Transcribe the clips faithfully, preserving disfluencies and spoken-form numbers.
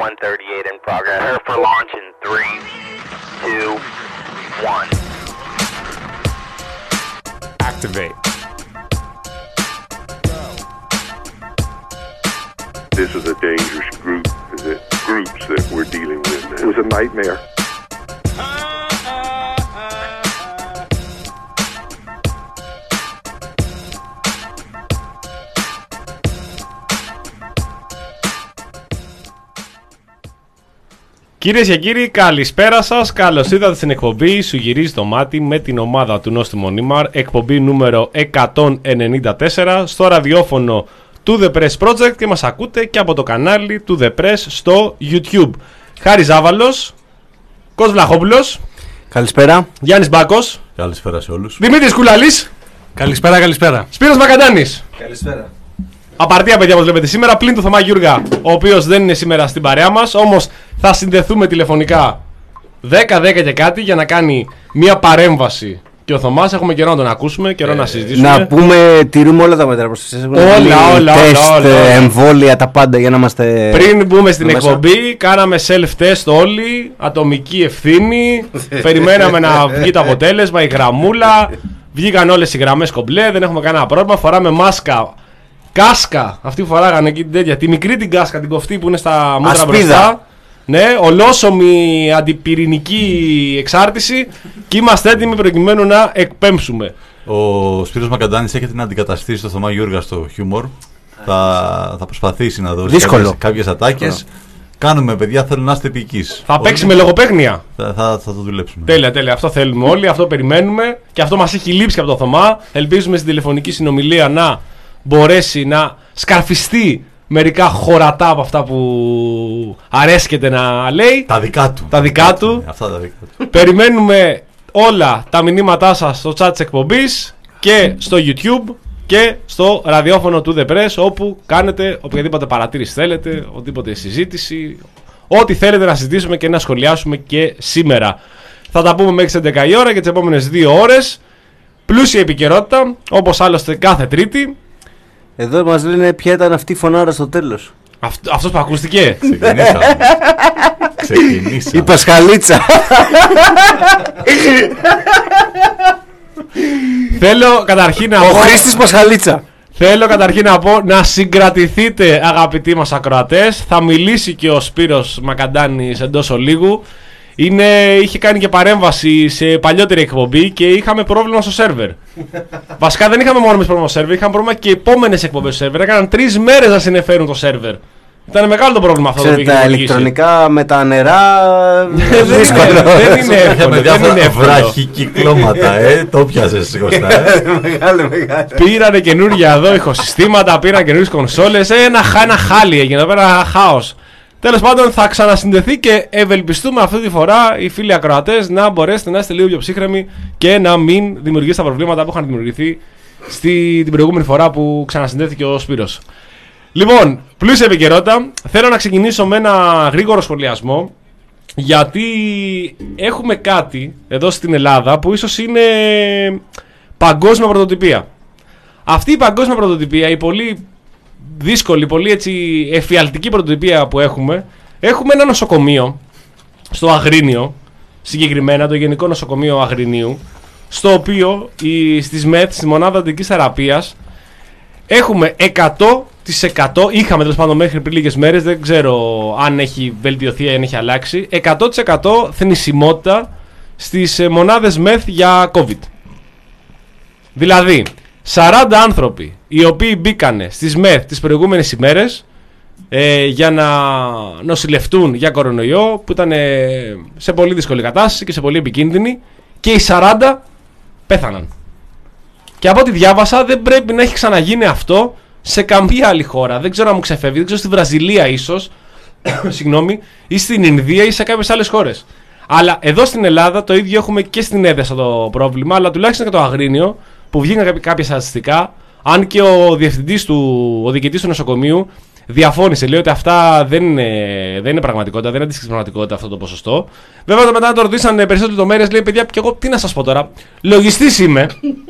one thirty-eight in progress. Prepare for launch in three, two, one. Activate. This is a dangerous group, the groups that we're dealing with now. It was a nightmare. Κυρίες και κύριοι, καλησπέρα σας. Καλώς ήρθατε στην εκπομπή Σου γυρίζει το μάτι με την ομάδα του Νόστιμου Νίμαρ. Εκπομπή νούμερο εκατόν ενενήντα τέσσερα στο ραδιόφωνο του The Press Project και μας ακούτε και από το κανάλι του The Press στο YouTube. Χάρης Ζάβαλος, Κος Βλαχόπουλος. Καλησπέρα. Γιάννης Μπάκος. Καλησπέρα σε όλους. Δημήτρης Κουλαλής. Καλησπέρα, καλησπέρα. Σπύρος Μακαντάνης. Καλησπέρα. Απαρτία, παιδιά, όπως βλέπετε σήμερα, πλην του Θωμά Γιούργα, ο οποίος δεν είναι σήμερα στην παρέα μας. Όμως θα συνδεθούμε τηλεφωνικά δέκα δέκα και κάτι για να κάνει μια παρέμβαση. Και ο Θωμάς, έχουμε καιρό να τον ακούσουμε, καιρό ε, να συζητήσουμε. Να πούμε, τηρούμε όλα τα μέτρα προστασίας. Όλα, όλα, όλα, τεστ, όλα, όλα. εμβόλια, τα πάντα για να είμαστε. Πριν μπούμε στην μέσα. εκπομπή, κάναμε self-test όλοι, ατομική ευθύνη. Περιμέναμε να βγει το αποτέλεσμα, η γραμμούλα. Βγήκαν όλες οι γραμμές κομπλέ, δεν έχουμε κανένα πρόβλημα. Φοράμε μάσκα. Κάσκα, αυτή που φοράγανε εκεί την τέτοια. Τη μικρή την κάσκα, την κοφτή που είναι στα μούτρα μπροστά. Ναι, ολόσωμη αντιπυρηνική εξάρτηση. Και είμαστε έτοιμοι προκειμένου να εκπέμψουμε. Ο Σπύρος Μακαντάνης έχει την αντικαταστήσει το Θωμά Γιούργα στο χιούμορ. Θα, θα προσπαθήσει να δώσει κάποιες, κάποιες ατάκες. Κάνουμε, παιδιά, θέλω να είστε επικείς. Θα παίξει με λογοπαίγνια. Θα, θα, θα το δουλέψουμε. Τέλεια, τέλεια. Αυτό θέλουμε όλοι, αυτό περιμένουμε. Και αυτό μας έχει λείψει από το Θωμά. Ελπίζουμε στην τηλεφωνική συνομιλία να μπορέσει να σκαρφιστεί μερικά χωρατά από αυτά που αρέσκεται να λέει. Τα δικά του. Τα δικά του. Αυτά τα δικά του. Περιμένουμε όλα τα μηνύματά σας στο chat της εκπομπής και στο YouTube και στο ραδιόφωνο του The Press, όπου κάνετε οποιαδήποτε παρατήρηση θέλετε, οτιδήποτε συζήτηση, ό,τι θέλετε να συζητήσουμε και να σχολιάσουμε και σήμερα. Θα τα πούμε μέχρι τις έντεκα η ώρα και τις επόμενες δύο ώρες. Πλούσια επικαιρότητα, όπως άλλωστε κάθε Τρίτη. Εδώ μας λένε ποια ήταν αυτή η φωνάρα στο τέλος. Αυτό, αυτός που ακούστηκε. Ξεκινήσαμε. Ξεκινήσαμε. Η Πασχαλίτσα. Θέλω καταρχήν να Ο πω... Χρήστης Πασχαλίτσα. Θέλω καταρχήν να πω να συγκρατηθείτε, αγαπητοί μας ακροατές. Θα μιλήσει και ο Σπύρος Μακαντάνης εντός ολίγου. Είναι, είχε κάνει και παρέμβαση σε παλιότερη εκπομπή και είχαμε πρόβλημα στο σερβερ. Βασικά δεν είχαμε μόνο εμείς πρόβλημα στο σερβερ, είχαμε πρόβλημα και οι επόμενες εκπομπές στο σερβερ. Έκαναν τρεις μέρες να συνεφέρουν το σερβερ. Ήταν μεγάλο το πρόβλημα αυτό. Ξέρετε, τα ηλεκτρονικά με τα νερά. δύσκολο. Δεν είναι εύκολο. Δεν είναι εύκολο. Βραχικυκλώματα, ε. Το πιάσες Κώστα, ε. Μεγάλο, μεγάλο. Πήρανε καινούργια εδώ ηχοσυστήματα, πήραν καινούργιες κονσόλες. Ένα, ένα χάλι έγινε εδώ πέρα, χάος. Τέλος πάντων, θα ξανασυνδεθεί και ευελπιστούμε αυτή τη φορά οι φίλοι ακροατές να μπορέσετε να είστε λίγο πιο ψύχρεμοι και να μην δημιουργήσετε τα προβλήματα που είχαν δημιουργηθεί στη, την προηγούμενη φορά που ξανασυνδέθηκε ο Σπύρος. Λοιπόν, πλούσια επικαιρότητα. Θέλω να ξεκινήσω με ένα γρήγορο σχολιασμό, γιατί έχουμε κάτι εδώ στην Ελλάδα που ίσως είναι παγκόσμια πρωτοτυπία. Αυτή η παγκόσμια πρωτοτυπία, η πολύ δύσκολη, πολύ έτσι εφιαλτική πρωτοτυπία που έχουμε, έχουμε ένα νοσοκομείο στο Αγρίνιο, συγκεκριμένα το Γενικό Νοσοκομείο Αγρινίου, στο οποίο η, στις ΜΕΘ, στη μονάδα αντικής θεραπείας, έχουμε εκατό τοις εκατό, είχαμε τέλος πάντων μέχρι πριν λίγες μέρες, δεν ξέρω αν έχει βελτιωθεί ή αν έχει αλλάξει, εκατό τοις εκατό θνησιμότητα στις μονάδες ΜΕΘ για COVID. Δηλαδή, σαράντα άνθρωποι οι οποίοι μπήκανε στις ΜΕΘ τις προηγούμενες ημέρες ε, για να νοσηλευτούν για κορονοϊό, που ήταν ε, σε πολύ δύσκολη κατάσταση και σε πολύ επικίνδυνη, και οι σαράντα πέθαναν. Και από ό,τι διάβασα δεν πρέπει να έχει ξαναγίνει αυτό σε καμία άλλη χώρα. Δεν ξέρω αν μου ξεφεύγει, δεν ξέρω, στη Βραζιλία ίσως συγγνώμη, ή στην Ινδία ή σε κάποιες άλλες χώρες. Αλλά εδώ στην Ελλάδα το ίδιο έχουμε και στην Έδεσα το πρόβλημα, αλλά τουλάχιστον και το Αγρίνιο, που βγήκαν κάποια στατιστικά, αν και ο διευθυντής του, ο διοικητής του νοσοκομείου διαφώνησε, λέει ότι αυτά δεν είναι, δεν είναι πραγματικότητα, δεν είναι αντίστοιχη πραγματικότητα αυτό το ποσοστό. Βέβαια, μετά το ρωτήσαν περισσότερες λεπτομέρειες, λέει: παιδιά, και εγώ τι να σας πω τώρα, λογιστής είμαι.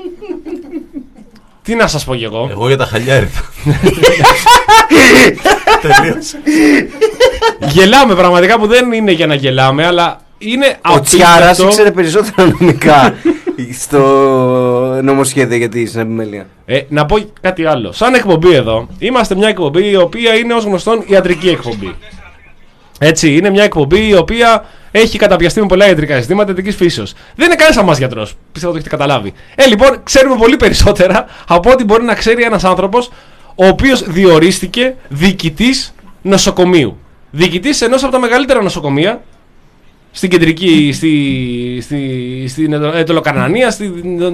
Τι να σας πω κι εγώ. Εγώ για τα χαλιά ήρθα. Τελείωσε. Γελάμε πραγματικά που δεν είναι για να γελάμε, αλλά είναι ο Τσιάρας ήξερε περισσότερα νομικά στο νομοσχέδιο για τη συνεπιμέλεια. Ε, να πω κάτι άλλο. Σαν εκπομπή εδώ, είμαστε μια εκπομπή η οποία είναι ως γνωστόν ιατρική εκπομπή. Έτσι, είναι μια εκπομπή η οποία έχει καταπιαστεί με πολλά ιατρικά ζητήματα ιατρικής φύσεως. Δεν είναι κανένας από εμάς γιατρός. Πιστεύω το έχετε καταλάβει. Ε, λοιπόν, ξέρουμε πολύ περισσότερα από ό,τι μπορεί να ξέρει ένας άνθρωπος ο οποίος διορίστηκε διοικητής νοσοκομείου. Διοικητής ενός από τα μεγαλύτερα νοσοκομεία στην κεντρική, στη, στη, στην Ετωλοκαρνανία, στη,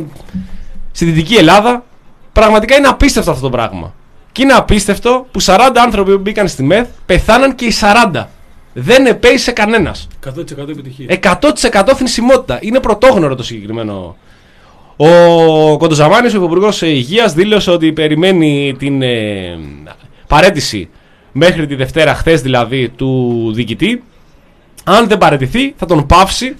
στη Δυτική Ελλάδα. Πραγματικά είναι απίστευτο αυτό το πράγμα. Και είναι απίστευτο που σαράντα άνθρωποι που μπήκαν στη ΜΕΘ πεθάναν και οι σαράντα. Δεν επέησε κανένας. εκατό τοις εκατό επιτυχία. εκατό τοις εκατό θνησιμότητα. Είναι πρωτόγνωρο το συγκεκριμένο. Ο Κοντοζαμάνης, ο Υπουργός Υγείας, δήλωσε ότι περιμένει την ε, παραίτηση μέχρι τη Δευτέρα, χθες δηλαδή, του διοικητή. Αν δεν παραιτηθεί, θα τον πάυσει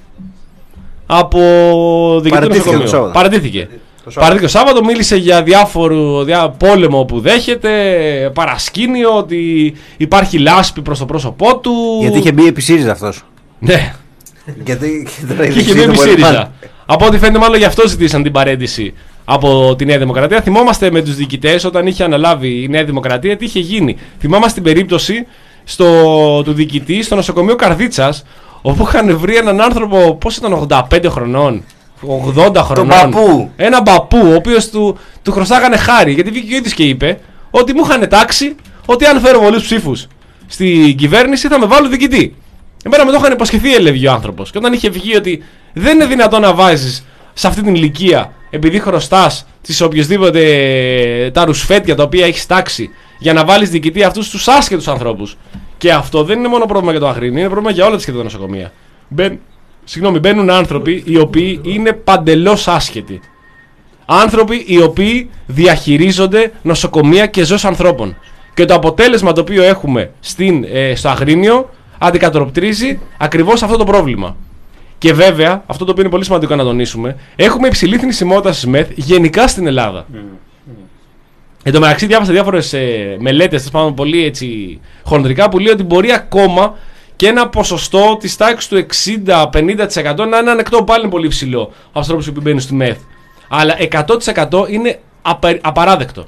από διοικητή νοσοκομείο. Παραιτήθηκε. Παραιτήθηκε το Σάββατο, μίλησε για διάφορο διά, πόλεμο που δέχεται, παρασκήνιο, ότι υπάρχει λάσπη προς το πρόσωπό του. Γιατί είχε μπει επί ΣΥΡΙΖΑ αυτός. Ναι. Γιατί και είχε μπει επί ΣΥΡΙΖΑ. Από ό,τι φαίνεται, μάλλον γι' αυτό ζητήσαν την παραίτηση από τη Νέα Δημοκρατία. Θυμόμαστε με τους διοικητές όταν είχε αναλάβει η Νέα Δημοκρατία τι είχε γίνει. Θυμάμαστε την περίπτωση στο, του διοικητή στο νοσοκομείο Καρδίτσας, όπου είχαν βρει έναν άνθρωπο, πώς ήταν, ογδόντα πέντε χρονών, ογδόντα χρονών. Τον παππού. Ένα παππού, ο οποίος του, του χρωστάγανε χάρη, γιατί βγήκε ο ίδιος και είπε ότι μου είχαν τάξει ότι αν φέρω πολλούς ψήφους στην κυβέρνηση θα με βάλω διοικητή. Εμένα με το είχαν υποσχεθεί, έλεγε ο άνθρωπος. Και όταν είχε βγει ότι δεν είναι δυνατόν να βάζεις σε αυτή την ηλικία, επειδή χρωστάς τις οποιοσδήποτε τα ρουσφέτια τα οποία έχεις τάξει, για να βάλεις διοικητή αυτούς τους άσχετους ανθρώπους. Και αυτό δεν είναι μόνο πρόβλημα για το Αγρίνιο, είναι πρόβλημα για όλα τα σχετικά νοσοκομεία. Μπαίν, συγγνώμη, μπαίνουν άνθρωποι οι οποίοι είναι παντελώς άσχετοι. Άνθρωποι οι οποίοι διαχειρίζονται νοσοκομεία και ζωές ανθρώπων. Και το αποτέλεσμα το οποίο έχουμε στην, ε, στο Αγρίνιο αντικατοπτρίζει ακριβώς αυτό το πρόβλημα. Και βέβαια, αυτό το οποίο είναι πολύ σημαντικό να τονίσουμε, έχουμε υψηλή θνησιμότητα στις ΜΕΘ γενικά στην Ελλάδα. Mm. Mm. Εν τω μεταξύ, διάβασα διάφορες ε, μελέτες, πάνω πολύ έτσι χονδρικά, που λέει ότι μπορεί ακόμα και ένα ποσοστό της τάξης του εξήντα με πενήντα τοις εκατό να είναι ανεκτό, πάλι είναι πολύ υψηλό από τους ανθρώπους που μπαίνουν στη ΜΕΘ. Αλλά εκατό τοις εκατό είναι απα, απαράδεκτο.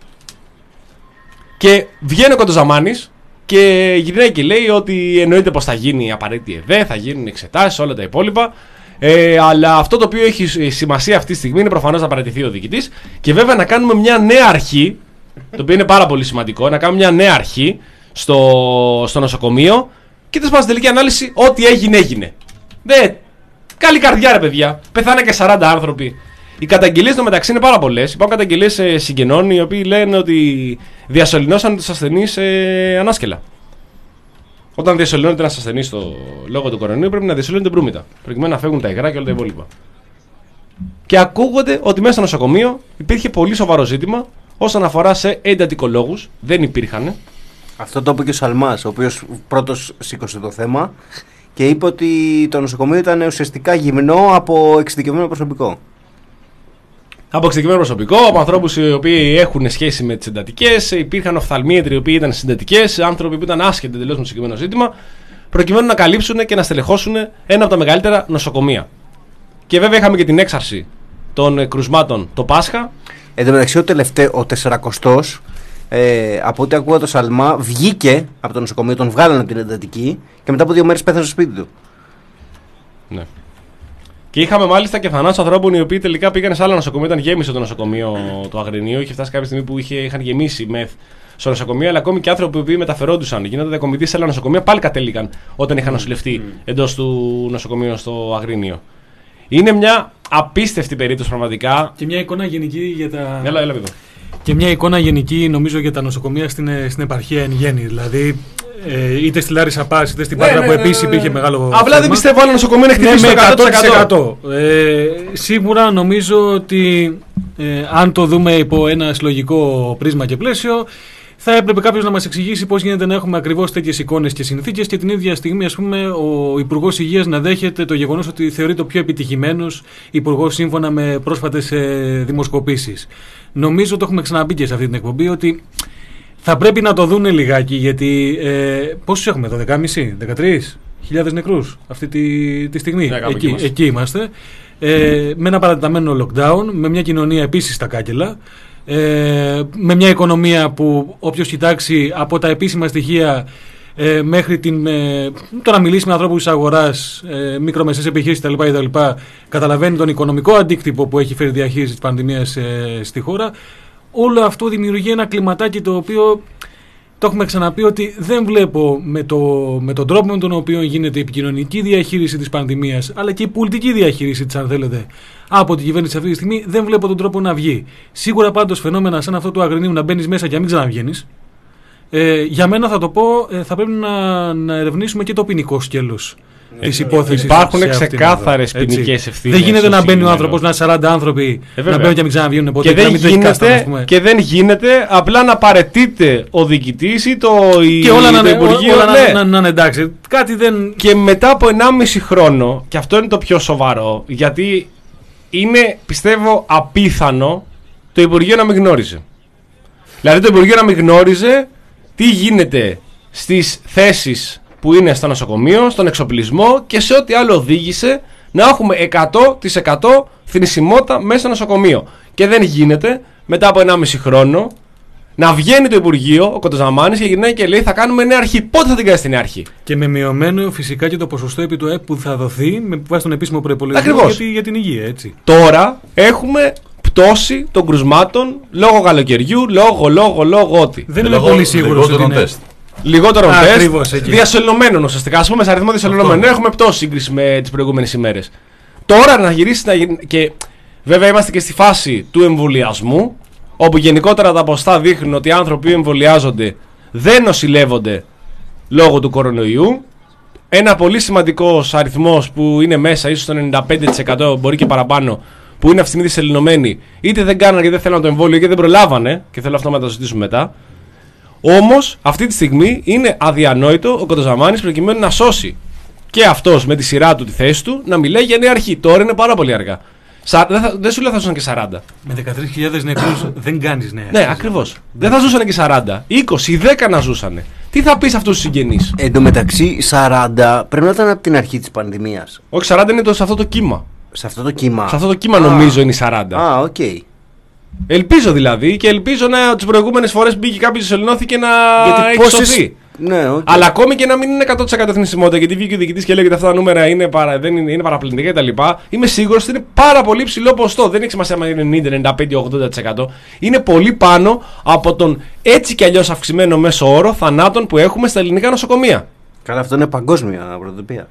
Και βγαίνει ο Κοντοζαμάνης και γυρνάει και λέει ότι εννοείται πως θα γίνει απαραίτητη ΕΔΕ, θα γίνουν εξετάσεις, όλα τα υπόλοιπα. Ε, αλλά αυτό το οποίο έχει σημασία αυτή τη στιγμή είναι προφανώς να παραιτηθεί ο διοικητής και βέβαια να κάνουμε μια νέα αρχή, το οποίο είναι πάρα πολύ σημαντικό, να κάνουμε μια νέα αρχή στο, στο νοσοκομείο και τέλος πάντων στην τελική ανάλυση, ό,τι έγινε, έγινε. Δε, καλή καρδιά, ρε παιδιά. Πεθάνε και σαράντα άνθρωποι. Οι καταγγελίες μεταξύ είναι πάρα πολλές. Υπάρχουν καταγγελίες ε, συγγενών οι οποίοι λένε ότι διασωληνώσαν τους ασθενείς ε, ανάσκελα. Όταν διασωληνώνεται ένας ασθενής στο λόγο του κορονοϊού, πρέπει να διασωληνώνεται μπρούμητα. Προκειμένου να φεύγουν τα υγρά και όλα τα υπόλοιπα. Και ακούγονται ότι μέσα στο νοσοκομείο υπήρχε πολύ σοβαρό ζήτημα όσον αφορά σε εντατικολόγους. Δεν υπήρχαν. Αυτό το είπε και ο Σαλμάς, ο οποίος πρώτος σήκωσε το θέμα και είπε ότι το νοσοκομείο ήταν ουσιαστικά γυμνό από εξειδικευμένο προσωπικό. Από εξειδικευμένο προσωπικό, από ανθρώπους οι οποίοι έχουν σχέση με τις εντατικές, υπήρχαν οφθαλμίατροι οι οποίοι ήταν συντατικές, άνθρωποι που ήταν άσχετοι εντελώς με το συγκεκριμένο ζήτημα, προκειμένου να καλύψουν και να στελεχώσουν ένα από τα μεγαλύτερα νοσοκομεία. Και βέβαια είχαμε και την έξαρση των κρουσμάτων το Πάσχα. Εν τω μεταξύ, ο τελευταίο, ο τεσσαρακοστός, ε, από ό,τι ακούγα το Σαλμά, βγήκε από το νοσοκομείο, τον βγάλανε από την εντατική και μετά από δύο μέρες πέθανε στο σπίτι του. Ναι. Και είχαμε μάλιστα και θανάτους ανθρώπων οι οποίοι τελικά πήγαν σε άλλο νοσοκομείο. Ήταν γέμισε το νοσοκομείο του Αγρινίου. Είχε φτάσει κάποια στιγμή που είχε, είχαν γεμίσει μεθ στο νοσοκομείο. Αλλά ακόμη και άνθρωποι που μεταφερόντουσαν, γίνονταν διακομιτοί σε άλλα νοσοκομεία, πάλι κατέληγαν όταν είχαν νοσηλευτεί mm. εντός του νοσοκομείου στο Αγρίνιο. Είναι μια απίστευτη περίπτωση πραγματικά. Και μια εικόνα γενική για τα. Έλα, έλα, εδώ. Και μια εικόνα γενική νομίζω για τα νοσοκομεία στην, στην επαρχία εν γέννη. Δηλαδή. Ε, είτε στη Λάρισα Πας είτε στην Πάτρα, ναι, που ναι, επίσης ναι, ναι. υπήρχε μεγάλο. Απλά δεν πιστεύω άλλο νοσοκομείο να χτυπήσει, ναι, το εκατό τοις εκατό. Ε, σίγουρα νομίζω ότι ε, αν το δούμε υπό ένα συλλογικό πρίσμα και πλαίσιο, θα έπρεπε κάποιος να μας εξηγήσει πώς γίνεται να έχουμε ακριβώς τέτοιες εικόνες και συνθήκες και την ίδια στιγμή, ας πούμε, ο Υπουργός Υγείας να δέχεται το γεγονός ότι θεωρείται ο πιο επιτυχημένος υπουργός σύμφωνα με πρόσφατες ε, δημοσκοπήσεις. Νομίζω το έχουμε ξαναπεί και σε αυτή την εκπομπή ότι Θα πρέπει να το δούνε λιγάκι, γιατί ε, πόσους έχουμε εδώ, δεκαεννιά χιλιάδες, δεκατρείς χιλιάδες νεκρούς αυτή τη, τη στιγμή. Yeah, εκεί, είμαστε. εκεί είμαστε. Ε, με ένα παρατεταμένο lockdown, με μια κοινωνία επίσης στα κάγκελα, ε, με μια οικονομία που όποιος κοιτάξει από τα επίσημα στοιχεία ε, μέχρι την, ε, το να μιλήσει με ανθρώπους της αγοράς, ε, μικρομεσαίες επιχειρήσεις κτλ. Καταλαβαίνει τον οικονομικό αντίκτυπο που έχει φέρει η διαχείριση της πανδημίας ε, στη χώρα. Όλο αυτό δημιουργεί ένα κλιματάκι το οποίο το έχουμε ξαναπεί ότι δεν βλέπω με, το, με τον τρόπο με τον οποίο γίνεται η επικοινωνική διαχείριση της πανδημίας, αλλά και η πολιτική διαχείριση της, αν θέλετε, από την κυβέρνηση αυτή τη στιγμή, δεν βλέπω τον τρόπο να βγει. Σίγουρα πάντως φαινόμενα σαν αυτό του Αγρινίου, να μπαίνεις μέσα και να μην ξαναβγαίνεις, ε, για μένα θα το πω, ε, θα πρέπει να, να ερευνήσουμε και το ποινικό σκέλος της υπόθεσης. Υπάρχουν ξεκάθαρες ποινικές ευθύνες. Δεν γίνεται να μπαίνει ο άνθρωπος, να είναι σαράντα άνθρωποι, ε, να μπαίνουν και να μην ξαναβγαίνουν ποτέ. Και, και, δεν να μην γίνεται, το και δεν γίνεται απλά να παραιτείται ο διοικητής ή το, και όλα το να, Υπουργείο. όλα ναι. να, να, να εντάξει. Κάτι δεν... Και μετά από ενάμιση χρόνο, και αυτό είναι το πιο σοβαρό, γιατί είναι, πιστεύω, απίθανο το Υπουργείο να μην γνώριζε. Δηλαδή το Υπουργείο να μην γνώριζε τι γίνεται στις θέσεις που είναι στο νοσοκομείο, στον εξοπλισμό και σε ό,τι άλλο οδήγησε να έχουμε εκατό τοις εκατό θνησιμότητα μέσα στο νοσοκομείο. Και δεν γίνεται μετά από ενάμιση χρόνο να βγαίνει το Υπουργείο, ο Κοντοζαμάνης, και γυρνάει και λέει θα κάνουμε νέα αρχή. Πότε θα την κάνει στην αρχή? Και με μειωμένο φυσικά και το ποσοστό επί του ΕΠ που θα δοθεί με βάση τον επίσημο προϋπολογισμό για, για την υγεία. Έτσι. Τώρα έχουμε πτώση των κρουσμάτων λόγω καλοκαιριού, λόγω, λόγω, λόγω ότι. Δεν είμαι πολύ σίγουρος ότι είναι... Λιγότερο τεστ, διασωληνωμένων ουσιαστικά. Α πούμε, σε αριθμό διασωληνωμένων έχουμε πτώση σύγκριση με τις προηγούμενες ημέρες. Τώρα να γυρίσει να γυρίσει. Και βέβαια είμαστε και στη φάση του εμβολιασμού, όπου γενικότερα τα ποστά δείχνουν ότι οι άνθρωποι που εμβολιάζονται δεν νοσηλεύονται λόγω του κορονοϊού. Ένα πολύ σημαντικός αριθμός που είναι μέσα, ίσως το ενενήντα πέντε τοις εκατό, μπορεί και παραπάνω, που είναι αυτή τη στιγμή διασωληνωμένοι, είτε δεν κάνανε γιατί δεν θέλανε το εμβόλιο, είτε δεν προλάβανε, και θέλω αυτό να το συζητήσουμε μετά. Όμως αυτή τη στιγμή είναι αδιανόητο ο Κοντοζαμάνης προκειμένου να σώσει και αυτός με τη σειρά του τη θέση του να μιλάει για νέα αρχή. Τώρα είναι πάρα πολύ αργά. Σα, δεν, θα, δεν σου λέω θα ζούσαν και σαράντα. Με δεκατρείς χιλιάδες νεκρούς δεν κάνεις νέα. Ναι, ακριβώς. Δεν θα ζούσαν και σαράντα. είκοσι, δέκα να ζούσαν. Τι θα πεις αυτούς τους συγγενείς? Εν τω μεταξύ, σαράντα πρέπει να ήταν από την αρχή της πανδημίας. Όχι, σαράντα είναι το, σε αυτό το κύμα. Σε αυτό το κύμα. Σε αυτό το κύμα νομίζω είναι οι σαράντα. Α, οκ. Okay. Ελπίζω δηλαδή, και ελπίζω να τις προηγούμενες φορές μπήκε κάποιος και σωληνώθηκε να έχει σωθεί. Ναι, okay. Αλλά ακόμη και να μην είναι εκατό τοις εκατό θνησιμότητα, γιατί βγήκε ο διοικητής και λέει ότι αυτά τα νούμερα είναι, παρα, δεν είναι, είναι παραπλανητικά κτλ. Είμαι σίγουρος ότι είναι πάρα πολύ ψηλό ποσοστό. Δεν έχει σημασία αν είναι ενενήντα, ενενήντα πέντε, ογδόντα τοις εκατό. Είναι πολύ πάνω από τον έτσι κι αλλιώς αυξημένο μέσο όρο θανάτων που έχουμε στα ελληνικά νοσοκομεία. Καλά, αυτό είναι παγκόσμια πρωτοτυπία.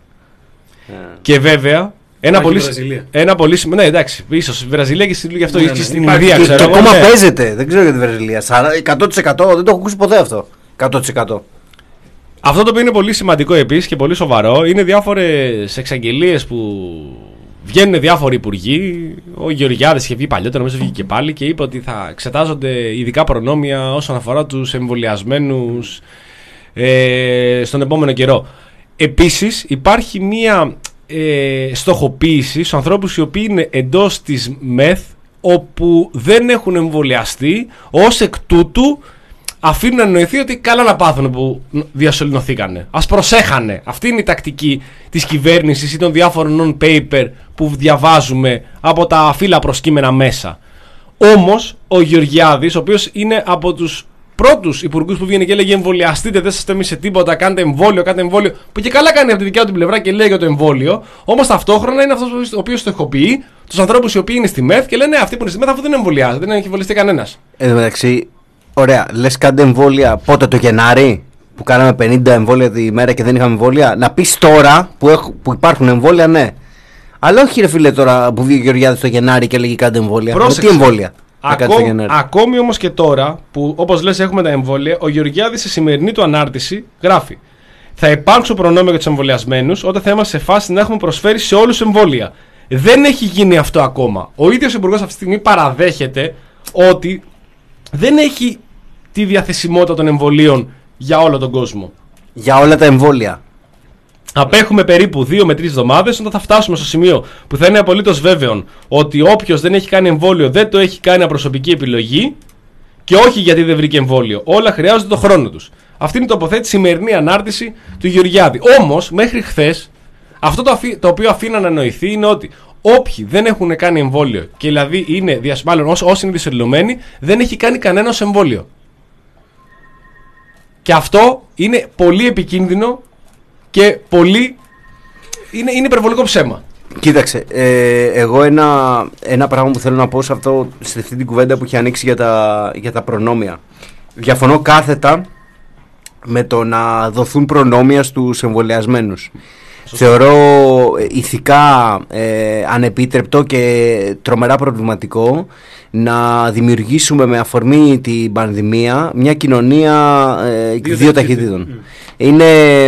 Και βέβαια. Ένα πολύ, ένα πολύ σημαντικό. Ναι, εντάξει, ίσως η Βραζιλία και γι' αυτό ίσως στην Ινδία. Και ακόμα παίζεται, δεν ξέρω για τη Βραζιλία. εκατό τοις εκατό δεν το έχω ακούσει ποτέ αυτό. εκατό τοις εκατό. Αυτό το οποίο είναι πολύ σημαντικό επίσης και πολύ σοβαρό είναι διάφορες εξαγγελίες που βγαίνουν διάφοροι υπουργοί. Ο Γεωργιάδης είχε βγει παλιότερα, νομίζω βγήκε και πάλι και είπε ότι θα εξετάζονται ειδικά προνόμια όσον αφορά τους εμβολιασμένους ε, στον επόμενο καιρό. Επίσης υπάρχει μία ε, στοχοποίηση στους ανθρώπους οι οποίοι είναι εντός της ΜΕΘ, όπου δεν έχουν εμβολιαστεί, ως εκ τούτου αφήνουν να εννοηθεί ότι καλά να πάθουν που διασωληνωθήκανε. Ας προσέχανε. Αυτή είναι η τακτική της κυβέρνησης ή των διάφορων non-paper που διαβάζουμε από τα φύλλα προσκύμενα μέσα. Όμως ο Γεωργιάδης, ο οποίος είναι από τους πρώτους υπουργούς που βγαίνει και έλεγε εμβολιαστείτε, δεν σας τέμισε τίποτα, κάντε εμβόλιο, κάντε εμβόλιο, που και καλά κάνει από τη δικιά του πλευρά και λέει για το εμβόλιο, όμως ταυτόχρονα είναι αυτός ο οποίος στοχοποιεί τους ανθρώπους οι οποίοι είναι στη ΜΕΘ και λένε αυτοί που είναι στη ΜΕΘ αφού δεν εμβολιάζονται, δεν έχει εμβολιαστεί κανένας. Εν τω μεταξύ, ωραία, λες κάντε εμβόλια πότε, το Γενάρη που κάναμε πενήντα εμβόλια τη μέρα και δεν είχαμε εμβόλια? Να πεις τώρα που, έχ, που υπάρχουν εμβόλια, ναι. Αλλά όχι ρε φίλε τώρα που βγήκε ο Γεωργιάδης το Γενάρη και λέγει κάντε εμβόλια. Τι εμβόλια? Ακόμη, ακόμη όμως και τώρα που όπως λες έχουμε τα εμβόλια, ο Γεωργιάδης σε σημερινή του ανάρτηση γράφει: θα υπάρξουν προνόμια για τους εμβολιασμένους όταν θα είμαστε σε φάση να έχουμε προσφέρει σε όλους εμβόλια. Δεν έχει γίνει αυτό ακόμα. Ο ίδιος ο υπουργός αυτή τη στιγμή παραδέχεται ότι δεν έχει τη διαθεσιμότητα των εμβολίων για όλο τον κόσμο. Για όλα τα εμβόλια. Απέχουμε περίπου δύο με τρεις εβδομάδες όταν θα φτάσουμε στο σημείο που θα είναι απολύτως βέβαιο ότι όποιος δεν έχει κάνει εμβόλιο δεν το έχει κάνει από προσωπική επιλογή Και όχι γιατί δεν βρήκε εμβόλιο. Όλα χρειάζονται τον χρόνο τους. Αυτή είναι η τοποθέτηση σημερινή ανάρτηση του Γεωργιάδη. Όμως, μέχρι χθες, αυτό το, αφή, το οποίο αφήνω να νοηθεί είναι ότι όποιοι δεν έχουν κάνει εμβόλιο και δηλαδή είναι διασμάλλον όσοι είναι διασωλωμένοι, δεν έχει κάνει κανένας εμβόλιο. Και αυτό είναι πολύ επικίνδυνο και πολύ. Είναι, είναι υπερβολικό ψέμα. Κοίταξε, ε, εγώ ένα, ένα πράγμα που θέλω να πω σε, αυτό, σε αυτή την κουβέντα που έχει ανοίξει για τα, για τα προνόμια. Διαφωνώ κάθετα με το να δοθούν προνόμια στους εμβολιασμένους. Θεωρώ ηθικά ε, ανεπίτρεπτο και τρομερά προβληματικό να δημιουργήσουμε με αφορμή την πανδημία μια κοινωνία ε, δύο, δύο ταχυτήτων. Mm. Είναι,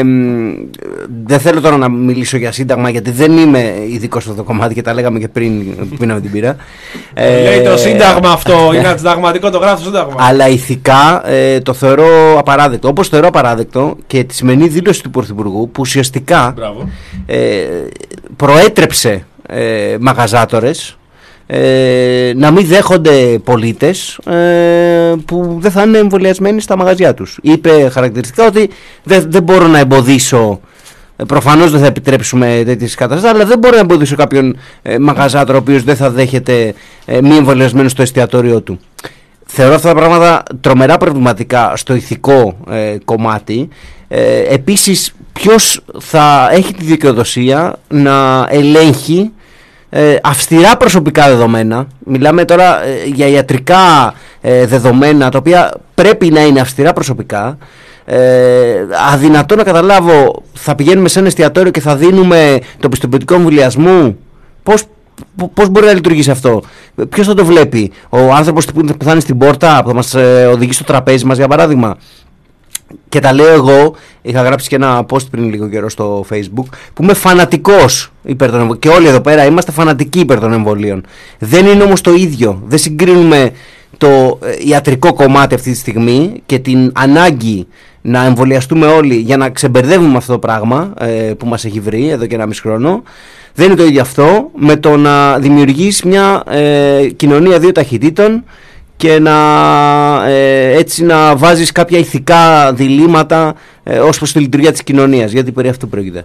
δεν θέλω τώρα να μιλήσω για σύνταγμα γιατί δεν είμαι ειδικός στο κομμάτι και τα λέγαμε και πριν που πίναμε την πύρα. ε, Λέει το σύνταγμα αυτό, είναι συνταγματικό, το γράφει το σύνταγμα. Αλλά ηθικά ε, το θεωρώ απαράδεκτο. Όπως θεωρώ απαράδεκτο και τη σημερινή δήλωση του Πρωθυπουργού που ουσιαστικά ε, προέτρεψε ε, μαγαζάτορες Ε, να μην δέχονται πολίτες ε, που δεν θα είναι εμβολιασμένοι στα μαγαζιά τους. Είπε χαρακτηριστικά ότι δεν, δεν μπορώ να εμποδίσω, ε, προφανώς δεν θα επιτρέψουμε τέτοιες καταστάσεις, αλλά δεν μπορώ να εμποδίσω κάποιον ε, μαγαζάτορο ο οποίος δεν θα δέχεται ε, μη εμβολιασμένο στο εστιατόριο του. Θεωρώ αυτά τα πράγματα τρομερά προβληματικά στο ηθικό ε, κομμάτι. Ε, επίσης, ποιος θα έχει τη δικαιοδοσία να ελέγχει Ε, αυστηρά προσωπικά δεδομένα. Μιλάμε τώρα ε, για ιατρικά ε, δεδομένα τα οποία πρέπει να είναι αυστηρά προσωπικά. ε, Αδυνατό να καταλάβω, θα πηγαίνουμε σε ένα εστιατόριο και θα δίνουμε το πιστοποιητικό εμβολιασμού. Πώς, πώς μπορεί να λειτουργήσει αυτό? Ποιος θα το βλέπει? Ο άνθρωπος που θα είναι στην πόρτα, που θα μας ε, οδηγεί στο τραπέζι μας, για παράδειγμα? Και τα λέω εγώ, είχα γράψει και ένα post πριν λίγο καιρό στο Facebook, που είμαι φανατικός υπέρ των εμβολίων. Και όλοι εδώ πέρα είμαστε φανατικοί υπέρ των εμβολίων. Δεν είναι όμως το ίδιο. Δεν συγκρίνουμε το ιατρικό κομμάτι αυτή τη στιγμή και την ανάγκη να εμβολιαστούμε όλοι για να ξεμπερδεύουμε αυτό το πράγμα ε, που μας έχει βρει εδώ και ένα μισό χρόνο. Δεν είναι το ίδιο αυτό με το να δημιουργείς μια ε, κοινωνία δύο ταχυτήτων και να, ε, έτσι να βάζεις κάποια ηθικά διλήμματα ε, ως προς τη λειτουργία της κοινωνίας, γιατί περί αυτού πρόκειται.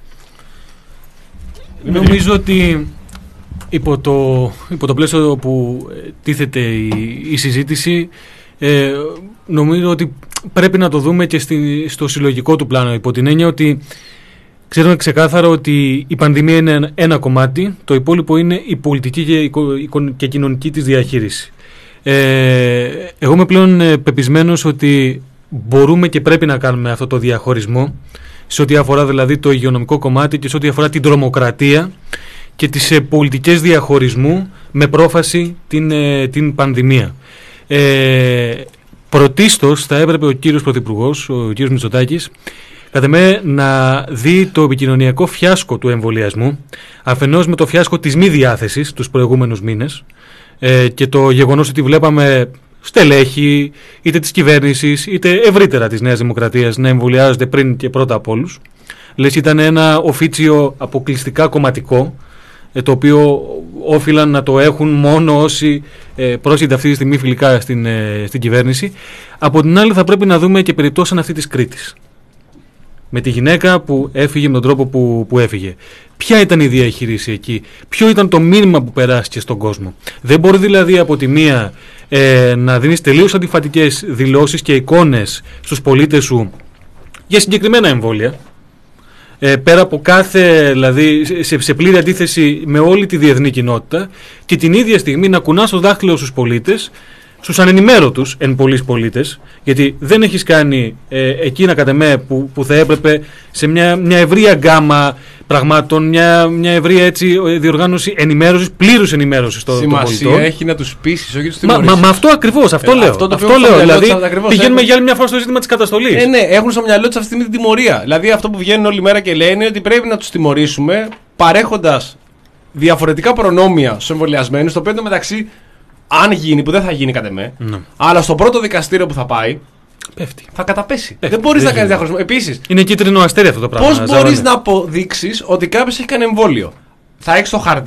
Νομίζω ότι υπό το, υπό το πλαίσιο που τίθεται η, η συζήτηση, ε, νομίζω ότι πρέπει να το δούμε και στη, στο συλλογικό του πλάνο, υπό την έννοια ότι ξέρουμε ξεκάθαρα ότι η πανδημία είναι ένα κομμάτι, το υπόλοιπο είναι η πολιτική και, η, και κοινωνική της διαχείριση. Ε, εγώ είμαι πλέον ε, πεπισμένος ότι μπορούμε και πρέπει να κάνουμε αυτό το διαχωρισμό σε ό,τι αφορά δηλαδή το υγειονομικό κομμάτι και σε ό,τι αφορά την τρομοκρατία και τις ε, πολιτικές διαχωρισμού με πρόφαση την, ε, την πανδημία. Ε, πρωτίστως θα έπρεπε ο κύριος Πρωθυπουργός, ο κύριος Μητσοτάκης, κατά με να δει το επικοινωνιακό φιάσκο του εμβολιασμού, αφενός με το φιάσκο της μη διάθεσης τους προηγούμενους μήνες, Ε, και το γεγονός ότι βλέπαμε στελέχη είτε της κυβέρνησης είτε ευρύτερα της Νέας Δημοκρατίας να εμβολιάζονται πριν και πρώτα από όλους. Λες ήταν ένα οφίτσιο αποκλειστικά κομματικό, ε, το οποίο όφυλαν να το έχουν μόνο όσοι ε, πρόσχεται αυτή τη στιγμή φιλικά στην, ε, στην κυβέρνηση. Από την άλλη θα πρέπει να δούμε και περιπτώσεις αυτή της Κρήτης, με τη γυναίκα που έφυγε με τον τρόπο που, που έφυγε. Ποια ήταν η διαχείριση εκεί, ποιο ήταν το μήνυμα που περάστηκε στον κόσμο? Δεν μπορεί δηλαδή από τη μία ε, να δίνεις τελείως αντιφατικές δηλώσεις και εικόνες στους πολίτες σου για συγκεκριμένα εμβόλια, ε, πέρα από κάθε, δηλαδή σε, σε πλήρη αντίθεση με όλη τη διεθνή κοινότητα, και την ίδια στιγμή να κουνάς το δάχτυλο στους πολίτες, στους ανενημέρωτους εν πολλοίς πολίτες, γιατί δεν έχεις κάνει ε, εκείνα κατά με που, που θα έπρεπε σε μια, μια ευρεία γκάμα πραγμάτων, μια, μια ευρεία έτσι διοργάνωση ενημέρωσης, πλήρους ενημέρωσης των πολιτών. Σημασία έχει να τους πείσεις, όχι τους μα, τιμωρήσεις. μα, μα αυτό ακριβώς, αυτό ε, λέω. Αυτό, αυτό λέω, δηλαδή πηγαίνουμε έχουν... για άλλη μια φορά στο ζήτημα της καταστολής. Ε, ναι, έχουν στο μυαλό τους αυτή τη στιγμή την τιμωρία. Δηλαδή αυτό που βγαίνουν όλη μέρα και λένε ότι πρέπει να τους τιμωρήσουμε παρέχοντας διαφορετικά προνόμια στους εμβολιασμένους, το οποίο μεταξύ, αν γίνει, που δεν θα γίνει κατ' εμέ, ναι, αλλά στο πρώτο δικαστήριο που θα πάει, πέφτει. Θα καταπέσει. Πέφτει. Δεν μπορείς να κάνεις διαχωρισμό. Επίσης, είναι κίτρινο αστέρι αυτό το πράγμα. Πώς μπορείς να αποδείξεις ότι κάποιος έχει κάνει εμβόλιο? Θα έχεις το χαρτί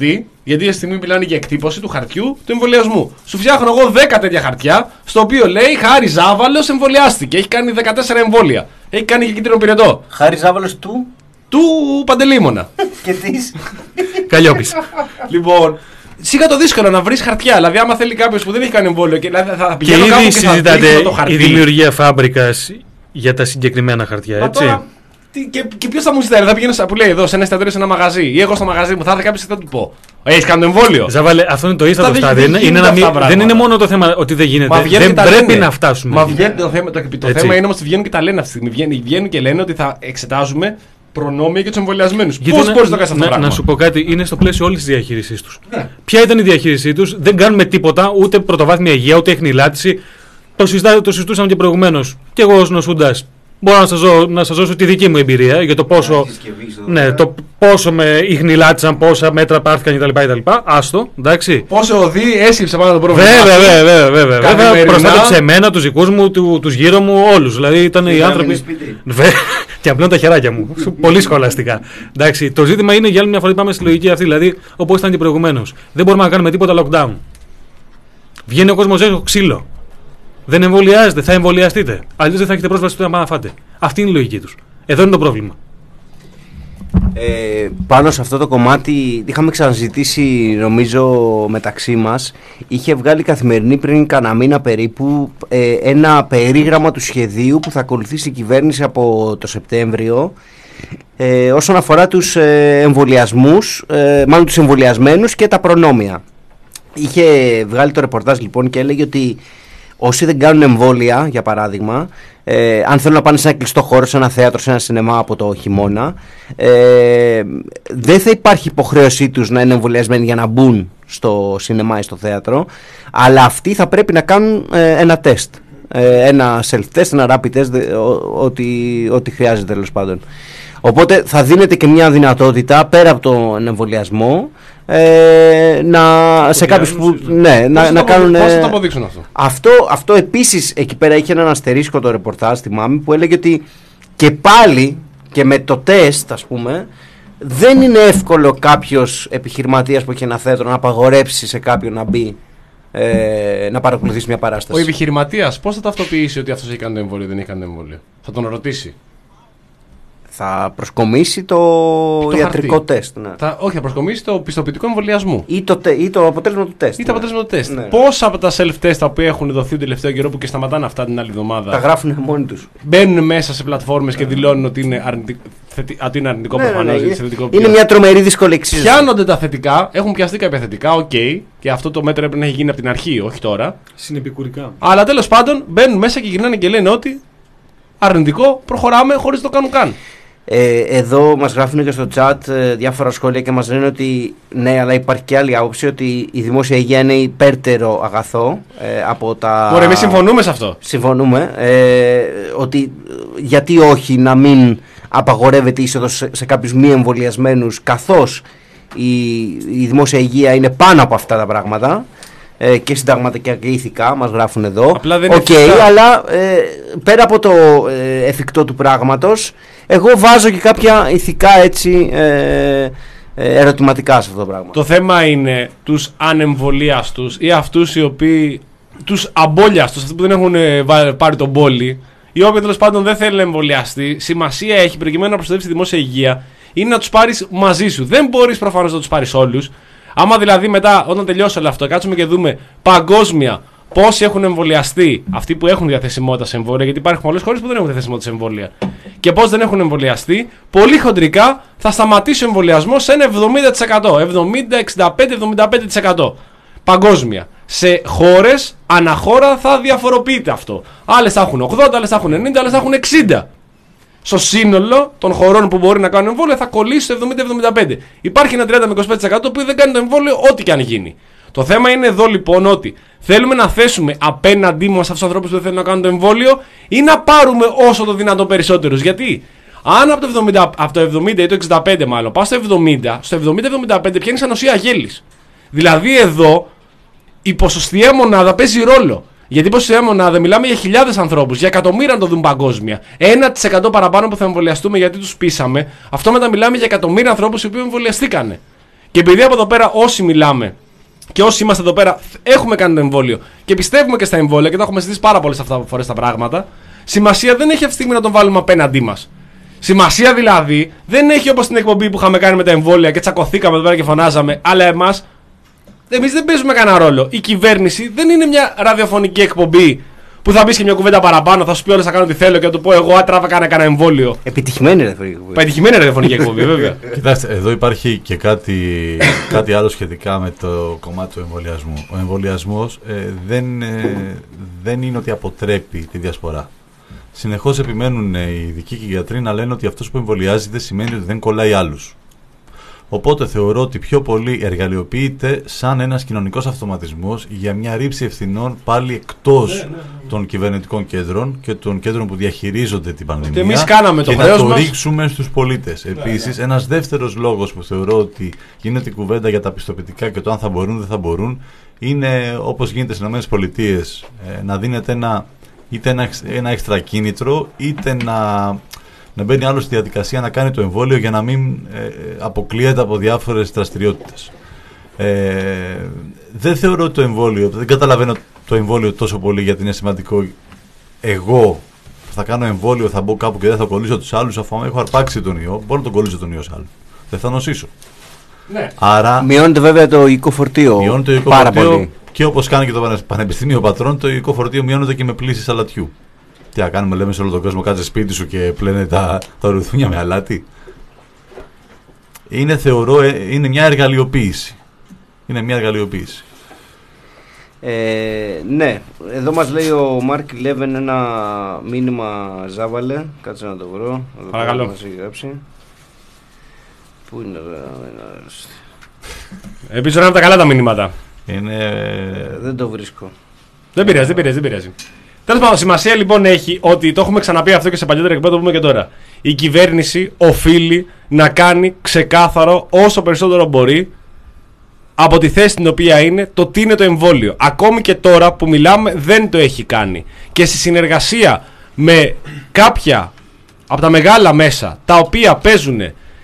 Γιατί αυτή τη στιγμή μιλάνε για εκτύπωση του χαρτιού του εμβολιασμού. Σου φτιάχνω εγώ δέκα τέτοια χαρτιά, στο οποίο λέει Χάρη Ζάβαλος εμβολιάστηκε. Έχει κάνει δεκατέσσερα εμβόλια. Έχει κάνει και κίτρινο πυρετό. Χάρη Ζάβαλος του. Του Παντελήμωνα. Και της. Καλλιόπης. Λοιπόν, σίγα το δύσκολο να βρει χαρτιά. Δηλαδή, άμα θέλει κάποιο που δεν έχει κάνει εμβόλιο και δηλαδή, θα Και πηγαίνω κάπου ήδη και θα συζητάτε δείχνω το χαρτί. η δημιουργία φάμπρικας για τα συγκεκριμένα χαρτιά, Μα έτσι. τώρα, τι, και και ποιο θα μου ζητάει, θα πηγαίνω που λέει εδώ σε ένα εστιατόριο, σε ένα μαγαζί, ή εγώ στο μαγαζί μου, θα έρθει κάποιο και θα του πω. Έχει κάνει το εμβόλιο. Ζάβαλε, αυτό είναι το ίστατο Αυτά δεν στάδιο. Είναι, γίνεται είναι αυτά ένα, πράγματα. δεν είναι μόνο το θέμα ότι δεν γίνεται. Μα βγαίνουν Δεν και τα πρέπει λένε. να φτάσουμε. Μα βγαίνει το θέμα, το, το Έτσι. θέμα είναι όμω ότι βγαίνουν και τα λένε αυτή τη στιγμή. Βγαίνουν, βγαίνουν και λένε ότι θα εξετάζουμε προνόμια για του εμβολιασμένου. Γιατί Πώ να- μπορεί να το κάνει αυτό το να, πράγμα. να σου πω κάτι, είναι στο πλαίσιο όλη τη διαχείρισή του. Ναι. Ποια ήταν η διαχείρισή του, δεν κάνουμε τίποτα, ούτε πρωτοβάθμια υγεία, ούτε εχνηλάτηση. Το, συζητά, το συζητούσαμε και προηγουμένω. Και εγώ ω νοσούντα μπορώ να σα να σας δώσω τη δική μου εμπειρία για το πόσο, ναι, το πόσο με ιχνηλάτησαν, πόσα μέτρα πάρθηκαν κτλ. κτλ. Άστο, εντάξει. Πόσο οδεί έσκυψε πάνω το πρόβλημα. Βέβαια, βέβαια, βέβαια. βέβαια. βέβαια Καθημερινά. προστάτεψε εμένα, του δικού μου, του τους γύρω μου, όλου. Δηλαδή ήταν οι άνθρωποι. Βε- Και απλώνω τα χεράκια μου. Πολύ σχολαστικά. Εντάξει, το ζήτημα είναι για άλλη μια φορά πάμε στη λογική αυτή. Δηλαδή, όπω ήταν και προηγουμένω. Δεν μπορούμε να κάνουμε τίποτα lockdown. Βγαίνει ο κόσμο έξω ξύλο. Δεν εμβολιάζετε, θα εμβολιαστείτε. Αλλιώ δεν θα έχετε πρόσβαση στο να πάτε να φάτε. Αυτή είναι η λογική του. Εδώ είναι το πρόβλημα. Ε, πάνω σε αυτό το κομμάτι είχαμε ξαναζητήσει νομίζω μεταξύ μας. Είχε βγάλει η Καθημερινή πριν κανένα μήνα περίπου ε, ένα περίγραμμα του σχεδίου που θα ακολουθήσει η κυβέρνηση από το Σεπτέμβριο ε, όσον αφορά τους ε, εμβολιασμούς, ε, μάλλον τους εμβολιασμένους και τα προνόμια. Είχε βγάλει το ρεπορτάζ λοιπόν και έλεγε ότι όσοι δεν κάνουν εμβόλια, για παράδειγμα, ε, αν θέλουν να πάνε σε ένα κλειστό χώρο, σε ένα θέατρο, σε ένα σινεμά από το χειμώνα, ε, δεν θα υπάρχει υποχρέωσή τους να είναι εμβολιασμένοι για να μπουν στο σινεμά ή στο θέατρο, αλλά αυτοί θα πρέπει να κάνουν ε, ένα τεστ. Ε, ένα self-test, ένα rapid test, δε, ο, ό,τι, ό,τι χρειάζεται τέλος πάντων. Οπότε θα δίνεται και μια δυνατότητα πέρα από τον εμβολιασμό ε, να, σε κάποιους που ναι, να, να κάνουν. Πώς θα το αποδείξουν αυτό. Αυτό, αυτό επίσης εκεί πέρα είχε έναν αστερίσκο το ρεπορτάζ, θυμάμαι, που έλεγε ότι και πάλι και με το τεστ, ας πούμε, δεν είναι εύκολο κάποιος επιχειρηματίας που έχει ένα θέατρο να απαγορέψει σε κάποιον να μπει ε, να παρακολουθήσει μια παράσταση. Ο επιχειρηματίας πώς θα ταυτοποιήσει ότι αυτός έχει κάνει το εμβόλιο ή δεν έχει κάνει το εμβόλιο. Θα τον ρωτήσει. Θα προσκομίσει το, Το ιατρικό χαρτί. τεστ. Ναι. Θα, όχι, θα προσκομίσει το πιστοποιητικό εμβολιασμού. Ή, το, τε- ή το αποτέλεσμα του τεστ. Ή το αποτέλεσμα του τεστ. Ναι. Πόσα από τα self-test τα οποία έχουν δοθεί τον τελευταίο καιρό που και σταματάνε αυτά την άλλη εβδομάδα Τα γράφουν μόνοι τους. μπαίνουν μέσα σε πλατφόρμες και δηλώνουν ότι είναι αρνητικό, θετι, ότι είναι αρνητικό Ναι, ναι, προφανώς. ναι. γιατί θετικό Είναι πια. μια τρομερή δύσκολη εξίσωση. Πιάνονται τα θετικά, έχουν πιαστεί κάποια θετικά, οκ, και αυτό το μέτρο έπρεπε να έχει γίνει από την αρχή, όχι τώρα. Συνεπικουρικά. Αλλά τέλος πάντων μπαίνουν μέσα και γυρνάνε και λένε ότι αρνητικό, προχωράμε χωρίς να το κάνουν καν. Ε, εδώ μας γράφουν και στο chat ε, διάφορα σχόλια και μας λένε ότι ναι, αλλά υπάρχει και άλλη άποψη ότι η δημόσια υγεία είναι υπέρτερο αγαθό ε, από τα. Ωραία, εμείς συμφωνούμε σε αυτό. Συμφωνούμε. Ε, ότι ε, γιατί όχι να μην απαγορεύεται η είσοδος σε, σε κάποιους μη εμβολιασμένους, καθώς η, η δημόσια υγεία είναι πάνω από αυτά τα πράγματα. Ε, και συνταγματικά και ηθικά μας γράφουν εδώ. Απλά δεν είναι Οκ, ηθικά. αλλά ε, πέρα από το ε, εφικτό του πράγματος, εγώ βάζω και κάποια ηθικά έτσι ε, ε, ερωτηματικά σε αυτό το πράγμα. Το θέμα είναι τους ανεμβολίαστους ή αυτούς οι οποίοι. Τους αμπόλιαστους, αυτοί που δεν έχουν ε, βα- πάρει τον πόλη, οι οποίοι τέλος πάντων δεν θέλουν να εμβολιαστεί. Σημασία έχει προκειμένου να προστατεύσει τη δημόσια υγεία είναι να τους πάρεις μαζί σου. Δεν μπορείς προφανώς να τους πάρεις όλους. Άμα δηλαδή μετά, όταν τελειώσει όλο αυτό, κάτσουμε και δούμε παγκόσμια πόσοι έχουν εμβολιαστεί, αυτοί που έχουν διαθεσιμότητα σε εμβόλια, γιατί υπάρχουν πολλές χώρες που δεν έχουν διαθεσιμότητα σε εμβόλια, και πώς δεν έχουν εμβολιαστεί, πολύ χοντρικά θα σταματήσει ο εμβολιασμός σε ένα εβδομήντα τοις εκατό. εβδομήντα, εξήντα πέντε, εβδομήντα πέντε τοις εκατό. Παγκόσμια. Σε χώρες, αναχώρα θα διαφοροποιείται αυτό. Άλλες θα έχουν ογδόντα, άλλες θα έχουν ενενήντα, άλλες θα έχουν εξήντα. Στο σύνολο των χωρών που μπορεί να κάνουν εμβόλιο θα κολλήσει στο εβδομήντα με εβδομήντα πέντε. Υπάρχει ένα τριάντα με είκοσι πέντε τοις εκατό που δεν κάνει το εμβόλιο ό,τι και αν γίνει. Το θέμα είναι εδώ λοιπόν ότι θέλουμε να θέσουμε απέναντί μας αυτούς τους ανθρώπους που δεν θέλουν να κάνουν το εμβόλιο ή να πάρουμε όσο το δυνατόν περισσότερους. Γιατί αν από το εβδομήντα, από το εβδομήντα ή το εξήντα πέντε μάλλον πας στο εβδομήντα, στο εβδομήντα εβδομήντα πέντε πιάνεις ανοσία γέλης. Δηλαδή εδώ η ποσοστιαία μονάδα παίζει ρόλο. Γιατί η ποσοστιαία μονάδα μιλάμε για χιλιάδες ανθρώπους, για εκατομμύρια να το δουν παγκόσμια. ένα τοις εκατό παραπάνω που θα εμβολιαστούμε γιατί τους πείσαμε, αυτό μετά μιλάμε για εκατομμύρια ανθρώπους οι οποίοι εμβολιαστήκανε. Και επειδή από εδώ πέρα όσοι μιλάμε και όσοι είμαστε εδώ πέρα έχουμε κάνει το εμβόλιο και πιστεύουμε και στα εμβόλια και τα έχουμε συζητήσει πάρα πολλές αυτά φορές τα πράγματα, σημασία δεν έχει αυτή τη στιγμή να τον βάλουμε απέναντί μας. Σημασία δηλαδή δεν έχει όπως την εκπομπή που είχαμε κάνει με τα εμβόλια και τσακωθήκαμε εδώ πέρα και φωνάζαμε, αλλά εμάς, εμείς δεν παίζουμε κανένα ρόλο. Η κυβέρνηση δεν είναι μια ραδιοφωνική εκπομπή που θα πεις και μια κουβέντα παραπάνω, θα σου πει όλες θα κάνω τι θέλω και θα του πω εγώ άτραβα κάνα κανένα εμβόλιο. Επιτυχημένη ραδιοφωνική εκπομπή. Επιτυχημένη ραδιοφωνική εκπομπή, βέβαια. Κοιτάξτε, εδώ υπάρχει και κάτι, κάτι άλλο σχετικά με το κομμάτι του εμβολιασμού. Ο εμβολιασμός ε, δεν, ε, δεν είναι ότι αποτρέπει τη διασπορά. Συνεχώς επιμένουν οι ειδικοί και οι γιατροί να λένε ότι αυτός που εμβολιάζει δεν σημαίνει ότι δεν κολλάει άλλους. Οπότε θεωρώ ότι πιο πολύ εργαλειοποιείται σαν ένας κοινωνικός αυτοματισμός για μια ρήψη ευθυνών πάλι εκτός ναι, ναι, ναι. των κυβερνητικών κέντρων και των κέντρων που διαχειρίζονται την πανδημία. Και εμείς κάναμε το και χρέος να το μας. ρίξουμε στους πολίτες. Επίσης, ναι, ένας δεύτερος λόγος που θεωρώ ότι γίνεται η κουβέντα για τα πιστοποιητικά και το αν θα μπορούν δεν θα μπορούν είναι όπως γίνεται στις ΗΠΑ ε, να δίνεται ένα, είτε ένα, ένα έξτρα κίνητρο είτε να. να μπαίνει άλλο στη διαδικασία να κάνει το εμβόλιο για να μην ε, αποκλείεται από διάφορες δραστηριότητες. Ε, δεν θεωρώ το εμβόλιο, δεν καταλαβαίνω το εμβόλιο τόσο πολύ γιατί είναι σημαντικό. Εγώ θα κάνω εμβόλιο, θα μπω κάπου και δεν θα κολλήσω τους άλλους, αφού έχω αρπάξει τον ιό, μπορώ να τον κολλήσω τον ιό σε άλλο. Δεν θα νοσήσω. Ναι. Άρα, μειώνεται βέβαια το οικό φορτίο. Μειώνεται το οικό πάρα φορτίο πολύ. Και όπως κάνει και το Πανεπιστήμιο Πατρών, το οικό φορτίο μειώνεται και με πλύση σαλατιού. Τι να κάνουμε, λέμε σε όλο τον κόσμο, κάτσε σπίτι σου και πλένε τα, τα ρουθούνια με αλάτι. Είναι, θεωρώ, ε, είναι μια εργαλειοποίηση. Είναι μια εργαλειοποίηση. Ε, ναι, εδώ μας λέει ο Μάρκ Λέβεν ένα μήνυμα Ζάβαλε. Κάτσε να το βρω. Παρακαλώ. Μας έχει γράψει. Πού είναι εδώ. Επίσης να είναι τα καλά τα μηνύματα. Είναι... Ε, δεν το βρίσκω. Δεν πειράζει, δεν πειράζει, δεν πειράζει. Τέλος πάντων, σημασία λοιπόν έχει ότι το έχουμε ξαναπεί αυτό και σε παλιότερα εκπομπή, το πούμε και τώρα. Η κυβέρνηση οφείλει να κάνει ξεκάθαρο όσο περισσότερο μπορεί από τη θέση την οποία είναι το τι είναι το εμβόλιο. Ακόμη και τώρα που μιλάμε δεν το έχει κάνει. Και στη συνεργασία με κάποια από τα μεγάλα μέσα τα οποία παίζουν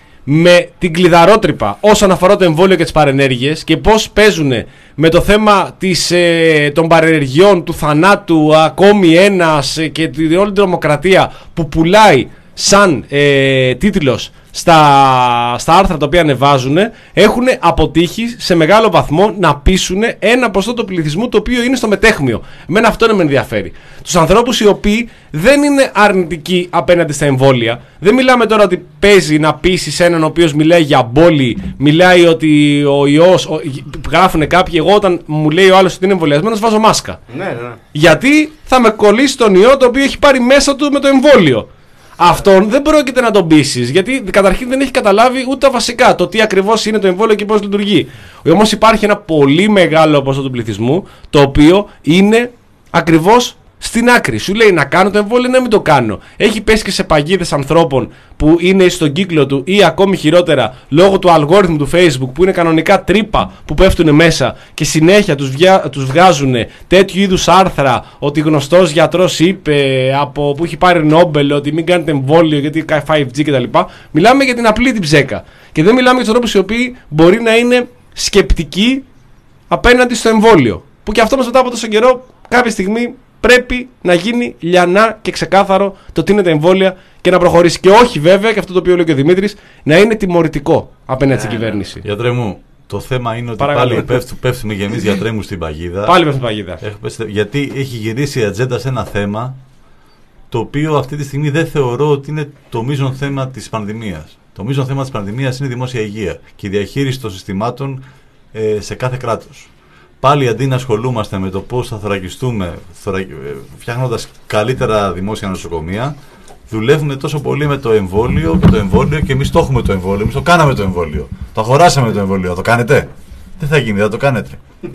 με την κλειδαρότρυπα όσον αφορά το εμβόλιο και τις παρενέργειες και πώς παίζουν με το θέμα της, ε, των παρενεργειών, του θανάτου, ακόμη ένας ε, και την όλη την τρομοκρατία που πουλάει σαν ε, τίτλος στα, στα άρθρα τα οποία ανεβάζουν, έχουν αποτύχει σε μεγάλο βαθμό να πείσουν ένα ποσοστό του πληθυσμού το οποίο είναι στο μετέχμιο. Εμένα αυτό δεν με ενδιαφέρει. Τους ανθρώπους οι οποίοι δεν είναι αρνητικοί απέναντι στα εμβόλια. Δεν μιλάμε τώρα ότι παίζει να πείσει έναν ο οποίος μιλάει για μπόλι, μιλάει ότι ο ιός, ο, γράφουν κάποιοι, εγώ όταν μου λέει ο άλλος ότι είναι εμβολιασμένος βάζω μάσκα. Ναι, ναι. Γιατί θα με κολλήσει τον ιό το οποίο έχει πάρει μέσα του με το εμβόλιο. Αυτόν δεν πρόκειται να τον πείσεις, γιατί καταρχήν δεν έχει καταλάβει ούτε τα βασικά, το τι ακριβώς είναι το εμβόλιο και πώς λειτουργεί. Όμως υπάρχει ένα πολύ μεγάλο ποσοστό του πληθυσμού, το οποίο είναι ακριβώς στην άκρη. Σου λέει να κάνω το εμβόλιο, να μην το κάνω. Έχει πέσει και σε παγίδες ανθρώπων που είναι στον κύκλο του ή ακόμη χειρότερα λόγω του αλγόριθμου του Facebook που είναι κανονικά τρύπα που πέφτουν μέσα και συνέχεια τους, βιά, τους βγάζουν τέτοιου είδους άρθρα ότι γνωστός γιατρός είπε από που έχει πάρει Νόμπελ ότι μην κάνετε εμβόλιο γιατί φάιβ τζι κτλ. Μιλάμε για την απλή την ψέκα. Και δεν μιλάμε για τους ανθρώπους οι οποίοι μπορεί να είναι σκεπτικοί απέναντι στο εμβόλιο. Που και αυτό μας μετά από τόσο καιρό κάποια στιγμή πρέπει να γίνει λιανά και ξεκάθαρο το τι είναι τα εμβόλια και να προχωρήσει. Και όχι βέβαια, και αυτό το οποίο λέει και ο Δημήτρης, να είναι τιμωρητικό απέναντι στην κυβέρνηση. Γιατρέ μου, το θέμα είναι ότι Παρακαλώ. πάλι πέφτουμε, πέφτουμε και εμείς γιατρέ μου στην παγίδα. Πάλι πέφτουμε παγίδα. Γιατί έχει γυρίσει η ατζέντα σε ένα θέμα το οποίο αυτή τη στιγμή δεν θεωρώ ότι είναι το μείζον θέμα της πανδημίας. Το μείζον θέμα της πανδημίας είναι η δημόσια υγεία και η διαχείριση των συστημάτων ε, σε κάθε κράτος. Πάλι αντί να ασχολούμαστε με το πώς θα θωρακιστούμε θωρα... φτιάχνοντας καλύτερα δημόσια νοσοκομεία, δουλεύουμε τόσο πολύ με το εμβόλιο και το εμβόλιο και εμείς το έχουμε το εμβόλιο, εμείς το κάναμε το εμβόλιο. Το αγοράσαμε το εμβόλιο, θα το κάνετε? Δεν θα γίνει, θα το κάνετε.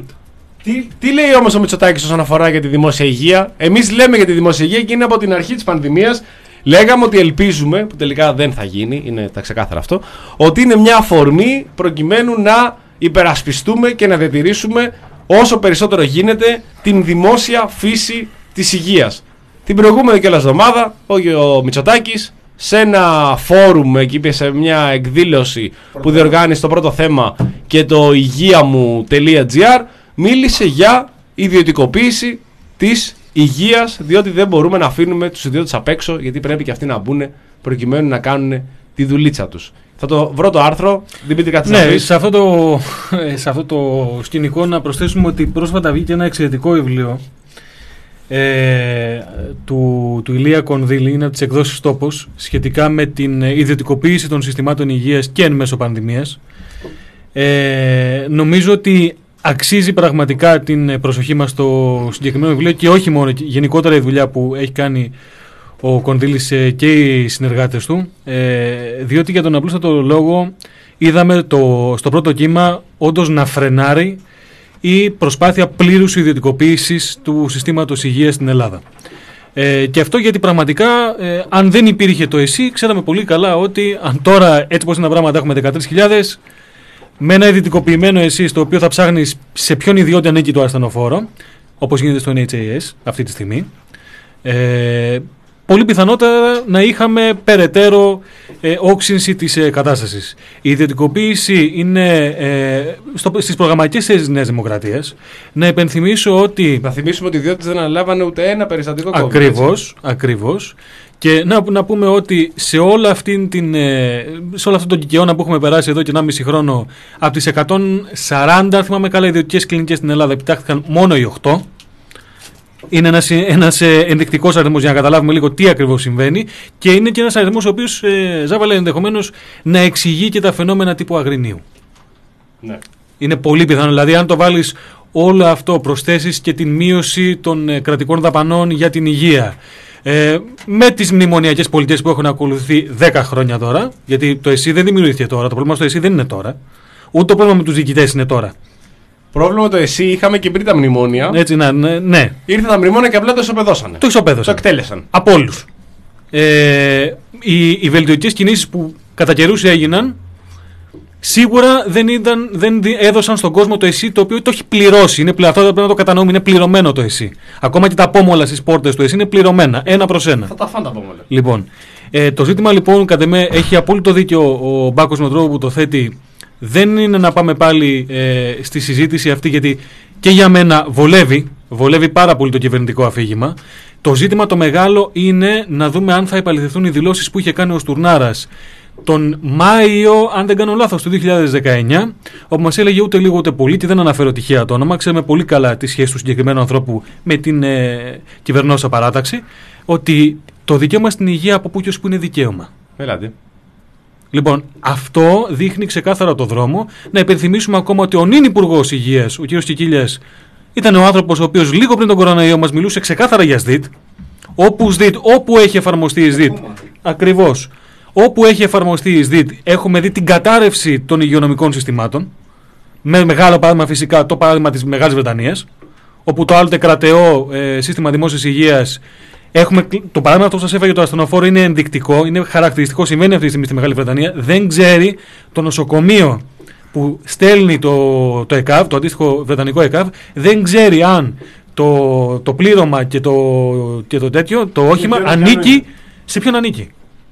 Τι, τι λέει όμως ο Μητσοτάκης όσον αφορά για τη δημόσια υγεία? Εμείς λέμε για τη δημόσια υγεία και είναι από την αρχή της πανδημίας. Λέγαμε ότι ελπίζουμε, που τελικά δεν θα γίνει, είναι τα ξεκάθαρα αυτό, ότι είναι μια αφορμή προκειμένου να υπερασπιστούμε και να διατηρήσουμε όσο περισσότερο γίνεται την δημόσια φύση της υγείας. Την προηγούμενη κιόλας εβδομάδα ο, ο Μητσοτάκης σε ένα φόρουμ εκεί, σε μια εκδήλωση που διοργάνησε το πρώτο θέμα και το υγείαμου.gr μίλησε για ιδιωτικοποίηση της υγείας, διότι δεν μπορούμε να αφήνουμε τους ιδιώτες απ' έξω, γιατί πρέπει και αυτοί να μπουν προκειμένου να κάνουν τη δουλίτσα τους. Θα το βρω το άρθρο, Δημήτρη, κάτι να Ναι, πεις. σε αυτό, το, σε αυτό το σκηνικό να προσθέσουμε ότι πρόσφατα βγήκε ένα εξαιρετικό βιβλίο ε, του, του Ηλία Κονδύλη, είναι από τις εκδόσεις Τόπος, σχετικά με την ιδιωτικοποίηση των συστημάτων υγείας και εν μέσω πανδημίας. Ε, νομίζω ότι αξίζει πραγματικά την προσοχή μας στο συγκεκριμένο βιβλίο και όχι μόνο, γενικότερα η δουλειά που έχει κάνει ο Κονδύλης και οι συνεργάτες του, ε, διότι για τον απλούστατο λόγο είδαμε το, στο πρώτο κύμα όντως να φρενάρει η προσπάθεια πλήρους ιδιωτικοποίησης του συστήματος υγείας στην Ελλάδα. Ε, και αυτό γιατί πραγματικά ε, αν δεν υπήρχε το ΕΣΥ, ξέραμε πολύ καλά ότι αν τώρα έτσι πως είναι τα πράγματα έχουμε δεκατρείς χιλιάδες, με ένα ιδιωτικοποιημένο ΕΣΥ στο οποίο θα ψάχνεις σε ποιον ιδιότητα ανήκει το ασθενοφόρο, όπως γίνεται στο Εν Έιτς Έι Ες αυτή τη στιγμή, ε, πολύ πιθανότατα να είχαμε περαιτέρω ε, όξυνση της ε, κατάστασης. Η ιδιωτικοποίηση είναι ε, στο, στις προγραμματικές θέσεις της Νέας Δημοκρατίας. Να υπενθυμίσω ότι... Να θυμίσουμε ότι οι ιδιώτες δεν αναλάβανε ούτε ένα περιστατικό COVID. Ακριβώς, ακριβώς. Και να, να πούμε ότι σε, όλα αυτήν την, ε, σε όλο αυτόν τον κικαιώνα που έχουμε περάσει εδώ και ενάμιση χρόνο, από τις εκατόν σαράντα, αν θυμάμαι καλά, ιδιωτικές κλινικές στην Ελλάδα, επιτάχθηκαν μόνο οι οκτώ. Είναι ένας, ένας ενδεικτικός αριθμός για να καταλάβουμε λίγο τι ακριβώς συμβαίνει, και είναι και ένας αριθμός ο οποίος ε, Ζάβαλε ενδεχομένως να εξηγεί και τα φαινόμενα τύπου Αγρινίου. Ναι. Είναι πολύ πιθανό, δηλαδή αν το βάλεις όλο αυτό, προσθέσεις και την μείωση των ε, κρατικών δαπανών για την υγεία, ε, με τις μνημονιακές πολιτικές που έχουν ακολουθεί δέκα χρόνια τώρα, γιατί το ΕΣΥ δεν δημιουργήθηκε τώρα, το πρόβλημα στο ΕΣΥ δεν είναι τώρα, ούτε το πρόβλημα με τους διοικητές είναι τώρα. Πρόβλημα με το ΕΣΥ είχαμε και πριν τα μνημόνια. Έτσι, ναι, ναι, ναι. Ήρθαν τα μνημόνια και απλά το ισοπεδώσανε. Το ισοπαίδωσαν. Το εκτέλεσαν. Από όλους. Ε, οι, οι βελτιωτικές κινήσεις που κατά καιρούς έγιναν, σίγουρα δεν, ήταν, δεν έδωσαν στον κόσμο το ΕΣΥ το οποίο το έχει πληρώσει. Είναι, αυτό πρέπει να το κατανοούμε, είναι πληρωμένο το ΕΣΥ. Ακόμα και τα πόμολα στις πόρτες του ΕΣΥ είναι πληρωμένα, ένα προς ένα. Θα τα φάνε τα πόμολα. Λοιπόν, ε, το ζήτημα λοιπόν, κατά με, έχει απόλυτο δίκιο ο Μπάκος με τον τρόπο που το θέτει. Δεν είναι να πάμε πάλι ε, στη συζήτηση αυτή, γιατί και για μένα βολεύει, βολεύει πάρα πολύ το κυβερνητικό αφήγημα. Το ζήτημα το μεγάλο είναι να δούμε αν θα επαληθευτούν οι δηλώσεις που είχε κάνει ο Στουρνάρας τον Μάιο, αν δεν κάνω λάθος, του δύο χιλιάδες δεκαεννιά, όπου μας έλεγε ούτε λίγο ούτε πολύ, και δεν αναφέρω τυχαία το όνομα, ξέρουμε πολύ καλά τη σχέση του συγκεκριμένου ανθρώπου με την ε, κυβερνόσα παράταξη, ότι το δικαίωμα στην υγεία από πού και ως που είναι δικαίωμα. Ελάτε. Λοιπόν, αυτό δείχνει ξεκάθαρα το δρόμο. Να υπενθυμίσουμε ακόμα ότι ο νυν Υπουργός Υγείας, ο κ. Κικίλιας, ήταν ο άνθρωπος ο οποίος λίγο πριν τον κορονοϊό μας μιλούσε ξεκάθαρα για ΣΔΙΤ. Όπου ΣΔΙΤ, όπου έχει εφαρμοστεί η ΣΔΙΤ, ακριβώς, όπου έχει εφαρμοστεί η ΣΔΙΤ, έχουμε δει την κατάρρευση των υγειονομικών συστημάτων. Με μεγάλο παράδειγμα φυσικά το παράδειγμα της Μεγάλης Βρετανίας, όπου το άλλοτε κρατεό ε, σύστημα δημόσιας υγείας. Έχουμε, το παράδειγμα αυτό που σας έφαγε το ασθενοφόρο είναι ενδεικτικό, είναι χαρακτηριστικό, συμβαίνει αυτή τη στιγμή στη Μεγάλη Βρετανία. Δεν ξέρει το νοσοκομείο που στέλνει το, το ΕΚΑΒ, το αντίστοιχο βρετανικό ΕΚΑΒ, δεν ξέρει αν το, το πλήρωμα και το, και το τέτοιο, το όχημα, ανήκει, σε ποιον ανήκει.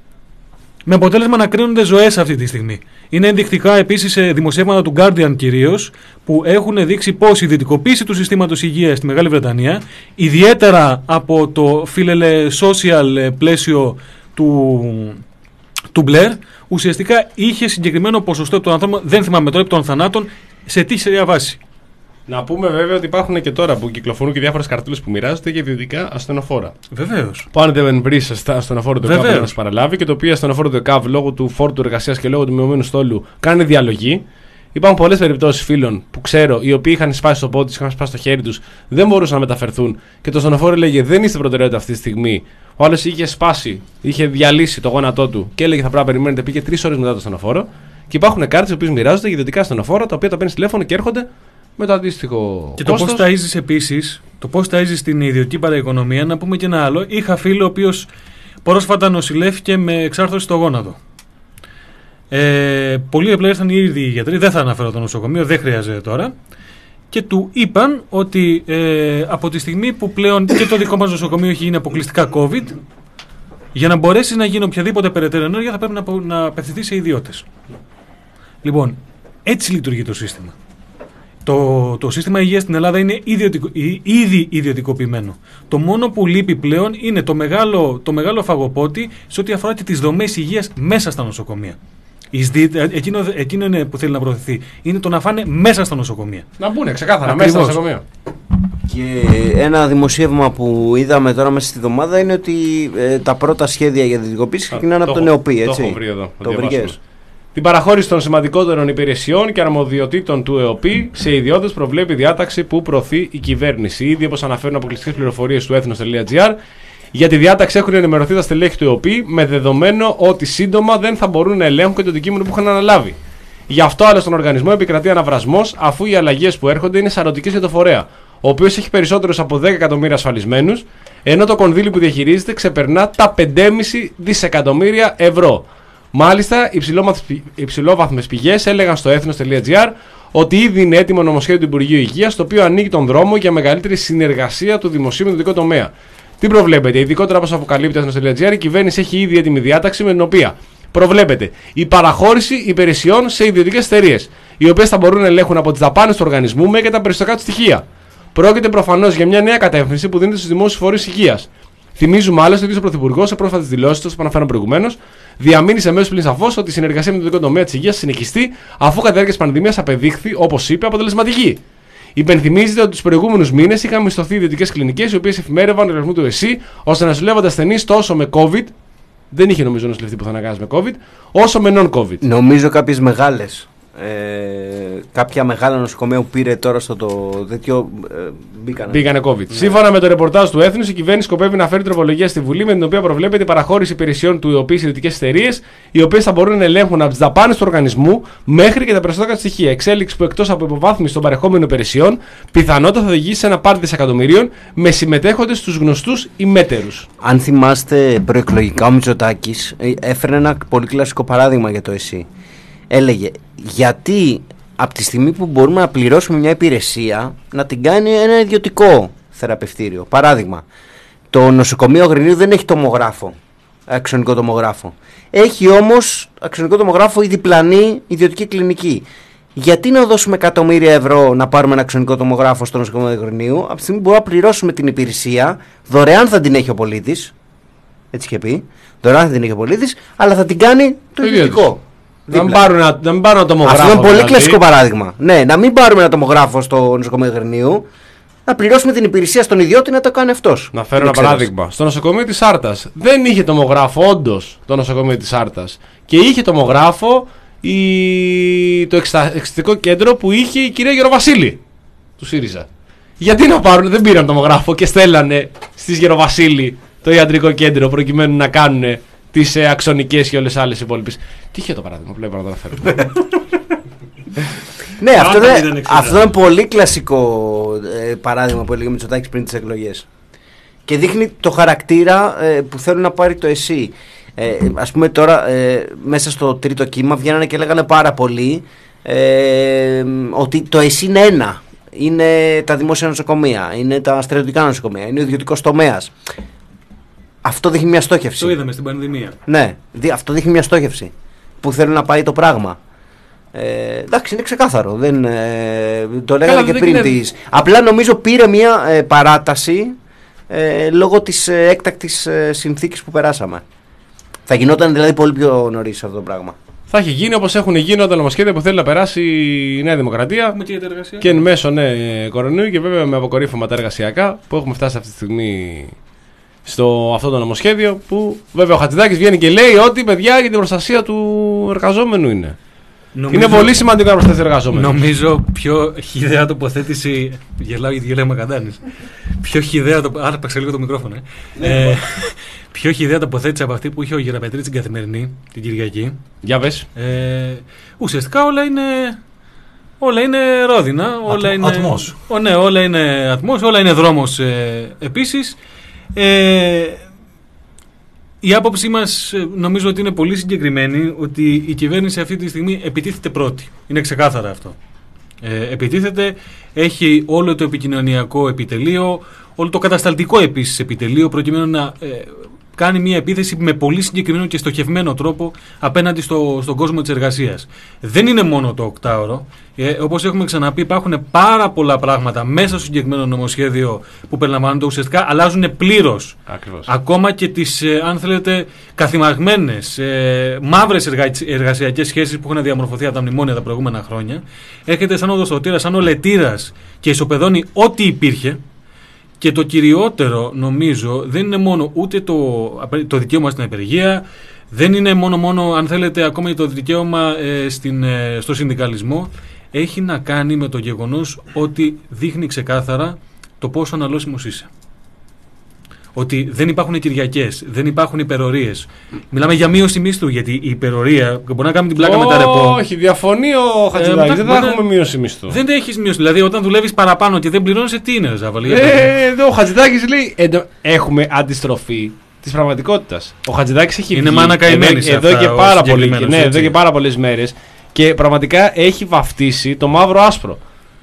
Με αποτέλεσμα να κρίνονται ζωές αυτή τη στιγμή. Είναι ενδεικτικά επίσης δημοσιεύματα του Guardian κυρίως, που έχουν δείξει πως η ιδιωτικοποίηση του συστήματος υγείας στη Μεγάλη Βρετανία, ιδιαίτερα από το φίλελε social πλαίσιο του, του Blair, ουσιαστικά είχε συγκεκριμένο ποσοστό των ανθρώπων, δεν θυμάμαι τώρα, των θανάτων, σε ετήσια βάση. Να πούμε βέβαια ότι υπάρχουν και τώρα που κυκλοφορούν και διάφορες καρτούλες που μοιράζονται για ιδιωτικά ασθενοφόρα. Βεβαίως. Που αν δεν βρει ασθενοφόρο του ΕΚΑΒ να σε παραλάβει, και το οποίο ασθενοφόρο του ΕΚΑΒ λόγω του φόρτου εργασίας και λόγω του μειωμένου στόλου κάνει διαλογή. Υπάρχουν πολλές περιπτώσεις φίλων που ξέρω, οι οποίοι είχαν σπάσει το πόδι τους, είχαν σπάσει το χέρι τους, δεν μπορούσαν να μεταφερθούν και το ασθενοφόρο έλεγε δεν είστε προτεραιότητα αυτή τη στιγμή. Ο άλλος είχε σπάσει, είχε διαλύσει το γόνατό του και έλεγε θα πρέπει να περιμένετε, πήγε τρεις ώρες μετά το ασθενοφόρο. Και υπάρχουν κάρτες οι οποίες μοιράζονται για ιδιωτικά ασθενοφόρα, τα οποία τα παίρνει τηλέφωνο και έρχονται με το αντίστοιχο. Και κόστος. το πώς ταΐζεις επίσης, το πώς ταΐζεις την ιδιωτική παραοικονομία, να πούμε και ένα άλλο. Είχα φίλο ο οποίος πρόσφατα νοσηλεύτηκε με εξάρθρωση στο γόνατο. Ε, πολλοί απλά ήρθαν οι ίδιοι γιατροί, δεν θα αναφέρω το νοσοκομείο, δεν χρειάζεται τώρα. Και του είπαν ότι ε, από τη στιγμή που πλέον και το δικό μας νοσοκομείο έχει γίνει αποκλειστικά COVID, για να μπορέσει να γίνει οποιαδήποτε περαιτέρω ενέργεια θα πρέπει να, να απευθυνθεί σε ιδιώτες. Λοιπόν, Έτσι λειτουργεί το σύστημα. Το, το σύστημα υγείας στην Ελλάδα είναι ιδιωτικο, ήδη ιδιωτικοποιημένο. Το μόνο που λείπει πλέον είναι το μεγάλο, το μεγάλο φαγοπότη σε ό,τι αφορά και τις δομές υγείας μέσα στα νοσοκομεία. Εκείνο, εκείνο είναι που θέλει να προωθηθεί. Είναι το να φάνε μέσα στα νοσοκομεία. Να μπουν ξεκάθαρα Ακριβώς. μέσα στα νοσοκομεία. Και ένα δημοσίευμα που είδαμε τώρα μέσα στη εβδομάδα είναι ότι ε, τα πρώτα σχέδια για δυτικοποίηση ξεκινάνε από τον ΕΟΠΗ. Το Έτσι. έχω βρει εδώ. Το βρήκες. Την παραχώρηση των σημαντικότερων υπηρεσιών και αρμοδιοτήτων του ΕΟΠΗ σε ιδιώτες προβλέπει διάταξη που προωθεί η κυβέρνηση. Ήδη, όπως αναφέρουν αποκλειστικές πληροφορίες του έθνος τελεία τζι άρ, για τη διάταξη έχουν ενημερωθεί τα στελέχη του ΕΟΠΗ με δεδομένο ότι σύντομα δεν θα μπορούν να ελέγχουν και το αντικείμενο που είχαν αναλάβει. Γι' αυτό, άλλο στον οργανισμό επικρατεί αναβρασμός, αφού οι αλλαγές που έρχονται είναι σαρωτικές για το φορέα, ο οποίος έχει περισσότερους από δέκα εκατομμύρια ασφαλισμένους, ενώ το κονδύλι που διαχειρίζεται ξεπερνά τα πέντε κόμμα πέντε δισεκατομμύρια ευρώ. Μάλιστα, υψηλόβαθμες πηγές έλεγαν στο έθνος τελεία τζι άρ ότι ήδη είναι έτοιμο νομοσχέδιο του Υπουργείου Υγείας, το οποίο ανοίγει τον δρόμο για μεγαλύτερη συνεργασία του δημοσίου με τον ειδικό τομέα. Τι προβλέπεται, ειδικότερα όπως αποκαλύπτει το έθνος τελεία τζι άρ, η κυβέρνηση έχει ήδη έτοιμη διάταξη με την οποία προβλέπεται η παραχώρηση υπηρεσιών σε ιδιωτικές εταιρείες, οι οποίες θα μπορούν να ελέγχουν από τις δαπάνες του οργανισμού μέχρι και τα περιουσιακά του στοιχεία. Πρόκειται προφανώς για μια νέα κατεύθυνση που δίνεται στους δημόσιους φορείς υγείας. Θυμίζουμε άλλωστε ότι ο Πρωθυπουργός σε πρόσφατες δηλώσεις του, που αναφέραμε προηγουμένως, διαμήνυσε αμέσως πλην σαφώς ότι η συνεργασία με τον ειδικό τομέα της υγείας συνεχιστεί, αφού κατά τη διάρκεια της πανδημίας απεδείχθη, όπως είπε, αποτελεσματική. Υπενθυμίζεται ότι τους προηγούμενους μήνες είχαν μισθωθεί ιδιωτικές κλινικές, οι οποίες εφημέρευαν τον αριθμό του ΕΣΥ ώστε να νοσηλεύονται ασθενείς τόσο με COVID, δεν είχε νομίζω νοσηλευτεί πουθενά κανένας με COVID, όσο με non-COVID. Νομίζω κάποιες μεγάλες. Ε, κάποια μεγάλα νοσοκομεία που πήρε τώρα στο το τέτοιο ε, μπήκανε. Μπήκανε COVID. Ναι. Σύμφωνα με το ρεπορτάζ του Έθνους, η κυβέρνηση σκοπεύει να φέρει τροπολογία στη Βουλή με την οποία προβλέπεται η παραχώρηση υπηρεσιών του ΕΟΠΗ σε ιδιωτικές εταιρείες, οι οποίες θα μπορούν να ελέγχουν από τις δαπάνες του οργανισμού μέχρι και τα περισσότερα στοιχεία. Εξέλιξη που εκτός από υποβάθμιση των παρεχόμενων υπηρεσιών, πιθανότατα θα οδηγήσει σε ένα πάρτι δισεκατομμυρίων με συμμετέχοντες στους γνωστούς ημέτερους. Αν θυμάστε προεκλογικά, ο Μητσοτάκης έφερε ένα πολύ κλασικό παράδειγμα για το ΕΣΥ. Έλεγε γιατί από τη στιγμή που μπορούμε να πληρώσουμε μια υπηρεσία να την κάνει ένα ιδιωτικό θεραπευτήριο. Παράδειγμα, το νοσοκομείο Αγρινίου δεν έχει τομογράφο, αξονικό τομογράφο. Έχει όμως αξονικό τομογράφο η διπλανή ιδιωτική κλινική. Γιατί να δώσουμε εκατομμύρια ευρώ να πάρουμε ένα αξονικό τομογράφο στο νοσοκομείο Αγρινίου, από τη στιγμή που μπορούμε να πληρώσουμε την υπηρεσία, δωρεάν θα την έχει ο πολίτης, έτσι και πει, δωρεάν θα την έχει ο πολίτης, αλλά θα την κάνει το ιδιωτικό. Να μην πάρουν ένα, να μην πάρουν ένα τομογράφο. Αυτό είναι πολύ δηλαδή. κλασικό παράδειγμα. Ναι, να μην πάρουμε ένα τομογράφο στο νοσοκομείο Αγρινίου, να πληρώσουμε την υπηρεσία στον ιδιώτη να το κάνει αυτός. Να φέρω ένα παράδειγμα. Στο νοσοκομείο της Άρτας δεν είχε τομογράφο, όντως, το νοσοκομείο της Άρτας. Και είχε τομογράφο η... το εξεταστικό κέντρο που είχε η κυρία Γεροβασίλη του ΣΥΡΙΖΑ. Γιατί να πάρουν, δεν πήραν τομογράφο και στέλνανε στις Γεροβασίλη το ιατρικό κέντρο προκειμένου να κάνουν τις ε, αξονικές και όλες τις άλλες υπόλοιπες. Τι είχε το παράδειγμα, βλέπω να το αναφέρω. Ναι, αυτό είναι, αυτό είναι πολύ κλασικό ε, παράδειγμα που έλεγε ο Μητσοτάκης πριν τις εκλογές. Και δείχνει το χαρακτήρα ε, που θέλουν να πάρει το ΕΣΥ. Ε, ας πούμε τώρα ε, μέσα στο τρίτο κύμα βγαίνανε και λέγανε πάρα πολύ ε, ότι το ΕΣΥ είναι ένα. Είναι τα δημόσια νοσοκομεία, είναι τα στρατιωτικά νοσοκομεία, είναι ο ιδιωτικός τομέας. Αυτό δείχνει μια στόχευση. Το είδαμε στην πανδημία. Ναι, αυτό δείχνει μια στόχευση. Που θέλουν να πάει το πράγμα. Ε, εντάξει, είναι ξεκάθαρο. Δεν, ε, το λέγανε Καλά, και πριν είναι... της. Απλά νομίζω πήρε μια ε, παράταση ε, λόγω της ε, έκτακτης ε, συνθήκης που περάσαμε. Θα γινόταν δηλαδή πολύ πιο νωρίς αυτό το πράγμα. Θα έχει γίνει όπως έχουν γίνει όταν νομοσχέδια που θέλει να περάσει η Νέα Δημοκρατία Με και, και εν μέσω ναι, κορονοϊού και βέβαια με αποκορύφωμα τα εργασιακά που έχουμε φτάσει αυτή τη στιγμή στο αυτό το νομοσχέδιο που βέβαια ο Χατζηδάκης βγαίνει και λέει ότι παιδιά για την προστασία του εργαζόμενου είναι. Νομίζω, είναι πολύ σημαντικό να προστατεύει του εργαζόμενου. Νομίζω πιο χιδέα τοποθέτηση. Γελάω γιατί γελάει ο Μακαντάνης. Πιο χιδέα τοποθέτηση. Άρα παίξα λίγο το μικρόφωνο. Ε. ε, πιο χιδέα τοποθέτηση από αυτή που είχε ο Γεραπετρίτης στην Καθημερινή την Κυριακή. Για πες. Ε, ουσιαστικά όλα είναι. Όλα είναι ρόδινα. Όλα Ατ, είναι, ατμός. Ό, ναι, όλα είναι ατμός. Όλα είναι δρόμος ε, επίσης. Ε, η άποψή μας νομίζω ότι είναι πολύ συγκεκριμένη, ότι η κυβέρνηση αυτή τη στιγμή επιτίθεται πρώτη. Είναι ξεκάθαρα αυτό. Ε, επιτίθεται, έχει όλο το επικοινωνιακό επιτελείο, όλο το κατασταλτικό επίσης επιτελείο, προκειμένου να ε, κάνει μια επίθεση με πολύ συγκεκριμένο και στοχευμένο τρόπο απέναντι στο, στον κόσμο της εργασίας. Δεν είναι μόνο το οκτάωρο. Ε, όπως έχουμε ξαναπεί, υπάρχουν πάρα πολλά πράγματα μέσα στο συγκεκριμένο νομοσχέδιο που περιλαμβάνονται, ουσιαστικά αλλάζουν πλήρως. Ακριβώς. Ακόμα και τις, ε, αν θέλετε, καθημαγμένες, ε, μαύρες εργα, εργασιακές σχέσεις που έχουν διαμορφωθεί από τα μνημόνια τα προηγούμενα χρόνια. Έρχεται σαν οδοστρωτήρας, σαν ολετήρας και ισοπεδώνει ό,τι υπήρχε. Και το κυριότερο, νομίζω, δεν είναι μόνο ούτε το, το δικαίωμα στην απεργία, δεν είναι μόνο, μόνο αν θέλετε, ακόμα το δικαίωμα ε, στην, ε, στο συνδικαλισμό. Έχει να κάνει με το γεγονός ότι δείχνει ξεκάθαρα το πόσο αναλώσιμος είσαι. Ότι δεν υπάρχουν Κυριακές, δεν υπάρχουν υπερορίες. Μιλάμε για μείωση μίσθου, γιατί η υπερορία μπορεί να κάνουμε την πλάκα oh, με τα ρεπό. Όχι, διαφωνεί ο Χατζηδάκης. Ε, δεν θα έχουμε μείωση μισθού. Δεν έχεις μείωση. Δηλαδή, όταν δουλεύεις παραπάνω και δεν πληρώνεσαι, τι είναι, Ζάβαλη. Ε, εδώ ο Χατζηδάκης λέει: εντο, έχουμε αντιστροφή της πραγματικότητας. Ο Χατζηδάκης έχει είναι βγει μάνα καημένη εδώ, σε εδώ, αυτά, και πάρα πολύ, ναι, έτσι. εδώ και πάρα πολλές μέρες και πραγματικά έχει βαφτίσει το μαύρο άσπρο.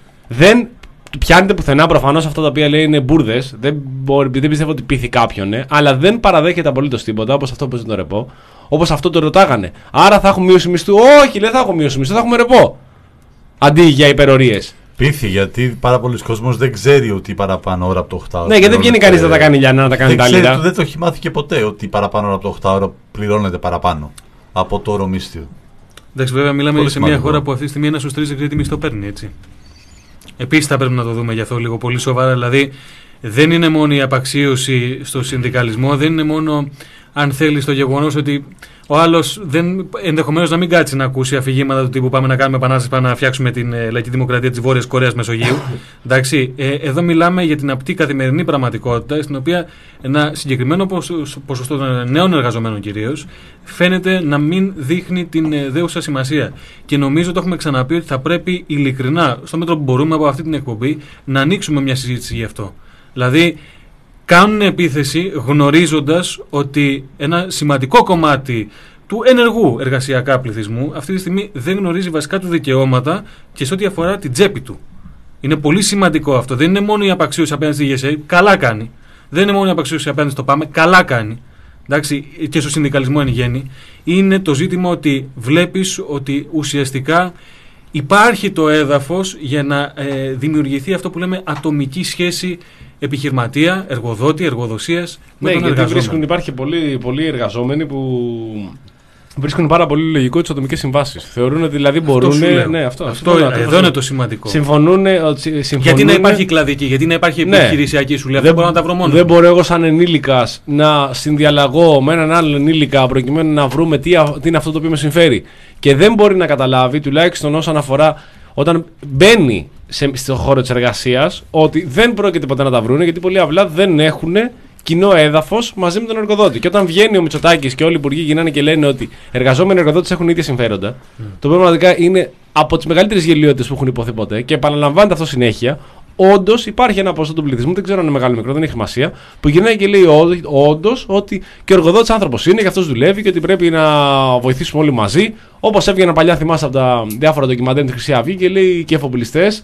Δεν πιάνεται πουθενά, προφανώς αυτά τα οποία λέει είναι μπουρδες. Δεν, δεν πιστεύω ότι πείθει κάποιον, ναι, αλλά δεν παραδέχεται απολύτως τίποτα, όπως αυτό που δεν το ρεπό, όπως αυτό το ρωτάγανε. Άρα θα έχουμε μείωση μισθού. Όχι, δεν θα έχουμε μείωση μισθού, θα έχουμε ρεπό. Αντί για υπερορίες. Πείθει, γιατί πάρα πολλοί κόσμος δεν ξέρει ότι παραπάνω ώρα από το οκτάωρο. Ναι, γιατί δεν βγαίνει κανείς να τα κάνει λιανά, να τα κάνει δεν τα ξέρει, δεν το έχει μάθει και ποτέ ότι παραπάνω ώρα από το οκτάωρο πληρώνεται παραπάνω από το όρο μίσθιο. Εντάξει, βέβαια, μιλάμε Πολύ σε μια σημαντικό. χώρα που αυτή τη στιγμή ένα στους τρεις δεν ξέρει τι μισθό παίρνει, έτσι. Επίσης, θα πρέπει να το δούμε γι' αυτό λίγο πολύ σοβαρά. Δηλαδή, δεν είναι μόνο η απαξίωση στο συνδικαλισμό, δεν είναι μόνο, αν θέλει, το γεγονός ότι ο άλλος ενδεχομένως να μην κάτσει να ακούσει αφηγήματα του τύπου πάμε να κάνουμε επανάσταση, πάμε να φτιάξουμε την ε, λαϊκή δημοκρατία της Βόρειας Κορέας Μεσογείου. Εντάξει, ε, εδώ μιλάμε για την απτή καθημερινή πραγματικότητα, στην οποία ένα συγκεκριμένο ποσοστό των νέων εργαζομένων κυρίως φαίνεται να μην δείχνει την ε, δέουσα σημασία. Και νομίζω το έχουμε ξαναπεί ότι θα πρέπει ειλικρινά, στο μέτρο που μπορούμε από αυτή την εκπομπή, να ανοίξουμε μια συζήτηση γι' αυτό. Δηλαδή, κάνουν επίθεση γνωρίζοντας ότι ένα σημαντικό κομμάτι του ενεργού εργασιακά πληθυσμού αυτή τη στιγμή δεν γνωρίζει βασικά του δικαιώματα και σε ό,τι αφορά την τσέπη του. Είναι πολύ σημαντικό αυτό. Δεν είναι μόνο η απαξίωση απέναντι στη ΓΕΣΕ, καλά κάνει. Δεν είναι μόνο η απαξίωση απέναντι στο ΠΑΜΕ, καλά κάνει. Εντάξει, και στο συνδικαλισμό εν γέννη. Είναι το ζήτημα ότι βλέπεις ότι ουσιαστικά υπάρχει το έδαφος για να ε, δημιουργηθεί αυτό που λέμε ατομική σχέση επιχειρηματία, εργοδότη, εργοδοσίας με ναι, τον γιατί εργαζόμενο. βρίσκουν, υπάρχει πολλοί, πολλοί εργαζόμενοι που βρίσκουν πάρα πολύ λογικό τις ατομικές συμβάσεις. Θεωρούν ότι δηλαδή μπορούν. Ναι, αυτό, αυτό, αυτό, εδώ αυτό είναι το σημαντικό. Συμφωνούν, συμφωνούν. Γιατί να υπάρχει κλαδική, γιατί να υπάρχει ναι. επιχειρησιακή, σου λέει. Δεν μπορώ να τα βρω μόνο. Δεν μπορώ εγώ, σαν ενήλικας, να συνδιαλλαγώ με έναν άλλον ενήλικα προκειμένου να βρούμε τι, τι είναι αυτό το οποίο με συμφέρει. Και δεν μπορεί να καταλάβει, τουλάχιστον όσον αφορά όταν μπαίνει σε, στον χώρο της εργασίας, ότι δεν πρόκειται ποτέ να τα βρούνε, γιατί πολύ απλά δεν έχουν κοινό έδαφος μαζί με τον εργοδότη. Και όταν βγαίνει ο Μητσοτάκης και όλοι οι υπουργοί γυρνάνε και λένε ότι εργαζόμενοι εργοδότες έχουν ίδια συμφέροντα, mm. το οποίο πραγματικά είναι από τις μεγαλύτερες γελιότητες που έχουν υποθεί ποτέ και επαναλαμβάνεται αυτό συνέχεια. Όντως υπάρχει ένα ποσοστό του πληθυσμού, δεν ξέρω αν είναι μεγάλο ή μικρό, δεν έχει σημασία, που γυρνάει και λέει όντως ότι και ο εργοδότης άνθρωπος είναι και αυτός δουλεύει και ότι πρέπει να βοηθήσουμε όλοι μαζί. Όπως έβγαιναν παλιά, θυμάσαι, από τα διάφορα ντοκιμαντέρ τη Χρυσή Αυγή και λέει και εφοπλιστές.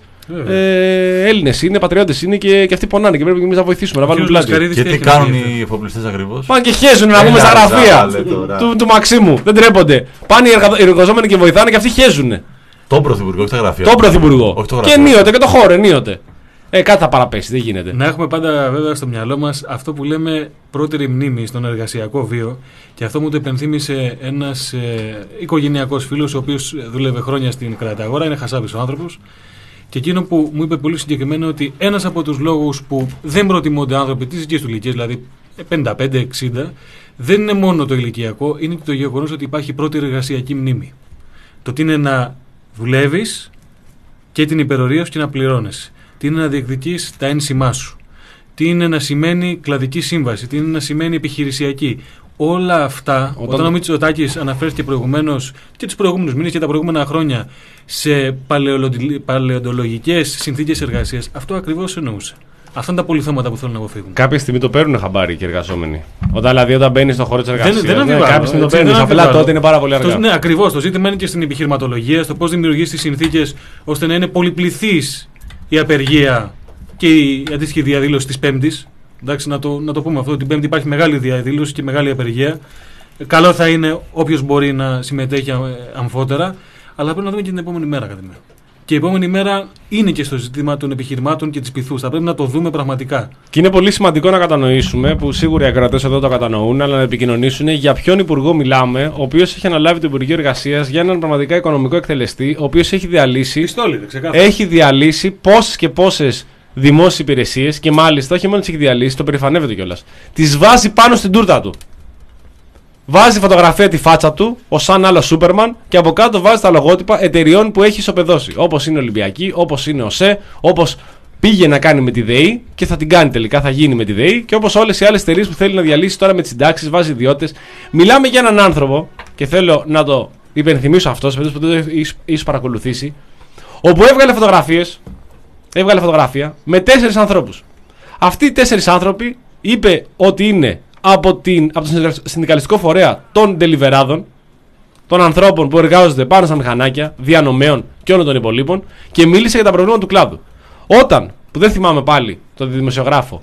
Ε, Έλληνες είναι, πατριώτες είναι και, και αυτοί πονάνε και πρέπει και εμείς να βοηθήσουμε, να βάλουμε πλάτη. Και τι κάνουν οι εφοπλιστές ακριβώς? Πάνε και χέζουν να πούμε στα γραφεία του, του Μαξίμου. Δεν τρέπονται. Πάνε οι εργαζόμενοι και βοηθάνε και αυτοί χέζουν. Τον Πρωθυπουργό, όχι τα γραφεία. Τον Πρωθυπουργό. Και ενίοτε και το χώρο, ενίοτε. Ε, κάτι θα παραπέσει, δεν γίνεται. Να έχουμε πάντα βέβαια στο μυαλό μας αυτό που λέμε πρώτερη μνήμη στον εργασιακό βίο, και αυτό μου το επενθύμησε ένας ε, οικογενειακός φίλος, ο οποίος δούλευε χρόνια στην Κραταγόρα, είναι χασάπης ο άνθρωπος. Και εκείνο που μου είπε πολύ συγκεκριμένα, ότι ένας από τους λόγους που δεν προτιμούνται άνθρωποι της δικής του ηλικίας, δηλαδή πενήντα πέντε εξήντα, δεν είναι μόνο το ηλικιακό, είναι και το γεγονός ότι υπάρχει πρώτη εργασιακή μνήμη. Το τι είναι να δουλεύεις και την υπερορία σου και να πληρώνεσαι. Τι είναι να διεκδικείς τα ένσημά σου. Τι είναι να σημαίνει κλαδική σύμβαση. Τι είναι να σημαίνει επιχειρησιακή. Όλα αυτά, όταν, όταν ο Μητσοτάκης αναφέρθηκε προηγουμένως και τους προηγούμενους μήνες και τα προηγούμενα χρόνια σε παλαιοντολογικές συνθήκες εργασίας, αυτό ακριβώς εννοούσε. Αυτά είναι τα πολυθώματα που θέλουν να αποφύγουν. Κάποια στιγμή το παίρνουν χαμπάρι και οι εργαζόμενοι. Όταν δηλαδή όταν μπαίνει στον χώρο της εργασίας. Δεν, δεν ναι, κάποια στιγμή το παίρνει. Απλά τότε είναι πάρα πολύ αργά. Το, ναι, ακριβώς. Το ζήτημα είναι και στην επιχειρηματολογία, στο πώς δημιουργείς τις συνθήκες ώστε να είναι πολυπληθής η απεργία και η αντίστοιχη διαδήλωση της Πέμπτης. Εντάξει, να το, να το πούμε αυτό. Την Πέμπτη υπάρχει μεγάλη διαδήλωση και μεγάλη απεργία. Καλό θα είναι όποιος μπορεί να συμμετέχει αμφότερα, αλλά πρέπει να δούμε και την επόμενη μέρα κατά μέρα. Και η επόμενη μέρα είναι και στο ζήτημα των επιχειρημάτων και της πυθούς. Θα πρέπει να το δούμε πραγματικά. Και είναι πολύ σημαντικό να κατανοήσουμε, που σίγουρα οι ακροατές εδώ το κατανοούν, αλλά να επικοινωνήσουν για ποιον υπουργό μιλάμε, ο οποίος έχει αναλάβει το Υπουργείο Εργασίας για έναν πραγματικά οικονομικό εκτελεστή, ο οποίος έχει διαλύσει, Πιστόλι, ξεκάθαρα. έχει διαλύσει πόσες και πόσες δημόσιες υπηρεσίες και μάλιστα όχι μόνο τις έχει διαλύσει, το περηφανεύεται κιόλας. Τις βάζει πάνω στην τούρτα του. Βάζει φωτογραφία τη φάτσα του, ως σαν άλλο Σούπερμαν, και από κάτω βάζει τα λογότυπα εταιριών που έχει ισοπεδώσει. Όπως είναι Ολυμπιακή, όπως είναι ο ΣΕ, όπως πήγε να κάνει με τη ΔΕΗ και θα την κάνει τελικά, θα γίνει με τη ΔΕΗ, και όπως όλες οι άλλες εταιρείες που θέλει να διαλύσει τώρα με τις συντάξεις, βάζει ιδιώτες. Μιλάμε για έναν άνθρωπο, και θέλω να το υπενθυμίσω αυτό, σε περίπτωση που δεν το έχεις παρακολουθήσει, όπου έβγαλε φωτογραφίες, έβγαλε φωτογραφία με τέσσερις ανθρώπους. Αυτοί οι τέσσερις άνθρωποι είπε ότι είναι από, την, από το συνδικαλιστικό φορέα των τελιβεράδων, των ανθρώπων που εργάζονται πάνω στα μηχανάκια, διανομέων και όλων των υπολείπων, και μίλησε για τα προβλήματα του κλάδου. Όταν, που δεν θυμάμαι πάλι τον δημοσιογράφο,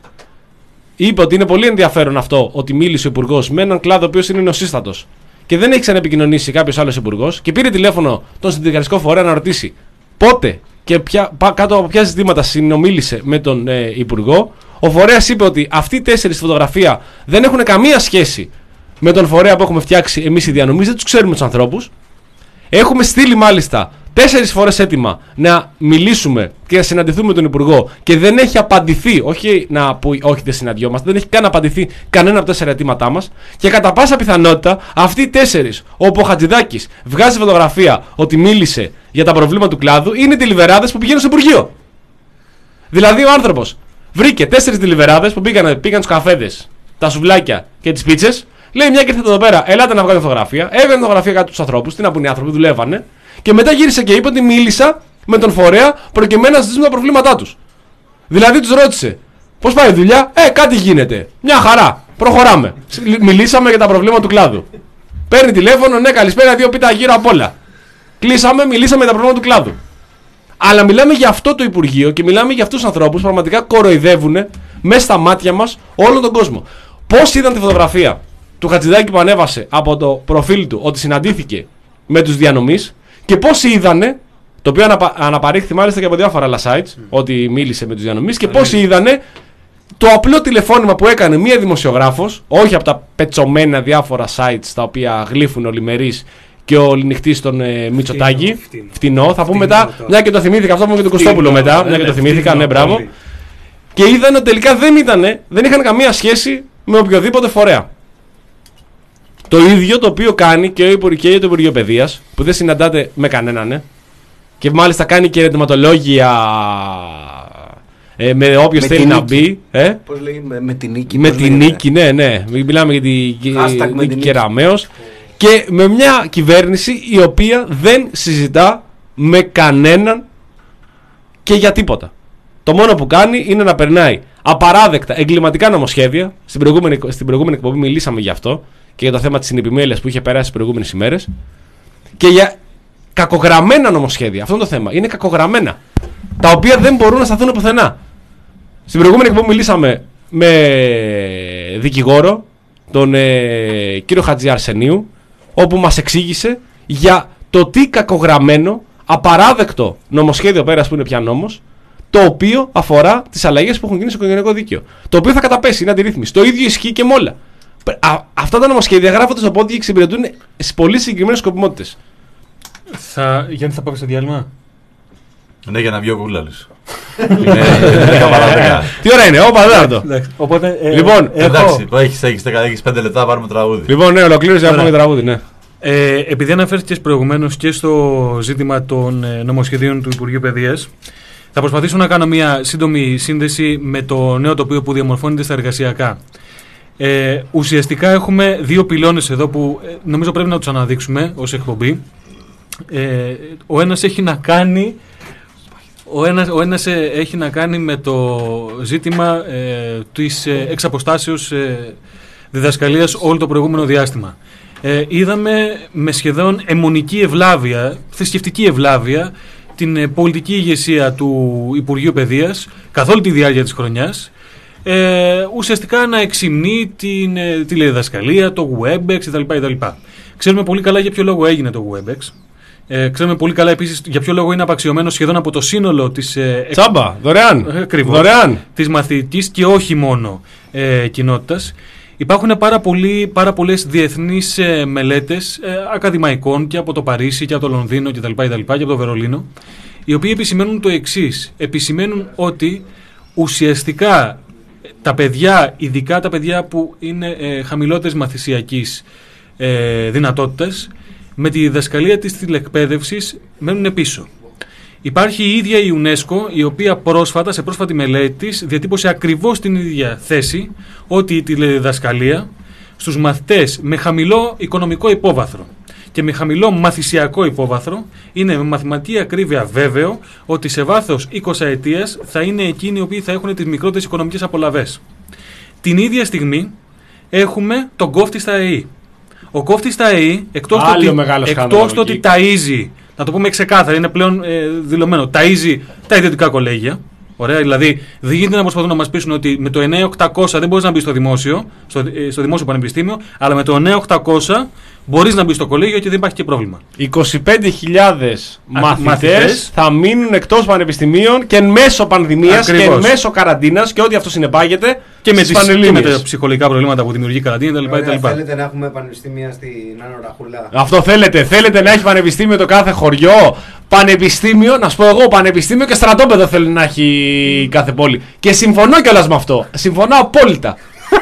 είπε ότι είναι πολύ ενδιαφέρον αυτό ότι μίλησε ο υπουργός με έναν κλάδο ο οποίος είναι νεοσύστατος και δεν έχει ξαναεπικοινωνήσει κάποιος άλλος υπουργός, και πήρε τηλέφωνο τον συνδικαλιστικό φορέα να ρωτήσει πότε και ποια, κάτω από ποια ζητήματα συνομίλησε με τον ε, υπουργό, ο φορέας είπε ότι αυτοί οι τέσσερις φωτογραφία δεν έχουν καμία σχέση με τον φορέα που έχουμε φτιάξει εμείς οι διανομείς, δεν τους ξέρουμε τους ανθρώπους. Έχουμε στείλει μάλιστα τέσσερις φορές έτοιμα να μιλήσουμε και να συναντηθούμε με τον υπουργό και δεν έχει απαντηθεί, όχι να πει όχι δεν συναντιόμαστε, δεν έχει καν απαντηθεί κανένα από τα τέσσερα αιτήματά μας, και κατά πάσα πιθανότητα αυτοί οι τέσσερις, όπου ο Χατζηδάκης βγάζει φωτογραφία ότι μίλησε για τα προβλήματα του κλάδου, είναι τηλιβεράδες που πηγαίνουν στο Υπουργείο. Δηλαδή ο άνθρωπος βρήκε τέσσερις τηλιβεράδες που πήγαν, πήγαν τους καφέδες, τα σουβλάκια και τις πίτσες. Λέει μια και ήρθατε εδώ πέρα, ελάτε να βγάλετε φωτογραφία. Έβγαλε φωτογραφία κάτω τους ανθρώπους, τι να πούνε οι άνθρωποι, δουλεύανε. Και μετά γύρισε και είπε ότι μίλησα με τον φορέα προκειμένου να συζητήσουμε τα προβλήματά τους. Δηλαδή τους ρώτησε, πώς πάει η δουλειά, Ε, κάτι γίνεται. Μια χαρά. Προχωράμε. Μιλήσαμε για τα προβλήματα του κλάδου. Παίρνει τηλέφωνο, ναι, καλησπέρα, δύο πίτα γύρω απ' όλα. Κλείσαμε, μιλήσαμε για τα προβλήματα του κλάδου. Αλλά μιλάμε για αυτό το Υπουργείο και μιλάμε για αυτούς τους ανθρώπους που πραγματικά κοροϊδεύουν μέσα στα μάτια μας όλον τον κόσμο. Πώς είδαν τη φωτογραφία του Χατζηδάκη που ανέβασε από το προφίλ του ότι συναντήθηκε με τους διανομείς, και πώς είδανε, το οποίο αναπα, αναπαρήχθη μάλιστα και από διάφορα άλλα sites, mm. ότι μίλησε με τους διανομείς, και πώς είδανε το απλό τηλεφώνημα που έκανε μία δημοσιογράφος, όχι από τα πετσωμένα διάφορα sites τα οποία γλύφουν ο Λιμερής και ο Λινιχτής στον ε, Μητσοτάκη. Φτηνό, φτηνό. Θα πούμε μετά, το... μια και το θυμήθηκα, αυτό μου και τον Κωστόπουλο μετά, μια και το θυμήθηκα, ναι, μπράβο. Και είδαν ότι τελικά δεν, ήτανε, δεν είχαν καμία σχέση με οποιοδήποτε φορέα. Το ίδιο το οποίο κάνει και ο Υπουργείο το Υπουργείο Παιδείας, που δεν συναντάται με κανέναν, ναι, και μάλιστα κάνει και ερωτηματολόγια ε, με όποιος θέλει να μπει. Ε? Πώς λέει, με, με την νίκη. Με την νίκη, ναι, ναι. Μιλάμε για την νίκη Κεραμέως. Και με μια κυβέρνηση η οποία δεν συζητά με κανέναν και για τίποτα. Το μόνο που κάνει είναι να περνάει απαράδεκτα εγκληματικά νομοσχέδια. Στην προηγούμενη, στην προηγούμενη εκπομπή μιλήσαμε γι' αυτό και για το θέμα της συνεπιμέλειας που είχε περάσει τις προηγούμενες ημέρες. Και για κακογραμμένα νομοσχέδια. Αυτό είναι το θέμα. Είναι κακογραμμένα. Τα οποία δεν μπορούν να σταθούν πουθενά. Στην προηγούμενη εκπομπή μιλήσαμε με δικηγόρο, τον ε, κύριο Χατζη Αρσενίου, όπου μας εξήγησε για το τι κακογραμμένο, απαράδεκτο νομοσχέδιο πέρας που είναι πια νόμος, το οποίο αφορά τις αλλαγές που έχουν γίνει στο οικογενειακό δίκαιο. Το οποίο θα καταπέσει, είναι αντιρρύθμιση. Το ίδιο ισχύει και με όλα. Α, αυτά τα νομοσχέδια γράφονται στο πόδι και εξυπηρετούν σε πολύ συγκεκριμένες σκοπιμότητες. Θα... Γιάννη, θα πάμε στο διάλειμμα. Ναι, για να βγει ο Κούλαλης. Τι ώρα είναι, όπα, δέρατο. Λοιπόν, εντάξει, το έχεις, έχεις, έχεις πέντε λεπτά, πάρουμε τραγούδι. Λοιπόν, ναι, ολοκλήρωσε να πούμε τραγούδι, ναι. Ε, επειδή αναφέρθηκες προηγουμένως και στο ζήτημα των ε, νομοσχεδίων του Υπουργείου Παιδείας, θα προσπαθήσω να κάνω μια σύντομη σύνδεση με το νέο τοπίο που διαμορφώνεται στα εργασιακά. Ε, ουσιαστικά έχουμε δύο πυλώνες εδώ που ε, νομίζω πρέπει να τους αναδείξουμε ως εκπομπή. Ε, ο ένας έχει να κάνει ο ένας, ο ένας ε, έχει να κάνει με το ζήτημα ε, της ε, εξ αποστάσεως ε, διδασκαλίας όλο το προηγούμενο διάστημα. Ε, είδαμε με σχεδόν αιμονική ευλάβεια, θρησκευτική ευλάβεια, την ε, πολιτική ηγεσία του Υπουργείου Παιδείας καθ' όλη τη διάρκεια της χρονιάς ε, ουσιαστικά να εξυμνεί την ε, τηλεδιδασκαλία, το WebEx κτλ. Ξέρουμε πολύ καλά για ποιο λόγο έγινε το WebEx. Ε, ξέρουμε πολύ καλά επίσης για ποιο λόγο είναι απαξιωμένο σχεδόν από το σύνολο της ε, Τσάμπα, δωρεάν. Ακριβώς, δωρεάν. της μαθητικής και όχι μόνο ε, κοινότητας. Υπάρχουν πάρα, πολλοί, πάρα πολλές διεθνείς ε, μελέτες ε, ακαδημαϊκών και από το Παρίσι και από το Λονδίνο κτλ. Και από το Βερολίνο, οι οποίοι επισημαίνουν το εξής. Επισημαίνουν ότι ουσιαστικά τα παιδιά, ειδικά τα παιδιά που είναι ε, χαμηλότερης μαθησιακής ε, δυνατότητας, με τη διδασκαλία της τηλεκπαίδευσης μένουν πίσω. Υπάρχει η ίδια η UNESCO, η οποία πρόσφατα, σε πρόσφατη μελέτη της, διατύπωσε ακριβώς την ίδια θέση, ότι η τηλεδιδασκαλία στους μαθητές με χαμηλό οικονομικό υπόβαθρο και με χαμηλό μαθησιακό υπόβαθρο είναι με μαθηματική ακρίβεια βέβαιο ότι σε βάθος είκοσι ετίας θα είναι εκείνοι οι οποίοι θα έχουν τις μικρότερες οικονομικές απολαβές. Την ίδια στιγμή έχουμε τον κόφτη στα ΕΗ. Ο κόφτης στα ΕΗ, εκτός το ότι, εκτός το ότι ταΐζει, να το πούμε ξεκάθαρα, είναι πλέον ε, δηλωμένο, ταΐζει τα ιδιωτικά κολέγια. Ωραία, δηλαδή δεν γίνεται να προσπαθούν να μας πείσουν ότι με το εννιά χιλιάδες οκτακόσια δεν μπορείς να μπει στο δημόσιο, στο, ε, στο δημόσιο πανεπιστήμιο, αλλά με το εννιά χιλιάδες οκτακόσια μπορείς να μπει στο κολέγιο και δεν υπάρχει και πρόβλημα. είκοσι πέντε χιλιάδες μαθητές θα μείνουν εκτός πανεπιστημίων και εν μέσω πανδημίας και εν μέσω καραντίνας και ό,τι αυτό συνεπάγεται και με, τις, και με τα ψυχολογικά προβλήματα που δημιουργεί η καραντίνα κτλ. Θέλετε να έχουμε πανεπιστήμια στην Άνω Ραχούλα? Αυτό θέλετε. Θέλετε να έχει πανεπιστήμιο το κάθε χωριό. Πανεπιστήμιο, να σου πω εγώ, πανεπιστήμιο και στρατόπεδο θέλει να έχει κάθε πόλη. Και συμφωνώ κιόλας με αυτό. Συμφωνώ απόλυτα.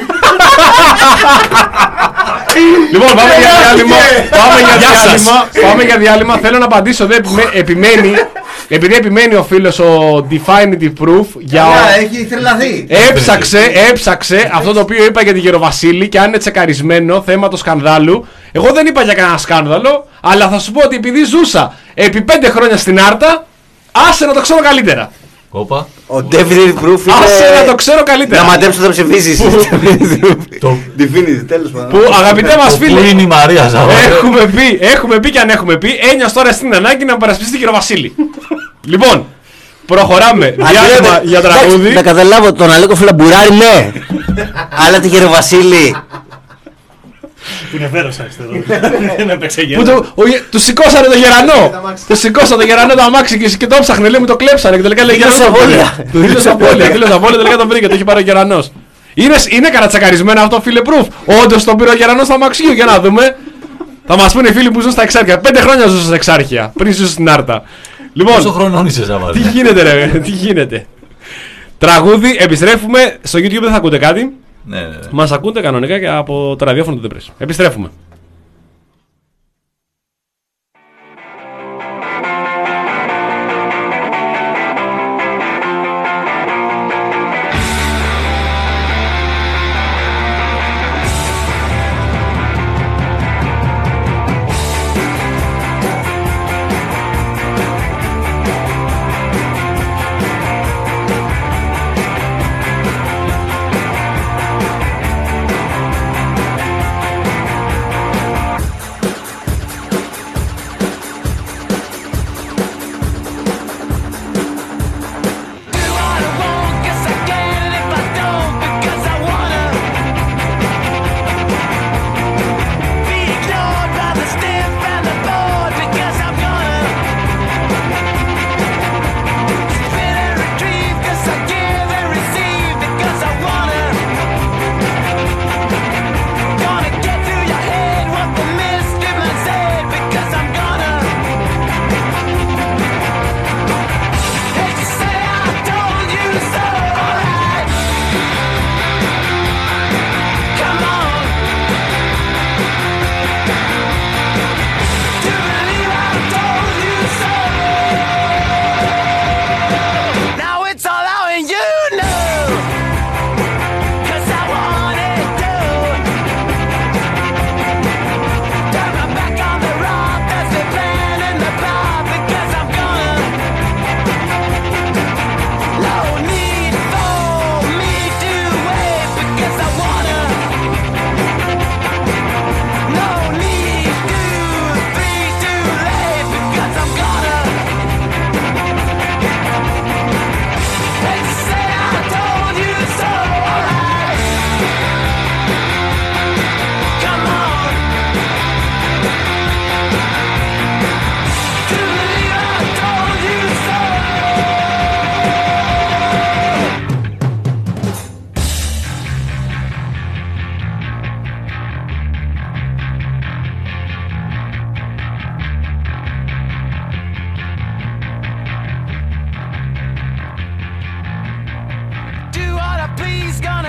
Λοιπόν, πάμε για διάλειμμα. Πάμε για διάλειμμα. Πάμε για διάλειμμα. Θέλω να απαντήσω. Δεν επιμένει. Επειδή επιμένει ο φίλος ο Definitive Proof για. Έχει τρελαθεί. Έψαξε, έψαξε αυτό το οποίο είπα για την Γεροβασίλη και αν είναι τσεκαρισμένο θέμα του σκανδάλου. Εγώ δεν είπα για κανένα σκάνδαλο, αλλά θα σου πω ότι επειδή ζούσα επί πέντε χρόνια στην Άρτα, άσε να το ξέρω καλύτερα. Όπα. Ο Definitive Proof είναι. Άσε να το ξέρω καλύτερα. Να μαντέψω θα ψηφίσεις. Το Definitive, τέλος πάντων. Που αγαπητέ μας φίλοι. Πού είναι η Μαρία Ζαβά? Έχουμε πει, έχουμε πει και αν έχουμε πει, ένιωσε τώρα στην ανάγκη να παρασπιστεί την Γεροβασίλη. Λοιπόν, προχωράμε. Διάλειμμα για τραγούδι. Να καταλάβω τον Αλέκο Φλαμπουράρη, ναι. Αλλά τη Γεροβασίλη. Που είναι βέρος αριστερό. Δεν έπαιξε Που του, ο, του σηκώσανε το γερανό. Του σηκώσανε το γερανό το αμάξι και, και το ψάχνε. Λέει μου το κλέψανε και τελικά λέει Δήλωσε απώλεια. Του δήλωσε απώλεια. Δήλωσε απώλεια, τελικά τον βρήκε. Το έχει πάρει ο γερανός. Είναι, είναι καρατσακαρισμένο αυτό, φίλε Proof? Όντως τον πήρε ο γερανός στο αμαξιού. Για να δούμε. Θα μας πούνε οι φίλοι που ζουν στα Εξάρχεια. Πέντε χρόνια ζουν στα Εξάρχεια. Πριν ζουν στην Άρτα. Λοιπόν, πόσο χρονών είσαι, Ζαβά? Τι γίνεται, ρε, τι γίνεται. Τραγούδι, επιστρέφουμε. Στο YouTube δεν θα ακούτε κάτι. Ναι, ναι, ναι. Μας ακούτε κανονικά και από το ραδιόφωνο του The Press. Επιστρέφουμε.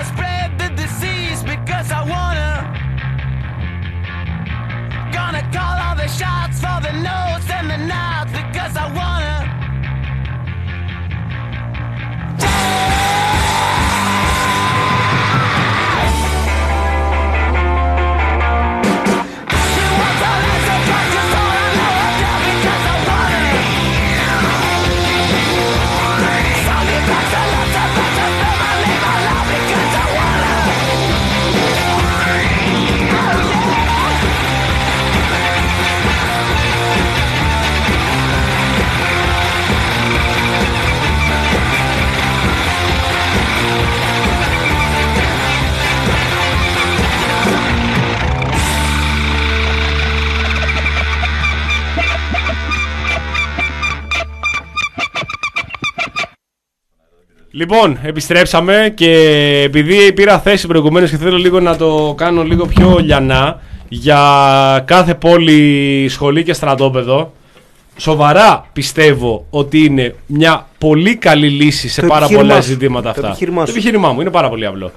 Gonna spread the disease because I wanna. Gonna call all the shots for the notes and the nods because I wanna. Λοιπόν, επιστρέψαμε και επειδή πήρα θέση προηγουμένως και θέλω λίγο να το κάνω λίγο πιο λιανά για κάθε πόλη, σχολή και στρατόπεδο, σοβαρά πιστεύω ότι είναι μια πολύ καλή λύση σε το πάρα πολλά ζητήματα αυτά. Το επιχείρημά, το επιχείρημά μου είναι πάρα πολύ απλό.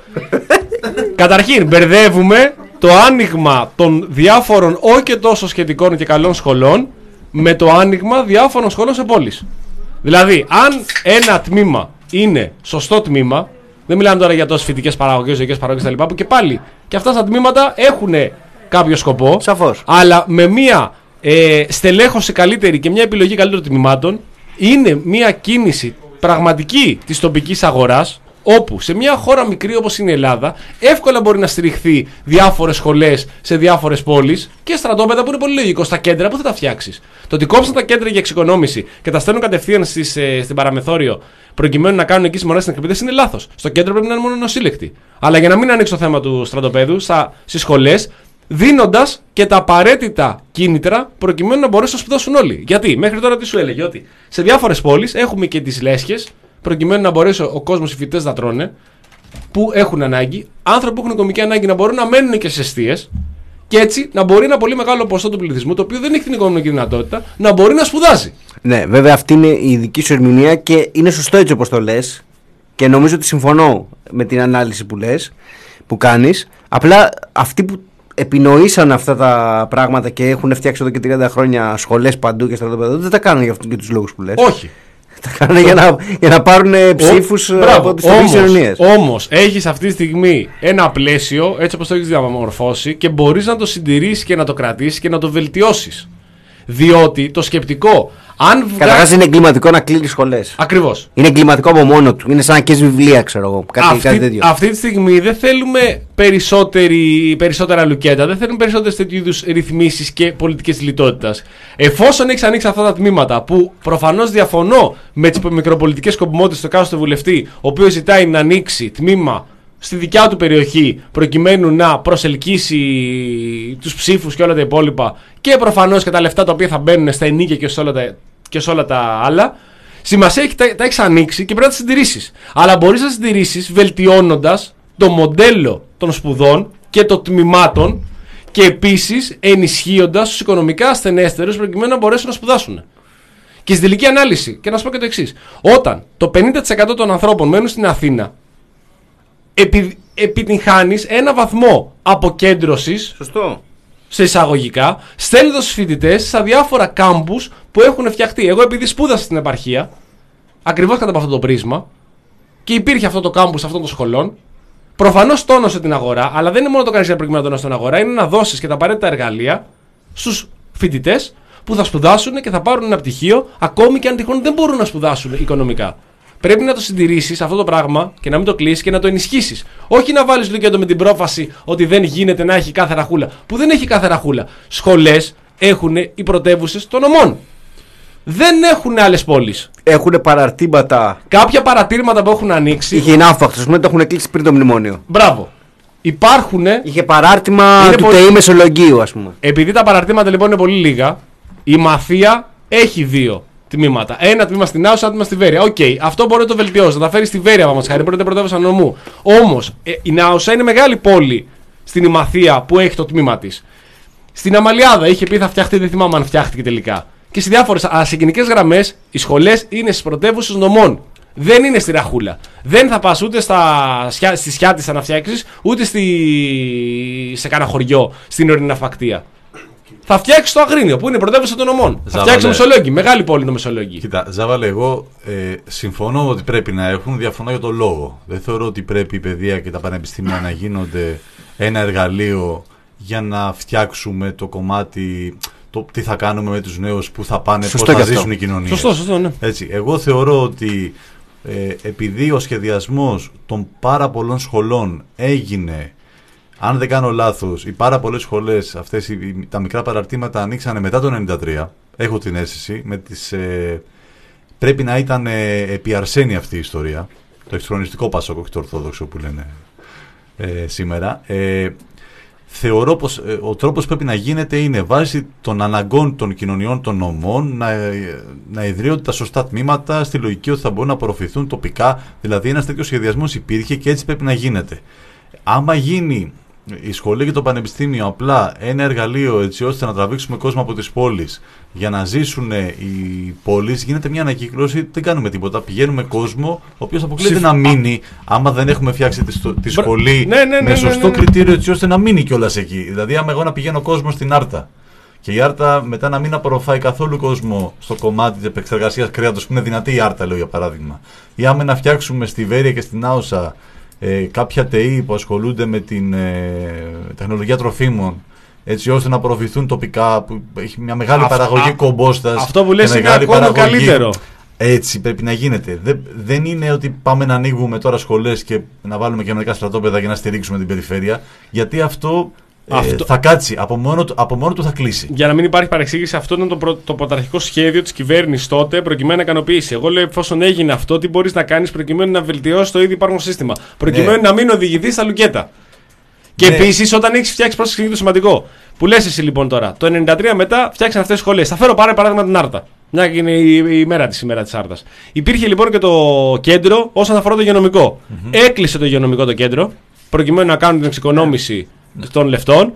Καταρχήν, μπερδεύουμε το άνοιγμα των διάφορων όχι και τόσο σχετικών και καλών σχολών με το άνοιγμα διάφορων σχολών σε πόλεις. Δηλαδή, αν ένα τμήμα είναι σωστό τμήμα, δεν μιλάμε τώρα για τόσες φοιτικές παραγωγές, ζωικές παραγωγές κτλ. Που και πάλι και αυτά τα τμήματα έχουν κάποιο σκοπό. Σαφώς. Αλλά με μια ε, στελέχωση καλύτερη και μια επιλογή καλύτερων τμήματων, είναι μια κίνηση πραγματική της τοπικής αγοράς, όπου σε μια χώρα μικρή όπως είναι η Ελλάδα, εύκολα μπορεί να στηριχθεί διάφορες σχολές σε διάφορες πόλεις και στρατόπεδα που είναι πολύ λογικό. Στα κέντρα που θα τα φτιάξεις. Το ότι κόψαν τα κέντρα για εξοικονόμηση και τα στέλνουν κατευθείαν στις, ε, στην παραμεθόριο προκειμένου να κάνουν εκεί συμμορίες στην εκπαίδευση είναι λάθος. Στο κέντρο πρέπει να είναι μόνο νοσήλεκτοι. Αλλά για να μην ανοίξει το θέμα του στρατοπέδου στις σχολές, δίνοντας και τα απαραίτητα κίνητρα προκειμένου να μπορέσουν να σπουδάσουν όλοι. Γιατί μέχρι τώρα τι σου έλεγε, ότι σε διάφορες πόλεις έχουμε και τις λέσχες προκειμένου να μπορέσει ο κόσμος, οι φοιτητές να τρώνε, που έχουν ανάγκη, άνθρωποι που έχουν οικονομική ανάγκη να μπορούν να μένουν και σε εστίες και έτσι να μπορεί ένα πολύ μεγάλο ποσοστό του πληθυσμού, το οποίο δεν έχει την οικονομική δυνατότητα, να μπορεί να σπουδάζει. Ναι, βέβαια αυτή είναι η δική σου ερμηνεία και είναι σωστό έτσι όπως το λες και νομίζω ότι συμφωνώ με την ανάλυση που λες, που κάνεις. Απλά αυτοί που επινοήσαν αυτά τα πράγματα και έχουν φτιάξει εδώ και τριάντα χρόνια σχολές παντού και στρατόπεδα, δεν τα κάνουν για αυτούς και τους λόγους που λες. Όχι. Τα κάνουν για να, για να πάρουν ψήφους από τις τοπικές κοινωνίες. Όμως έχεις αυτή τη στιγμή ένα πλαίσιο έτσι όπως το έχεις διαμορφώσει και μπορείς να το συντηρήσεις και να το κρατήσεις και να το βελτιώσεις. Διότι το σκεπτικό, αν βγα... Καταρχάς είναι εγκληματικό να κλείνει σχολές. Ακριβώς. Είναι εγκληματικό από μόνο του. Είναι σαν να καίς βιβλία, ξέρω εγώ. Κάτι, αυτή, κάτι τέτοιο. Αυτή τη στιγμή δεν θέλουμε περισσότερα λουκέτα, δεν θέλουμε περισσότερες τέτοιου είδους ρυθμίσεις και πολιτικές λιτότητας. Εφόσον έχεις ανοίξει αυτά τα τμήματα, που προφανώς διαφωνώ με τις μικροπολιτικές σκοπιμότητες του εκάστοτε βουλευτή, ο οποίος ζητάει να ανοίξει τμήμα στη δικιά του περιοχή προκειμένου να προσελκύσει τους ψήφους και όλα τα υπόλοιπα και προφανώς και τα λεφτά τα οποία θα μπαίνουν στα ενίκια και σε όλα τα, και σε όλα τα άλλα, σημασία έχει τα, τα έχεις ανοίξει και πρέπει να τα συντηρήσεις. Αλλά μπορείς να συντηρήσεις βελτιώνοντας το μοντέλο των σπουδών και των τμήματων και επίσης ενισχύοντας τους οικονομικά ασθενέστερους προκειμένου να μπορέσουν να σπουδάσουν. Και στη τελική ανάλυση, και να σου πω και το εξής, όταν το πενήντα τοις εκατό των ανθρώπων μένουν στην Αθήνα, επι, επιτυγχάνεις ένα βαθμό αποκέντρωσης. Σωστό. Σε εισαγωγικά, στέλνοντας τους φοιτητές στα διάφορα κάμπους που έχουν φτιαχτεί. Εγώ, επειδή σπούδασα στην επαρχία, ακριβώς κατά από αυτό το πρίσμα, και υπήρχε αυτό το κάμπους αυτών των σχολών, προφανώς τόνωσε την αγορά, αλλά δεν είναι μόνο το κάνεις για προκειμένου να τονώσει την αγορά, είναι να δώσεις και τα απαραίτητα εργαλεία στους φοιτητές που θα σπουδάσουν και θα πάρουν ένα πτυχίο, ακόμη και αν τυχόν δεν μπορούν να σπουδάσουν οικονομικά. Πρέπει να το συντηρήσεις αυτό το πράγμα και να μην το κλείσεις και να το ενισχύσεις. Όχι να βάλεις λουκέτο με την πρόφαση ότι δεν γίνεται να έχει κάθε ραχούλα. Που δεν έχει κάθε ραχούλα. Σχολές έχουν οι πρωτεύουσες των νομών. Δεν έχουν άλλες πόλεις. Έχουν παραρτήματα. Κάποια παρατήρηματα που έχουν ανοίξει. Είχε ναύφαχτος, πούμε, το έχουν κλείσει πριν το μνημόνιο. Μπράβο. Υπάρχουν. Είχε παράρτημα του πολύ... ΤΕΗ Μεσολογγίου, ας πούμε. Επειδή τα παραρτήματα λοιπόν είναι πολύ λίγα, η Μαθία έχει δύο τμήματα. Ένα τμήμα στην Άουσα, ένα τμήμα στη Βέρεια. Οκ, okay, αυτό μπορεί να το βελτιώσει, να τα φέρει στη Βέρεια, μας χάρη, μπορεί να πρωτεύουσα νομού. Όμως, ε, η Άουσα είναι μεγάλη πόλη στην Ημαθία που έχει το τμήμα της. Στην Αμαλιάδα είχε πει θα φτιαχτεί, δεν θυμάμαι αν φτιάχτηκε τελικά. Και σε διάφορες ασυγενικές γραμμές οι σχολές είναι στις πρωτεύουσες νομών. Δεν είναι στη Ραχούλα. Δεν θα πας ούτε στα, στη Σιάτισσα να φτιάξεις, ούτε στη, σε κάνα χωριό στην ορεινή ναυπακτία. Θα φτιάξει το Αγρίνιο που είναι πρωτεύουσα των νομών. Θα φτιάξει Μεσολόγγι, μεγάλη πόλη το Μεσολόγγι. Κοίτα, Ζάβαλε, εγώ ε, συμφωνώ ότι πρέπει να έχουν, διαφωνώ για τον λόγο. Δεν θεωρώ ότι πρέπει η παιδεία και τα πανεπιστήμια να γίνονται ένα εργαλείο για να φτιάξουμε το κομμάτι. Το τι θα κάνουμε με τους νέους, που θα πάνε, πώς θα ζήσουν οι κοινωνίες. Σωστό, σωστό, ναι. Έτσι, εγώ θεωρώ ότι ε, επειδή ο σχεδιασμός των πάρα πολλών σχολών έγινε. Αν δεν κάνω λάθος, οι πάρα πολλές σχολές, αυτές οι, τα μικρά παραρτήματα ανοίξανε μετά το ενενήντα τρία. Έχω την αίσθηση. Με τις, ε, πρέπει να ήταν ε, επί Αρσένη αυτή η ιστορία. Το εξχρονιστικό Πασόκ, όχι το Ορθόδοξο που λένε ε, σήμερα. Ε, θεωρώ πως ε, ο τρόπος πρέπει να γίνεται είναι βάσει των αναγκών των κοινωνιών των νομών να, ε, να ιδρύονται τα σωστά τμήματα στη λογική ότι θα μπορούν να απορροφηθούν τοπικά. Δηλαδή ένας τέτοιος σχεδιασμός υπήρχε και έτσι πρέπει να γίνεται. Άμα γίνει η σχολή και το πανεπιστήμιο απλά ένα εργαλείο έτσι ώστε να τραβήξουμε κόσμο από τις πόλεις για να ζήσουν οι πόλεις, γίνεται μια ανακύκλωση, δεν κάνουμε τίποτα. Πηγαίνουμε κόσμο ο οποίος αποκλείεται Συμφ... να μείνει άμα δεν έχουμε φτιάξει τη, τη σχολή ναι, ναι, ναι, με σωστό ναι, ναι, ναι. κριτήριο έτσι ώστε να μείνει κιόλας εκεί. Δηλαδή άμα εγώ να πηγαίνω κόσμο στην Άρτα και η Άρτα μετά να μην απορροφάει καθόλου κόσμο στο κομμάτι της επεξεργασίας κρέατος που είναι δυνατή η Άρτα, λέω για παράδειγμα, ή άμα να φτιάξουμε στη Βέρεια και στην Άουσα Ε, κάποια ΤΕΗ που ασχολούνται με την ε, τεχνολογία τροφίμων έτσι ώστε να προωθηθούν τοπικά, που έχει μια μεγάλη Αυ, παραγωγή α, κομπόστας. Αυτό που λες είναι ακόμα καλύτερο. Έτσι πρέπει να γίνεται. Δεν, δεν είναι ότι πάμε να ανοίγουμε τώρα σχολές και να βάλουμε και μερικά στρατόπεδα για να στηρίξουμε την περιφέρεια, γιατί αυτό, αυτό... Ε, θα κάτσει. Από μόνο, του, από μόνο του θα κλείσει. Για να μην υπάρχει παρεξήγηση, αυτό ήταν το, προ, το πρωταρχικό σχέδιο της κυβέρνησης τότε προκειμένου να ικανοποιήσει. Εγώ λέω, εφόσον έγινε αυτό, τι μπορείς να κάνεις προκειμένου να βελτιώσεις το ήδη υπάρχον σύστημα. Προκειμένου ναι. να μην οδηγηθεί στα λουκέτα. Και ναι. επίσης, όταν έχεις φτιάξει πρόσεξε το σημαντικό. Που λες εσύ λοιπόν τώρα, το ενενήντα τρία μετά φτιάξαν αυτές τις σχολές. Θα φέρω πάρε παράδειγμα την Άρτα. Μια και είναι η, η μέρα της ημέρα της Άρτας. Υπήρχε λοιπόν και το κέντρο όσον αφορά το υγειονομικό. Mm-hmm. Έκλεισε το υγειονομικό το κέντρο προκειμένου να κάνουν την εξοικονόμηση yeah. των λεφτών.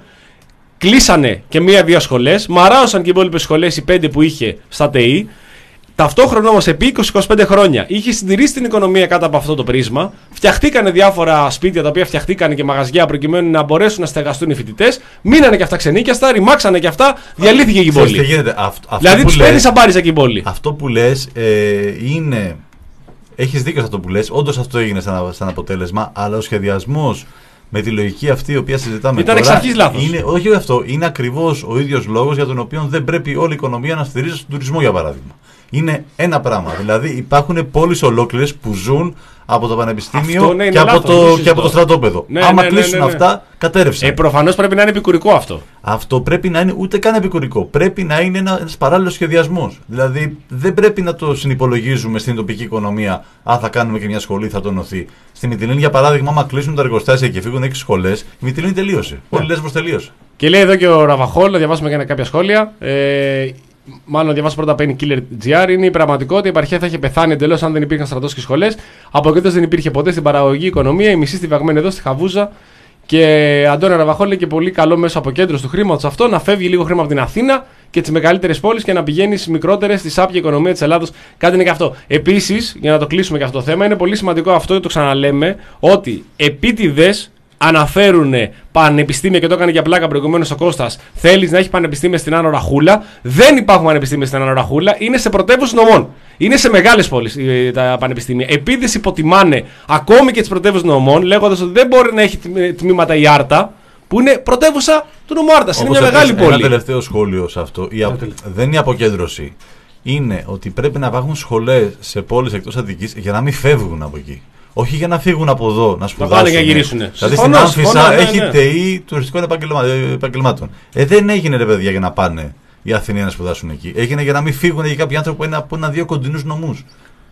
Κλείσανε και μία-δύο σχολές. Μαράωσαν και οι υπόλοιπες σχολές, οι πέντε που είχε στα ΤΕΗ. Ταυτόχρονα όμως επί είκοσι με είκοσι πέντε χρόνια είχε συντηρήσει την οικονομία κάτω από αυτό το πρίσμα. Φτιαχτήκανε διάφορα σπίτια τα οποία φτιαχτήκανε και μαγαζιά προκειμένου να μπορέσουν να στεγαστούν οι φοιτητές. Μείνανε και αυτά ξενίκιαστα, ρημάξανε και αυτά, διαλύθηκε η πόλη. Δηλαδή τους παίρνει σαν πάρει εκεί η πόλη. Αυτό που λες ε, είναι. Έχεις δίκιο σε αυτό που λες. Όντως αυτό έγινε σαν, σαν αποτέλεσμα, αλλά ο σχεδιασμός με τη λογική αυτή η οποία συζητάμε ήταν τώρα. Εξ αρχής λάθος. Είναι, όχι αυτό. Είναι ακριβώς ο ίδιος λόγος για τον οποίο δεν πρέπει όλη η οικονομία να στηρίζεται στον τουρισμό, για παράδειγμα. Είναι ένα πράγμα. Δηλαδή υπάρχουν πόλεις ολόκληρες που ζουν από το πανεπιστήμιο αυτό, ναι, και, από το, και από το στρατόπεδο. Ναι, Άμα ναι, κλείσουν ναι, ναι, ναι. αυτά, κατέρευσαν. Ε, προφανώς πρέπει να είναι επικουρικό αυτό. Αυτό πρέπει να είναι ούτε καν επικουρικό. Πρέπει να είναι ένας παράλληλος σχεδιασμός. Δηλαδή δεν πρέπει να το συνυπολογίζουμε στην τοπική οικονομία. Αν θα κάνουμε και μια σχολή, θα τονωθεί. Στη Μυτιλήνη, για παράδειγμα, άμα κλείσουν τα εργοστάσια και φύγουν έξι σχολές, η Μυτιλήνη τελείωσε. Yeah. Όλοι λες πως τελείωσε. Και λέει εδώ και ο Ραβαχόλ, να διαβάσουμε και κάποια σχόλια. Ε, Μάλλον διαβάσω πρώτα Painkiller τζι αρ. Είναι η πραγματικότητα. Η επαρχία θα είχε πεθάνει εντελώς αν δεν υπήρχαν στρατός και σχολές. Αποκέντρωση δεν υπήρχε ποτέ στην παραγωγή οικονομία. Η μισή στιβαγμένη εδώ στη Χαβούζα. Και Αντώνη Ραβαχόλ λέει και πολύ καλό μέσω αποκέντρωση του χρήματος αυτό να φεύγει λίγο χρήμα από την Αθήνα και τις μεγαλύτερες πόλεις και να πηγαίνει στις μικρότερες, στη σάπια οικονομία της Ελλάδος. Κάτι είναι και αυτό. Επίσης, για να το κλείσουμε και αυτό το θέμα, είναι πολύ σημαντικό αυτό και το ξαναλέμε ότι επίτηδες αναφέρουν πανεπιστήμια και το έκανε για πλάκα προηγουμένως ο Κώστας. Θέλεις να έχει πανεπιστήμια στην Άνω Ραχούλα. Δεν υπάρχουν πανεπιστήμια στην Άνω Ραχούλα. Είναι σε πρωτεύουσες νομών. Είναι σε μεγάλες πόλεις τα πανεπιστήμια. Επίτηδες υποτιμάνε ακόμη και τις πρωτεύουσες νομών, λέγοντας ότι δεν μπορεί να έχει τμήματα η Άρτα, που είναι πρωτεύουσα του νομού Άρτας. Είναι μια μεγάλη πόλη. Ένα τελευταίο σχόλιο σε αυτό. Η α... Δεν είναι η αποκέντρωση. Είναι ότι πρέπει να υπάρχουν σχολές σε πόλεις εκτός Αττικής για να μην φεύγουν από εκεί. Όχι για να φύγουν από εδώ να σπουδάσουν. Να πάνε για γυρίσουν. Δηλαδή στην Άμφισσα έχει ναι, ναι. ΤΕΗ τουριστικών επαγγελμάτων. Ε, δεν έγινε ρε παιδιά για να πάνε οι Αθηναίοι να σπουδάσουν εκεί. Έγινε για να μην φύγουν για κάποιοι άνθρωποι που είναι από ένα-δύο κοντινούς νομούς.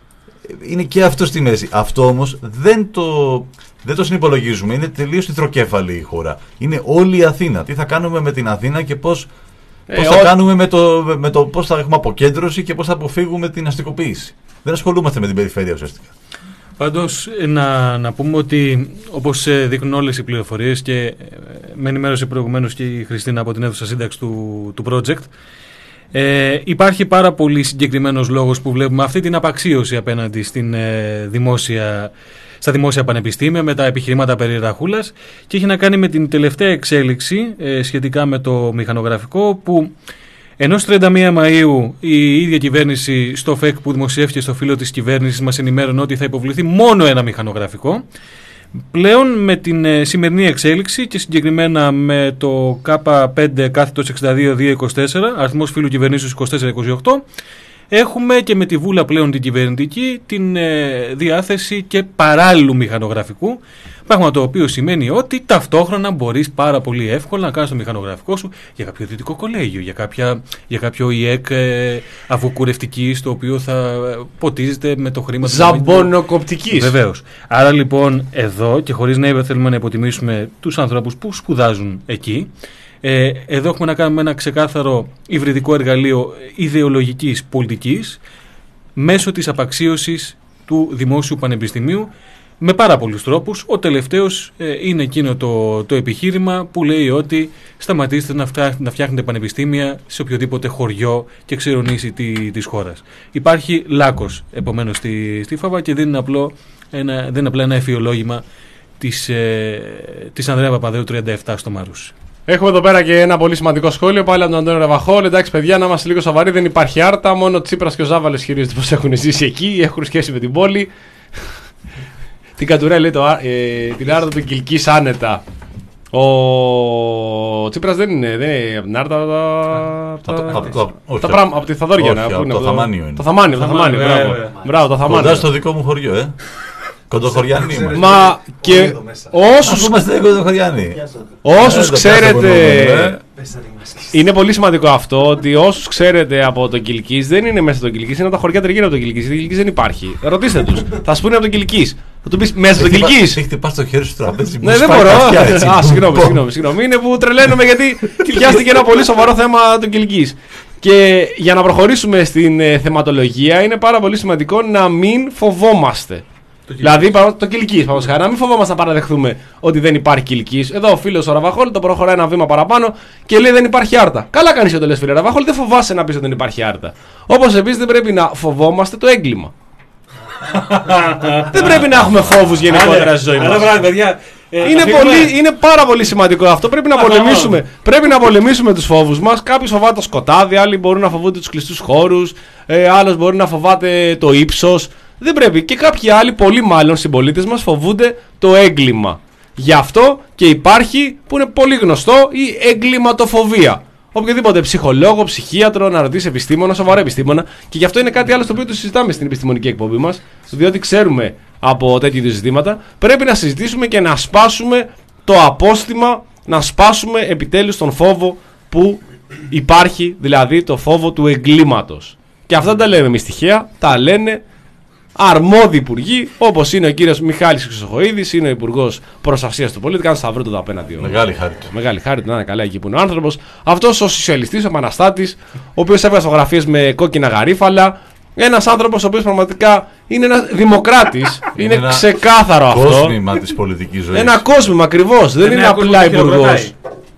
Είναι και αυτό στη μέση. Αυτό όμως δεν το, δεν το συνυπολογίζουμε. Είναι τελείως τετροκέφαλη η χώρα. Είναι όλη η Αθήνα. Τι θα κάνουμε με την Αθήνα και πώς, ε, πώς θα ό... κάνουμε με το, με το πώς θα έχουμε αποκέντρωση και πώς θα αποφύγουμε την αστικοποίηση. Δεν ασχολούμαστε με την περιφέρεια ουσιαστικά. Πάντως να, να πούμε ότι όπως δείχνουν όλες οι πληροφορίες και με ενημέρωσε προηγουμένως και η Χριστίνα από την αίθουσα σύνταξη του, του project, Ε, υπάρχει πάρα πολύ συγκεκριμένος λόγος που βλέπουμε αυτή την απαξίωση απέναντι στην, ε, δημόσια, στα δημόσια πανεπιστήμια με τα επιχειρήματα περί ραχούλας, και έχει να κάνει με την τελευταία εξέλιξη ε, σχετικά με το μηχανογραφικό, που ενώ στις τριάντα μία Μαΐου η ίδια κυβέρνηση στο ΦΕΚ που δημοσιεύτηκε στο φύλλο της κυβέρνησης μας ενημέρωνε ότι θα υποβληθεί μόνο ένα μηχανογραφικό. Πλέον με την ε, σημερινή εξέλιξη και συγκεκριμένα με το Κ πέντε κάθετος εξήντα δύο χιλιάδες διακόσια είκοσι τέσσερα, αριθμός φύλλου κυβερνήσεως είκοσι τέσσερα είκοσι οκτώ, έχουμε και με τη βούλα πλέον την κυβερνητική την ε, διάθεση και παράλληλου μηχανογραφικού, πράγμα το οποίο σημαίνει ότι ταυτόχρονα μπορείς πάρα πολύ εύκολα να κάνεις το μηχανογραφικό σου για κάποιο ιδιωτικό κολέγιο, για, κάποια, για κάποιο ΙΕΚ ε, αβοκουρευτική, στο οποίο θα ποτίζεται με το χρήμα Ζαμπονοκοπτικής. Βεβαίως. Άρα λοιπόν εδώ, και χωρίς να θέλουμε να υποτιμήσουμε τους ανθρώπους που σπουδάζουν εκεί, Ε, εδώ έχουμε να κάνουμε ένα ξεκάθαρο υβριδικό εργαλείο ιδεολογικής πολιτικής μέσω της απαξίωσης του δημόσιου πανεπιστημίου με πάρα πολλούς τρόπους. Ο τελευταίος ε, είναι εκείνο το, το επιχείρημα που λέει ότι σταματήστε να, φτά, να φτιάχνετε πανεπιστήμια σε οποιοδήποτε χωριό και ξηρονήσι τη, της χώρας. Υπάρχει λάκκος επομένως στη, στη Φάβα και δεν είναι, απλό ένα, δεν είναι απλά ένα εφιολόγημα της, ε, της Ανδρέα Παπανδρέου τριάντα επτά στο Μαρούσι. Έχουμε εδώ πέρα και ένα πολύ σημαντικό σχόλιο πάλι από τον Αντώνη Ρεβαχόλ. Εντάξει, παιδιά, να είμαστε λίγο σοβαροί, δεν υπάρχει άρτα. Μόνο ο Τσίπρας και ο Ζάβαλος χειρίζονται πως έχουν ζήσει εκεί, έχουν σχέση με την πόλη. Την Κατουρέ λέει το, ε, την άρτα του Κιλκής άνετα. Ο Τσίπρας δεν είναι, δεν είναι από την άρτα. Από τη Θαδόρια. Από το Θαμάνιο είναι. Το Θαμάνιο, το Θαμάνιο. Μπράβο, το Θαμάνιο. Κοντά στο δικό μου χωριό, ε. Κοντοχωριάνοι είμαστε. Μα και όσους είμαστε κοντοχωριάνοι. Όσους ξέρετε, είναι πολύ σημαντικό αυτό, ότι όσους ξέρετε από το Κιλκής δεν είναι μέσα στο Κιλκής, είναι τα χωριά τριγύρω από το Κιλκής. Το Κιλκής δεν υπάρχει. Ρωτήστε τους, θα σου πούνε από το Κιλκής. Θα του πεις μέσα στο Κιλκής. Έχει χτυπάσει το χέρι στο τραπέζι. Ναι, δεν μπορώ. Α, συγγνώμη, συγγνώμη, συγγνώμη. Είναι που τρελαίνομαι γιατί πιάστηκε ένα πολύ σοβαρό θέμα του Κιλκής. Και για να προχωρήσουμε στην θεματολογία, είναι πάρα πολύ σημαντικό να μην φοβόμαστε. Το δηλαδή το Κιλκής, παραδείγματος, να μην φοβόμαστε να παραδεχθούμε ότι δεν υπάρχει Κιλκής. Εδώ ο φίλος ο Ραβαχόλ το προχωράει ένα βήμα παραπάνω και λέει δεν υπάρχει άρτα. Καλά κάνεις και το λες, φίλε Ραβαχόλ, δεν φοβάσαι να πεις ότι δεν υπάρχει άρτα. Όπως επίσης δεν πρέπει να φοβόμαστε το έγκλημα. Δεν πρέπει να έχουμε φόβους γενικότερα στη ζωή μας. Είναι, πολύ, είναι πάρα πολύ σημαντικό αυτό. Πρέπει να, πολεμήσουμε, πρέπει να πολεμήσουμε τους φόβους μας. Κάποιος φοβάται το σκοτάδι, άλλοι μπορούν να φοβούνται τους κλειστούς χώρους, ε, άλλος μπορεί να φοβάται το ύψος. Δεν πρέπει. Και κάποιοι άλλοι, πολύ μάλλον συμπολίτες μας, φοβούνται το έγκλημα. Γι' αυτό και υπάρχει, που είναι πολύ γνωστό, η εγκληματοφοβία. Οποιοδήποτε ψυχολόγο, ψυχίατρο, να ρωτήσει επιστήμονα, σοβαρό επιστήμονα. Και γι' αυτό είναι κάτι άλλο στο οποίο το συζητάμε στην επιστημονική εκπομπή μας, διότι ξέρουμε από τέτοιου είδους ζητήματα. Πρέπει να συζητήσουμε και να σπάσουμε το απόστημα, να σπάσουμε επιτέλους τον φόβο που υπάρχει, δηλαδή το φόβο του εγκλήματος. Και αυτά τα λέμε εμείς τυχαία, τα λένε αρμόδιοι υπουργοί, όπως είναι ο κύριος Μιχάλης Χρυσοχοΐδης, είναι ο υπουργός προστασίας του πολίτη. Κάνει σταυρό του εδώ απέναντι. Μεγάλη χάρη του. Μεγάλη χάρη του, να είναι καλά εκεί που είναι ο άνθρωπος. Αυτός ο σοσιαλιστής, ο επαναστάτης, ο οποίος έβγαζε φωτογραφίες με κόκκινα γαρίφαλα. Ένας άνθρωπος ο οποίος πραγματικά είναι ένας δημοκράτης. είναι είναι ξεκάθαρο αυτό. Ένα κόσμημα της πολιτικής ζωής. Ένα κόσμημα ακριβώς. Δεν είναι απλά υπουργός.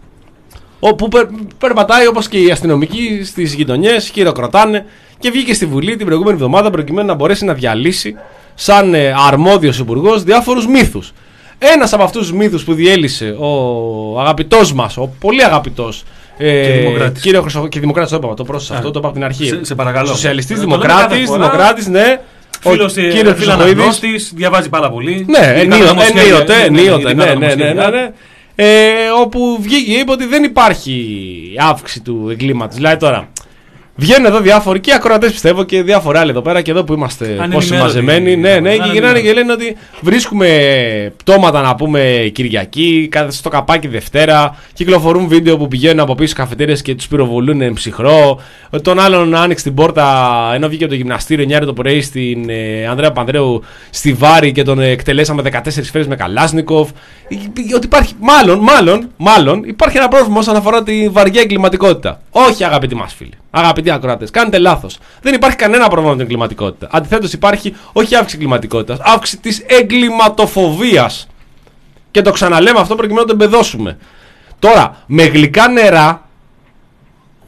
Όπου περ, περπατάει όπως και οι αστυνομικοί στις γειτονιές, χειροκροτάνε. Και βγήκε στη Βουλή την προηγούμενη εβδομάδα προκειμένου να μπορέσει να διαλύσει σαν ε, αρμόδιος υπουργός διάφορους μύθους. Ένας από αυτούς τους μύθους που διέλυσε ο αγαπητός μας, ο πολύ αγαπητός ε, κύριο Χρυσοχοΐδη, και δημοκράτης, το είπαμε, το πρόσθεσα αυτό, το είπα από την αρχή. Σε, σε παρακαλώ. Σοσιαλιστής, δημοκράτης, δημοκράτης, ναι. Φίλος Χρυσοχοΐδης, διαβάζει πάρα πολύ. Ναι, ενίοτε, ενίοτε, ναι, ναι, ναι, ναι. Ε, όπου βγήκε, είπε ότι δεν υπάρχει αύξηση του εγκλήματος. Δηλαδή τώρα, βγαίνουν εδώ διάφοροι και ακροατές πιστεύω και διάφοροι άλλοι εδώ πέρα και εδώ που είμαστε πόσοι μαζεμένοι. Ναι, ναι, και γυρνάνε και λένε ότι βρίσκουμε πτώματα να πούμε Κυριακή, κάθε στο καπάκι Δευτέρα. Κυκλοφορούν βίντεο που πηγαίνουν από πίσω καφετέρειες και τους πυροβολούν ψυχρό. Τον άλλον άνοιξε την πόρτα ενώ βγήκε από το γυμναστήριο εννιά το πρωί στην ε, Ανδρέα Παπανδρέου στη Βάρη και τον εκτελέσαμε δεκατέσσερις φέρες με Καλάσνικοφ. Ότι υπάρχει, μάλλον, μάλλον, μάλλον υπάρχει ένα πρόβλημα όσον αφορά τη βαριά εγκληματικότητα. Όχι, αγαπητοί μας φίλοι. Αγαπητοί ακροατές, κάνετε λάθος. Δεν υπάρχει κανένα πρόβλημα με την εγκληματικότητα. Αντιθέτως, υπάρχει όχι αύξηση εγκληματικότητας, αύξηση της εγκληματοφοβίας. Και το ξαναλέμε αυτό προκειμένου να το εμπεδώσουμε. Τώρα, με γλυκά νερά,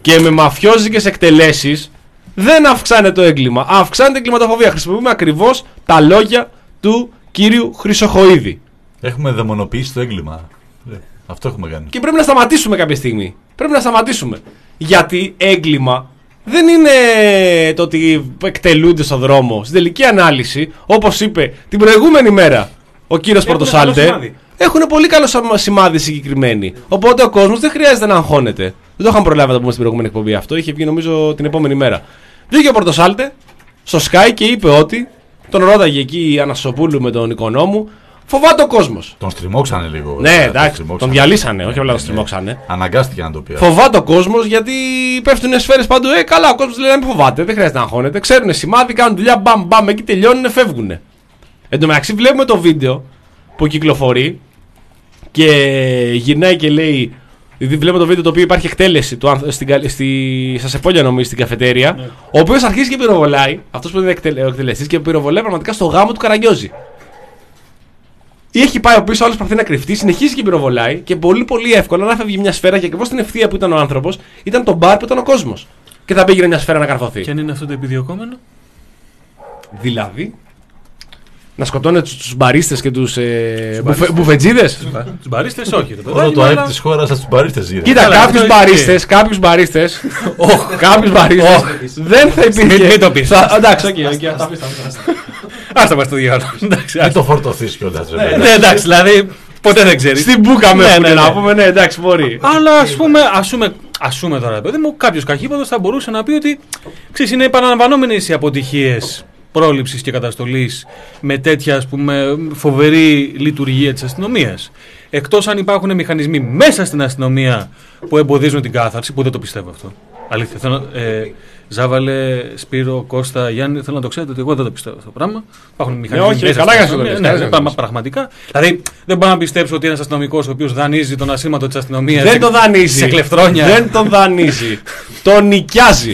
και με μαφιόζικες εκτελέσεις δεν αυξάνεται το έγκλημα. Αυξάνεται η εγκληματοφοβία. Χρησιμοποιούμε ακριβώς τα λόγια του κύριου Χρυσοχοΐδη. Έχουμε δαιμονοποιήσει το έγκλημα. Ε, αυτό έχουμε κάνει. Και πρέπει να σταματήσουμε κάποια στιγμή. Πρέπει να σταματήσουμε. Γιατί έγκλημα δεν είναι το ότι εκτελούνται στον δρόμο. Στην τελική ανάλυση, όπως είπε την προηγούμενη μέρα ο κύριος Πορτοσάλτε, έχουν πολύ καλό σημάδι συγκεκριμένοι. Οπότε ο κόσμος δεν χρειάζεται να αγχώνεται. Δεν το είχαμε προλάβει να το πούμε στην προηγούμενη εκπομπή αυτό. Είχε βγει νομίζω την επόμενη μέρα. Βγήκε ο Πορτοσάλτε στο Sky και είπε ότι τον ρώταγε εκεί η Ανασοπούλου με τον Οικονόμου. Φοβάται ο κόσμος. Τον στριμώξανε λίγο. Ναι, εντάξει, τον διαλύσανε, όχι απλά τον στριμώξανε. Αναγκάστηκε να το πει. Φοβάται ο κόσμος γιατί πέφτουν σφαίρες παντού. Ε, καλά, ο κόσμος λέει να μην φοβάται, δεν χρειάζεται να αγχώνεται. Ξέρουν σημάδι, κάνουν δουλειά, μπαμ, μπαμ, εκεί τελειώνουν, φεύγουν. Εν τω μεταξύ, βλέπουμε το βίντεο που κυκλοφορεί και γυρνάει και λέει. Βλέπουμε το βίντεο το οποίο υπάρχει εκτέλεση του, στην, στη, στα Σεπόλια, νομίζω, στην καφετέρια. Ναι. Ο οποίος αρχίζει και πυροβολάει, αυτός που είναι ο εκτελεστής, και πυροβολάει πραγματικά στο γάμο του Καραγκιόζη. Ή έχει πάει ο πίσω, άλλο προσπαθεί να κρυφτεί, συνεχίζει και πυροβολάει και πολύ πολύ εύκολα να φεύγει μια σφαίρα και ακριβώς στην ευθεία που ήταν ο άνθρωπος ήταν το μπαρ που ήταν ο κόσμος. Και θα πήγαινε μια σφαίρα να καρφωθεί. Και αν είναι αυτό το επιδιωκόμενο. Δηλαδή. Να σκοτώνε τους μπαρίστες και τους ε, μπουφε, μπουφετζίδες. Τους μπαρίστες όχι. Όλο το ΑΕΠ της χώρας σας τους μπαρίστες γύρω. Κοίτα, κάποιους μπαρίστες, κάποιους μπαρίστες, κάποιους μπαρίστες δεν θα υπήρχε. Μην το πεις. Εντάξει, οκ, άστα μας το διάλογο. Μην το φορτωθείς κιόλας. Ναι, εντάξει, δηλαδή ποτέ δεν ξέρεις. Στην μπούκα με έχουν να πούμε, ναι, εντάξει, μπορεί. Αλλά ας πούμε, ας πούμε τώρα, παιδί μου, κάποιος καχύπατος θα μπορούσε να πει ότι ξέρεις, είναι επαναλαμβανόμενες οι αποτυχίες πρόληψης και καταστολής με τέτοια, ας πούμε, φοβερή λειτουργία της αστυνομίας. Εκτός αν υπάρχουν μηχανισμοί μέσα στην αστυνομία που εμποδίζουν την κάθαρση, που δεν το πιστεύω αυτό. Αλήθεια. Θέλω, ε, Ζάβαλε, Σπύρο, Κώστα, Γιάννη, θέλω να το ξέρετε ότι εγώ δεν το πιστεύω αυτό το πράγμα. Υπάρχουν μηχανισμοί ναι, μέσα καλά στην αστυνομία. Ναι, ναι, πραγματικά. Δηλαδή, δεν μπορώ να πιστέψω ότι ένας αστυνομικός ο οποίος δανείζει τον ασύρματο της αστυνομίας. Δεν το δανείζει. Σε κλεφτρόνια. Δεν τον δανείζει. Τον νοικιάζει.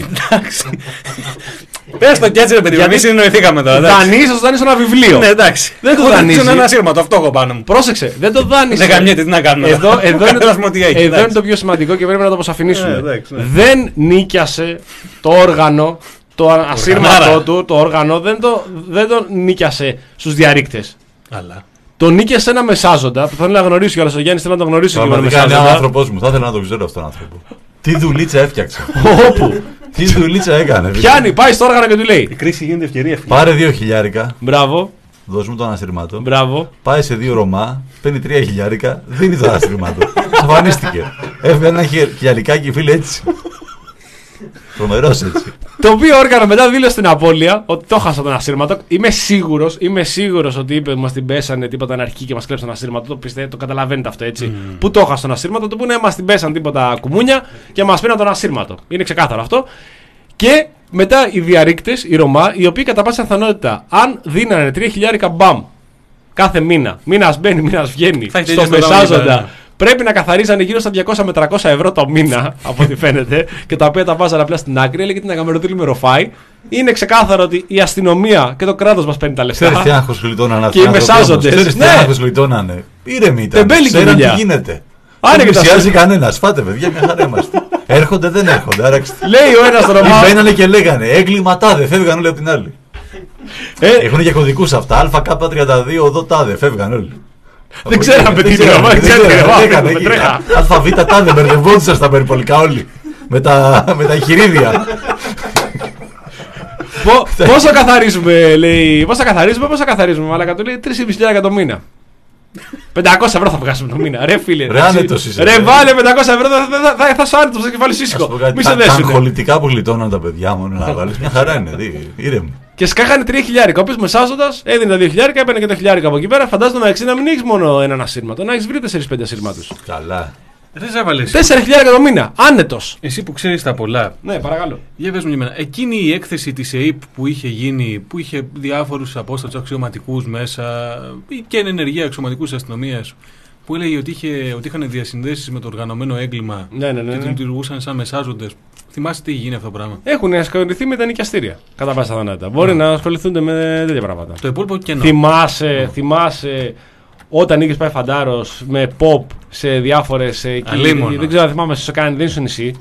Πες το κι έτσι, ρε παιδί, εμείς συνεννοηθήκαμε τώρα. Δανείζει, θα σου δανείσει ένα βιβλίο. Ναι, εντάξει. Δεν το δανείζει. Είναι ένα ασύρματο, αυτό έχω πάνω μου. Πρόσεξε, δεν το δανείζει. Δεν καμιέται, τι να κάνουμε. Εδώ, εδώ, είναι, το, εδώ είναι το πιο σημαντικό και πρέπει να το αποσαφηνίσουμε. Ναι, ναι. Δεν νίκιασε το όργανο, το ασύρματό του, το όργανο, δεν το, δεν το νίκιασε στους διαρρήκτες. Αλλά. Τον νίκιασε ένα μεσάζοντα που θέλω να γνωρίσω κιόλας. Ο Γιάννης θέλω να τον γνωρίσω και με μεσάζοντα. Είναι ο άνθρωπός μου, θα ήθελα να τον ξέρω αυτόν τον άνθρωπο. Τι δουλίτσα έφτιαξε. Όπου. Τι δουλίτσα έκανε. Πιάνει, πάει στο όργανο και του λέει. Η κρίση γίνεται ευκαιρία. Πάρε δύο χιλιάρικα. Μπράβο. Δώσ' μου το αναστηρμάτο. Μπράβο. Πάει σε δύο Ρωμά. Παίρνει τρία χιλιάρικα. Δίνει το αναστηρμάτο. Αφανίστηκε. Έφυγε ένα χιλιαρικάκι, φίλε, έτσι. Τρομερός έτσι. Το οποίο όργανο μετά δήλωσε στην απώλεια ότι το χάσα τον ασύρματο. Είμαι σίγουρος, είμαι σίγουρος ότι είπε μας την πέσανε τίποτα αναρχική και μας κλέψαν τον ασύρματο. Το πιστεύετε, το καταλαβαίνετε αυτό έτσι. Mm. Πού το χάσα τον ασύρματο, το που είναι μας την πέσαν τίποτα κουμούνια και μας πήραν τον ασύρματο. Είναι ξεκάθαρο αυτό. Και μετά οι διαρρήκτες, οι Ρωμά, οι οποίοι κατά πάσα πιθανότητα, αν δίνανε τρία χιλιάρικα μπαμ κάθε μήνα, μήνας μπαίνει, μήνας βγαίνει, στο μεσάζοντα. Πρέπει να καθαρίζανε γύρω στα διακόσια με τριακόσια ευρώ το μήνα, από ό,τι φαίνεται, και τα οποία τα βάζανε απλά στην άκρη. Έλεγε την Αγαμεροδίλη με ροφάει. Είναι ξεκάθαρο ότι η αστυνομία και το κράτος μας παίρνει τα λεφτά. Ξέρεις τι άγχος γλιτώνανε και οι μεσάζοντες. Ξέρεις τι άγχος γλιτώνανε. Ήρεμοι ήταν. Ξέραν τι γίνεται. Δεν πλησιάζει κανένας. Φάτε, παιδιά, μια χαρά είμαστε. Έρχονται, δεν έρχονται. Λέει ο ένας Ρωμά. Μπαίνανε και λέγανε έγκλημα τάδε, φεύγαν όλοι από την άλλη. Έχουν και κωδικούς αυτά. ΑΚ τριάντα δύο οδό τάδε, φεύγαν όλοι. Δεν ξέραμε τι είναι, δεν ξέραμε. Αλφαβήτα τάδε, μπερδευόντουσαν στα περιπολικά όλοι. Με τα εγχειρίδια. Πόσο καθαρίζουμε, λέει. Πόσο καθαρίζουμε, πόσο καθαρίζουμε. Αλλά κατ' λέει τρεις και μισή χιλιάδες το μήνα. πεντακόσια ευρώ θα βγάσουμε το μήνα. Ρε φίλε. Ρε άνετος είσαι. Ρε βάλε πεντακόσια ευρώ, θα σου άνετο στο κεφάλι σύσικο. Μη σε δέσουνε. Τα αγχολητικά που γλιτώναν τα παιδιά μου να βάλεις μια χαρά είναι. Ήρεμοι. Και σκάχανε τρία χιλιάρικα. Ο οποίος μεσάζοντας έδινε τα δύο χιλιάρικα, έπαιρνε και το χιλιάρικα από εκεί πέρα. Φαντάζομαι να μην έχεις μόνο έναν ασύρματο, να έχεις βρει τέσσερα πέντε ασύρματους. Καλά. τέσσερα χιλιάρικα το μήνα, άνετος. Εσύ που ξέρεις τα πολλά. Ναι, παρακαλώ. Για πες μου για μένα. Εκείνη η έκθεση της ΕΕΠ που είχε γίνει, που είχε διάφορους απόστατους αξιωματικούς μέσα και ενεργεία αξιωματικούς αστυνομίας, που έλεγε ότι, είχε, ότι είχαν διασυνδέσεις με το οργανωμένο έγκλημα ναι, ναι, ναι, ναι. και λειτουργούσαν σαν μεσάζοντες. Θυμάσαι τι γίνει αυτό το πράγμα. Έχουν ασχοληθεί με τα νοικιαστήρια. Κατά πάσα πιθανότητα. Μπορεί να ασχοληθούν με τέτοια πράγματα. Το υπόλοιπο κενό. Θυμάσαι, oh. θυμάσαι όταν είχες πάει φαντάρος με pop σε διάφορες. Δεν ξέρω αν θυμάμαι, σε κάνει, δεν ήσουν νησί.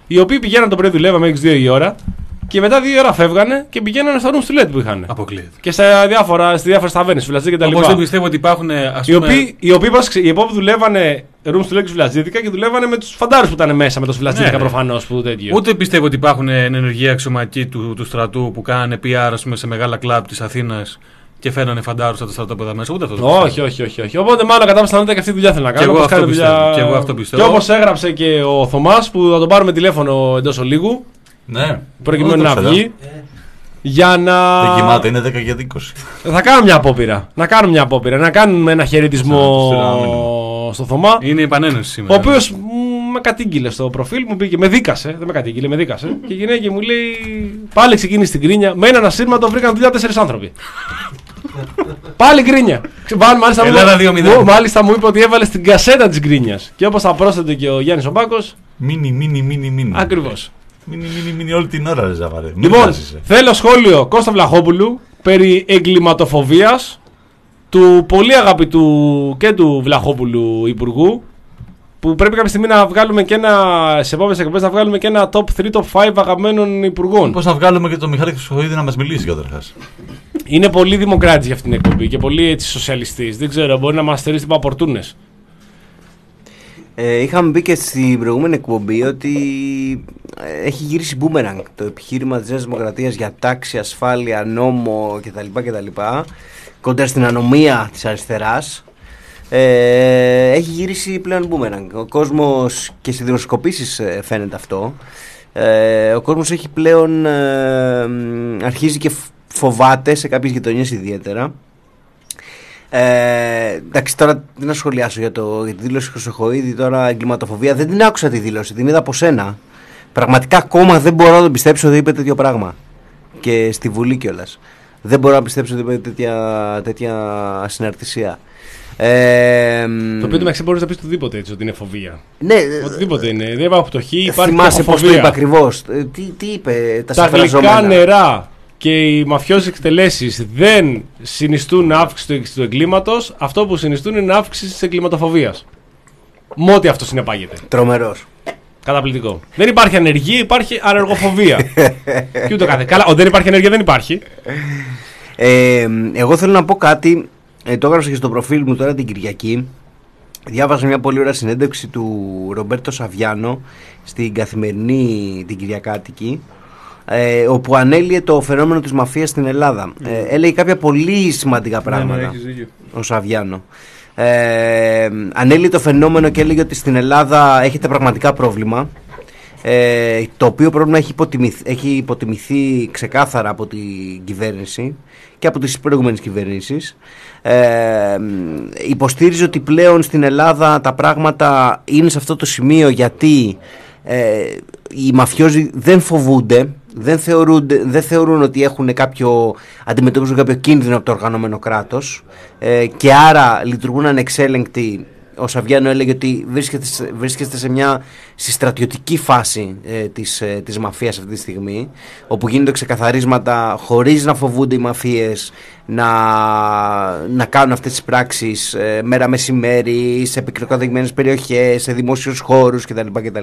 οι οποίοι πηγαίναν το πρωί, δουλεύαμε μέχρι δύο η ώρα και μετά δύο η ώρα φεύγανε και πηγαίνανε στο room στουλέτ που είχαν. Αποκλείεται. Και στα διάφορα, στις διάφορες ταβέρνες, φυλαζίδια κτλ. Όπως δεν πιστεύω ότι υπάρχουν. Ας οι πούμε... οποίοι, οι οποίοι, οι οποίοι δουλεύανε room στουλέτ και φυλαζίδικα και δουλεύανε με τους φαντάρους που ήταν μέσα, με το φυλαζίδικα ναι, ναι. προφανώς. Που τέτοιο. Ούτε πιστεύω ότι υπάρχουν ενεργοί αξιωματικοί του, του στρατού που κάνανε πι αρ ας πούμε, σε μεγάλα κλαμπ της Αθήνας και φέρνανε φαντάρους από τα στρατόπεδα μέσα. Ούτε αυτό. Όχι, όχι, όχι, όχι. Οπότε μάλλον κατά πιθανότητα και αυτή τη δουλειά θέλει να κάνει. Και εγώ, αυτό δουλειά... και εγώ αυτό πιστεύω. Και όπως έγραψε και ο Θωμάς που θα τον πάρουμε τηλέφωνο εντός ολίγου. Ναι. Προκειμένου να βγει. Για να. Δεν κοιμάται, είναι δέκα και είκοσι. Θα κάνουμε μια απόπειρα. Να κάνουμε μια απόπειρα. Να κάνουμε ένα χαιρετισμό στο Θωμά. Είναι η επανένωση σήμερα. Ο οποίος με κατήγγειλε στο προφίλ μου, πήγε, με δίκασε. Δεν με κατήγγειλε, με δίκασε. Και η γυναίκα μου λέει: πάλι ξεκίνησε την κρίνια. Με έναν ασύρματο βρήκαν δουλειά τέσσερις άνθρωποι. Πάλι γκρίνια. Μάλιστα, μου, μάλιστα μου είπε ότι έβαλε στην κασέτα της γκρίνιας. Και όπως θα πρόσθεται και ο Γιάννης ο Μπάκος. Μίνι, μίνι, μίνι, μίνι. Ακριβώς. Μίνι, μίνι, μίνι όλη την ώρα, ρε Ζαβαρέ. Λοιπόν, θέλω σχόλιο Κώστα Βλαχόπουλου περί εγκληματοφοβίας του πολύ αγαπητού και του Βλαχόπουλου Υπουργού. Που πρέπει κάποια στιγμή να βγάλουμε και ένα. Σε επόμενες εκπομπές να βγάλουμε και ένα top τρία, top πέντε αγαπημένων υπουργών. Πώς να βγάλουμε και τον Μιχάλη Χρυσοχοίδη να μας μιλήσει καταρχάς. Είναι πολύ δημοκράτης για αυτήν την εκπομπή και πολύ έτσι σοσιαλιστής. Δεν ξέρω, μπορεί να μας θεωρήσει τύπου απορτούνες. Ε, είχαμε πει και στην προηγούμενη εκπομπή ότι έχει γυρίσει boomerang το επιχείρημα της Νέας Δημοκρατίας για τάξη, ασφάλεια, νόμο κτλ. κτλ κοντά στην ανομία της αριστεράς. Ε, έχει γυρίσει πλέον boomerang. Ο κόσμος, και στις δημοσκοπήσεις φαίνεται αυτό, ε, ο κόσμος έχει πλέον ε, αρχίζει και φοβάται σε κάποιες γειτονιές ιδιαίτερα. Ε, εντάξει, τώρα τι να σχολιάσω για, το, για τη δήλωση Χρυσοχοίδη, τώρα εγκληματοφοβία. Δεν την άκουσα τη δήλωση, την είδα από σένα. Πραγματικά ακόμα δεν μπορώ να το πιστέψω ότι είπε τέτοιο πράγμα. Και στη Βουλή κιόλας. Δεν μπορώ να πιστέψω ότι είπε τέτοια, τέτοια συναρτησία. Ε, το οποίο μεταξύ μπορείς να πεις οτιδήποτε έτσι, ότι είναι φοβία. Ναι, οτιδήποτε είναι. Δεν υπάρχει πτωχή, υπάρχει θυμάσαι πώς το φοβία. είπε ακριβώς. Τι, τι είπε, τα, τα γλυκά νερά και οι μαφιόζοι εκτελέσεις δεν συνιστούν αύξηση του εγκλήματος. Αυτό που συνιστούν είναι αύξηση της εγκληματοφοβίας. Με ό,τι αυτό συνεπάγεται. Τρομερός. Καταπληκτικό. Δεν υπάρχει ανεργία, υπάρχει ανεργοφοβία. Και ούτω κάθε. Καλά, δεν υπάρχει ανεργία, δεν υπάρχει. Ε, εγώ θέλω να πω κάτι. Ε, το έγραψα και στο προφίλ μου τώρα την Κυριακή. Διάβασα μια πολύ ωραία συνέντευξη του Ρομπέρτο Σαβιάνο στην Καθημερινή την Κυριακάτικη, ε, όπου ανέλυε το φαινόμενο της μαφίας στην Ελλάδα. Mm. Ε, έλεγε κάποια πολύ σημαντικά πράγματα. Ναι, ναι, ο Σαβιάνο. Ε, ανέλυε το φαινόμενο και έλεγε ότι στην Ελλάδα έχετε πραγματικά πρόβλημα. Ε, το οποίο πρόβλημα έχει υποτιμηθεί, έχει υποτιμηθεί ξεκάθαρα από την κυβέρνηση και από τις προηγούμενες κυβερνήσεις. Ε, υποστήριζε ότι πλέον στην Ελλάδα τα πράγματα είναι σε αυτό το σημείο γιατί ε, οι μαφιόζοι δεν φοβούνται, δεν, δεν θεωρούν ότι έχουν κάποιο, αντιμετωπίζουν κάποιο κίνδυνο από το οργανωμένο κράτος, ε, και άρα λειτουργούν ανεξέλεγκτοι. Ο Σαβιάνο έλεγε ότι βρίσκεστε, βρίσκεστε σε μια συστρατιωτική φάση ε, της, ε, της μαφίας αυτή τη στιγμή, όπου γίνονται ξεκαθαρίσματα χωρίς να φοβούνται οι μαφίες να, να κάνουν αυτές τις πράξεις ε, μέρα μεσημέρι, σε επικροκατοικημένες περιοχές, σε δημόσιους χώρους κτλ. κτλ.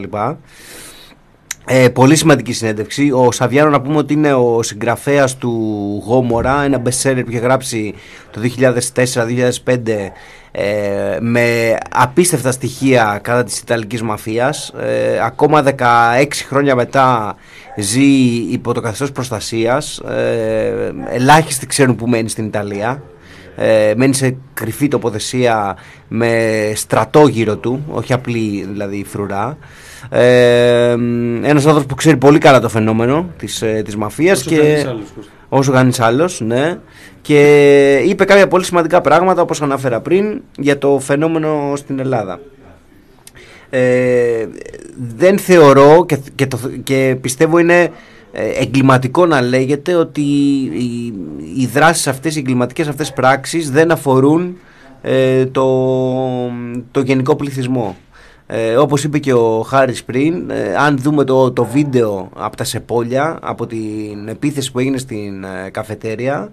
Ε, πολύ σημαντική συνέντευξη. Ο Σαβιάνο, να πούμε ότι είναι ο συγγραφέας του Γόμορα, ένα bestseller που είχε γράψει το δύο χιλιάδες τέσσερα δύο χιλιάδες πέντε, ε, με απίστευτα στοιχεία κατά της Ιταλικής μαφίας. Ε, ακόμα δεκαέξι χρόνια μετά ζει υπό το καθεστώς προστασίας. Ε, ελάχιστοι ξέρουν που μένει στην Ιταλία. Ε, μένει σε κρυφή τοποθεσία με στρατό γύρω του, όχι απλή δηλαδή φρουρά. Ε, ένας άνθρωπος που ξέρει πολύ καλά το φαινόμενο της, ε, της μαφίας όσο και κανείς άλλος, όσο κανείς άλλος, ναι, και είπε κάποια πολύ σημαντικά πράγματα, όπως ανάφερα πριν, για το φαινόμενο στην Ελλάδα. Ε, δεν θεωρώ και, και, το, και πιστεύω είναι εγκληματικό να λέγεται ότι οι, οι δράσεις αυτές, οι εγκληματικές αυτές πράξεις δεν αφορούν ε, το, το γενικό πληθυσμό. Ε, όπως είπε και ο Χάρης πριν, ε, αν δούμε το, το βίντεο από τα Σεπόλια, από την επίθεση που έγινε στην ε, καφετέρια,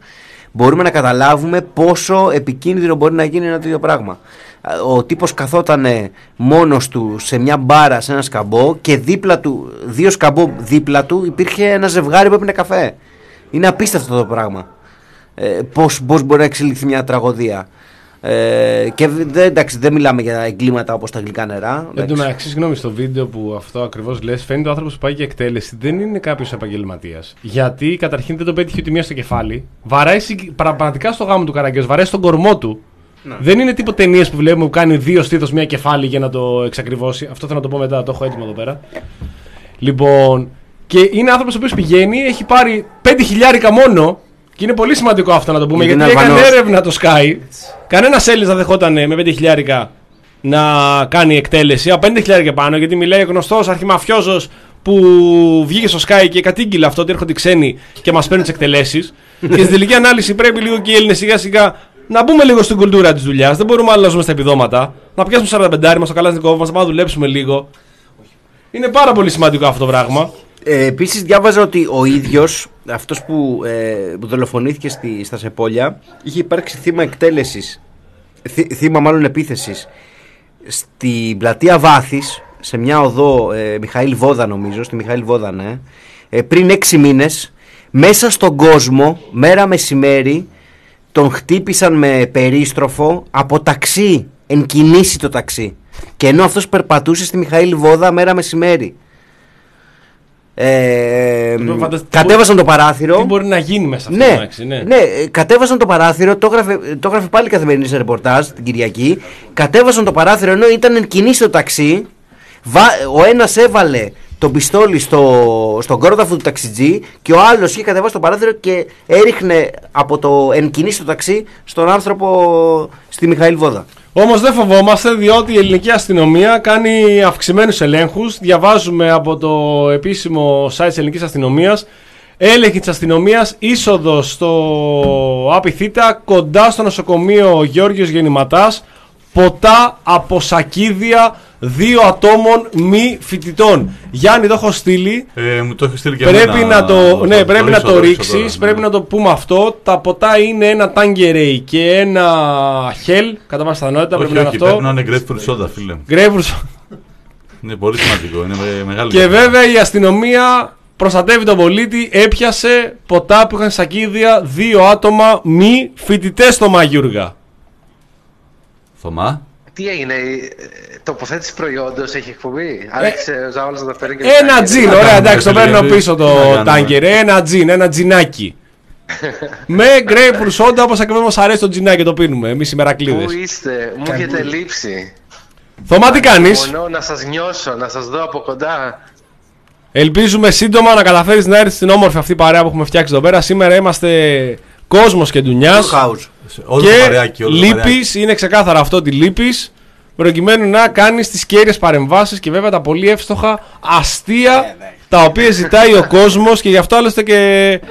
μπορούμε να καταλάβουμε πόσο επικίνδυνο μπορεί να γίνει ένα τέτοιο πράγμα. Ο τύπος καθότανε μόνος του σε μια μπάρα, σε ένα σκαμπό, και δίπλα του, δύο σκαμπό δίπλα του, υπήρχε ένα ζευγάρι που έπινε καφέ. Είναι απίστευτο το πράγμα. Ε, πώς, πώς μπορεί να εξελιχθεί μια τραγωδία. Ε, και δεν, εντάξει, δεν μιλάμε για εγκλήματα όπως τα γλυκά νερά. Εν τω μεταξύ, συγγνώμη, στο βίντεο που αυτό ακριβώς λες, φαίνεται ο άνθρωπος που πάει για εκτέλεση δεν είναι κάποιος επαγγελματίας. Γιατί καταρχήν δεν το πέτυχε ούτε μία στο κεφάλι. Βαράει πραγματικά στο γάμο του Καραγκιόζη, βαράει στον κορμό του. Ναι. Δεν είναι τύπο ταινίες που βλέπουμε που κάνει δύο στήθος, μία κεφάλι για να το εξακριβώσει. Αυτό θέλω να το πω μετά, το έχω έτοιμο εδώ πέρα. Λοιπόν, και είναι άνθρωπος ο οποίος πηγαίνει, έχει πάρει πέντε χιλιάρικα μόνο. Και είναι πολύ σημαντικό αυτό να το πούμε, γιατί, γιατί έκανε έρευνα το Sky. Κανένας Έλληνας δεν δεχόταν με πέντε χιλιάρικα να κάνει εκτέλεση. Από πέντε χιλιάρικα πάνω, γιατί μιλάει γνωστός αρχιμαφιόζος που βγήκε στο Sky και κατήγγειλε αυτό ότι έρχονται οι ξένοι και μας παίρνουν τις εκτελέσεις. Και στην τελική ανάλυση πρέπει λίγο και οι Έλληνες σιγά σιγά να μπούμε λίγο στην κουλτούρα της δουλειάς. Δεν μπορούμε άλλο να ζούμε στα επιδόματα. Να πιάσουμε σαράντα πέντε μας, το καλάσνικο μας, να πάμε να δουλέψουμε λίγο. Είναι πάρα πολύ σημαντικό αυτό το πράγμα. Ε, επίσης διάβαζα ότι ο ίδιος, αυτός που, ε, που δολοφονήθηκε στη, στα Σεπόλια, είχε υπάρξει θύμα εκτέλεσης, θύ, θύμα μάλλον επίθεσης, στην πλατεία Βάθης, σε μια οδό, ε, Μιχαήλ Βόδα νομίζω, στη Μιχαήλ Βόδα, ναι, ε, πριν έξι μήνες, μέσα στον κόσμο, μέρα μεσημέρι, τον χτύπησαν με περίστροφο από ταξί, εν κινήσει το ταξί. Και ενώ αυτός περπατούσε στη Μιχαήλ Βόδα μέρα μεσημέρι. Ε, κατέβασαν το παράθυρο. Τι μπορεί να γίνει μέσα αυτό, ναι, εντάξει, ναι. ναι, κατέβασαν το παράθυρο. Το έγραφε, το έγραφε πάλι η Καθημερινή σε ρεπορτάζ την Κυριακή. Κατέβασαν το παράθυρο ενώ ήταν εν κινήσει το ταξί. Ο ένας έβαλε το πιστόλι στο, στον κρόταφο του ταξιτζή και ο άλλος είχε κατεβάσει το παράθυρο και έριχνε από το εν κινήσει το ταξί στον άνθρωπο στη Μιχαήλ Βόδα. Όμως δεν φοβόμαστε, διότι η ελληνική αστυνομία κάνει αυξημένους ελέγχους. Διαβάζουμε από το επίσημο site της ελληνικής αστυνομίας. Έλεγχη της αστυνομίας, είσοδος στο Απιθύτα, κοντά στο νοσοκομείο Γεώργιος Γεννηματάς. Ποτά από σακίδια δύο ατόμων μη φοιτητών. Γιάννη, το έχω στείλει. Ε, μου το έχει στείλει και πρέπει εμένα, να το, ναι, το, πρέπει το να το ρίξεις, ναι. πρέπει να το πούμε αυτό. Τα ποτά είναι ένα Tanqueray και ένα Hell, κατά πάσα πιθανότητα. Όχι, πρέπει όχι, να πρέπει είναι να αυτό. είναι grapefruit soda, φίλε. Grapefruit. Είναι πολύ σημαντικό, είναι μεγάλη. Και βέβαια η αστυνομία προστατεύει τον πολίτη, έπιασε ποτά που είχαν σακίδια δύο άτομα μη φοιτητές στο Μαγιούργα. Θωμά. Τι έγινε, τοποθέτηση προϊόντος έχει εκπομπή. Άρχισε ο Ζάολας να τα φέρει και Ένα τζιν, ωραία, εντάξει, το παίρνω πίσω το Tanqueray. Ένα τζιν, ένα τζινάκι. Με grapefruit soda, όπως ακριβώς μας αρέσει το τζινάκι, το πίνουμε εμείς οι μερακλείδες. Πού είστε, μου έχετε λείψει. Θωμά, τι κάνεις? Μονώ να σας νιώσω, να σας δω από κοντά. Ελπίζουμε σύντομα να καταφέρεις να έρθεις στην όμορφη αυτή παρέα που έχουμε φτιάξει εδώ πέρα. Σήμερα είμαστε Κόσμος και Ντουνιάς. Και λείπεις, είναι ξεκάθαρα αυτό ότι λείπεις, προκειμένου να κάνεις τις κέρυες παρεμβάσεις και βέβαια τα πολύ εύστοχα αστεία τα οποία ζητάει ο κόσμος, και γι' αυτό άλλωστε και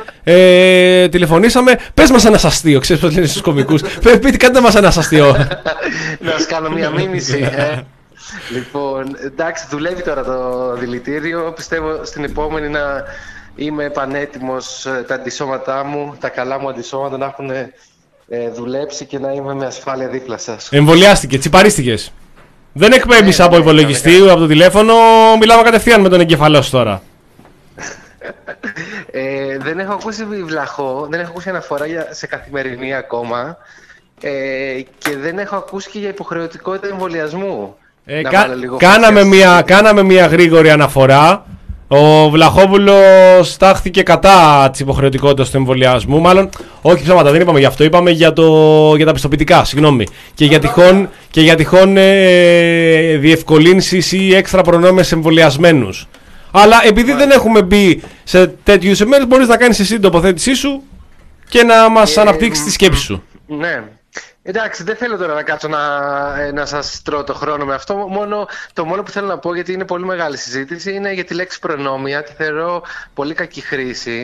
ε, τηλεφωνήσαμε. Πες μας ένας αστείο, ξέρεις πώς λένε στους κωμικούς. Πείτε, κάντε μας ένας αστείο. Να σας κάνω μια μίμηση. ε. Λοιπόν, εντάξει, δουλεύει τώρα το δηλητήριο. Πιστεύω στην επόμενη να είμαι πανέτοιμος, τα αντισώματά μου, τα καλά μου αντισώματα να έχουν ε, δουλέψει και να είμαι με ασφάλεια δίπλα σας. Εμβολιάστηκε, τσιπαρίστηκες. Δεν εκπέμπεις ναι, από ναι, υπολογιστή, ναι, ναι. από το τηλέφωνο, μιλάμε κατευθείαν με τον εγκεφαλό σου τώρα. ε, δεν έχω ακούσει βλαχό, δεν έχω ακούσει αναφορά για, σε καθημερινή ακόμα ε, και δεν έχω ακούσει και για υποχρεωτικότητα εμβολιασμού. Ε, κα, κάναμε, μια, κάναμε μια γρήγορη αναφορά. Ο Βλαχόπουλος στάχθηκε κατά της υποχρεωτικότητας του εμβολιασμού. Μάλλον, όχι ψέματα, δεν είπαμε γι' αυτό. Είπαμε για, το, για τα πιστοποιητικά, συγγνώμη. Και για τυχόν, και για τυχόν ε, διευκολύνσεις ή έξτρα προνόμια σε εμβολιασμένους. Αλλά επειδή δεν έχουμε μπει σε τέτοιους εμέρες, μπορείς να κάνεις εσύ την τοποθέτησή σου και να μας ε, αναπτύξεις ε, τη σκέψη σου. Ναι. Εντάξει, δεν θέλω τώρα να κάτσω να, να σας τρώω το χρόνο με αυτό. Μόνο, το μόνο που θέλω να πω, γιατί είναι πολύ μεγάλη συζήτηση, είναι για τη λέξη προνόμια. Τη θεωρώ πολύ κακή χρήση.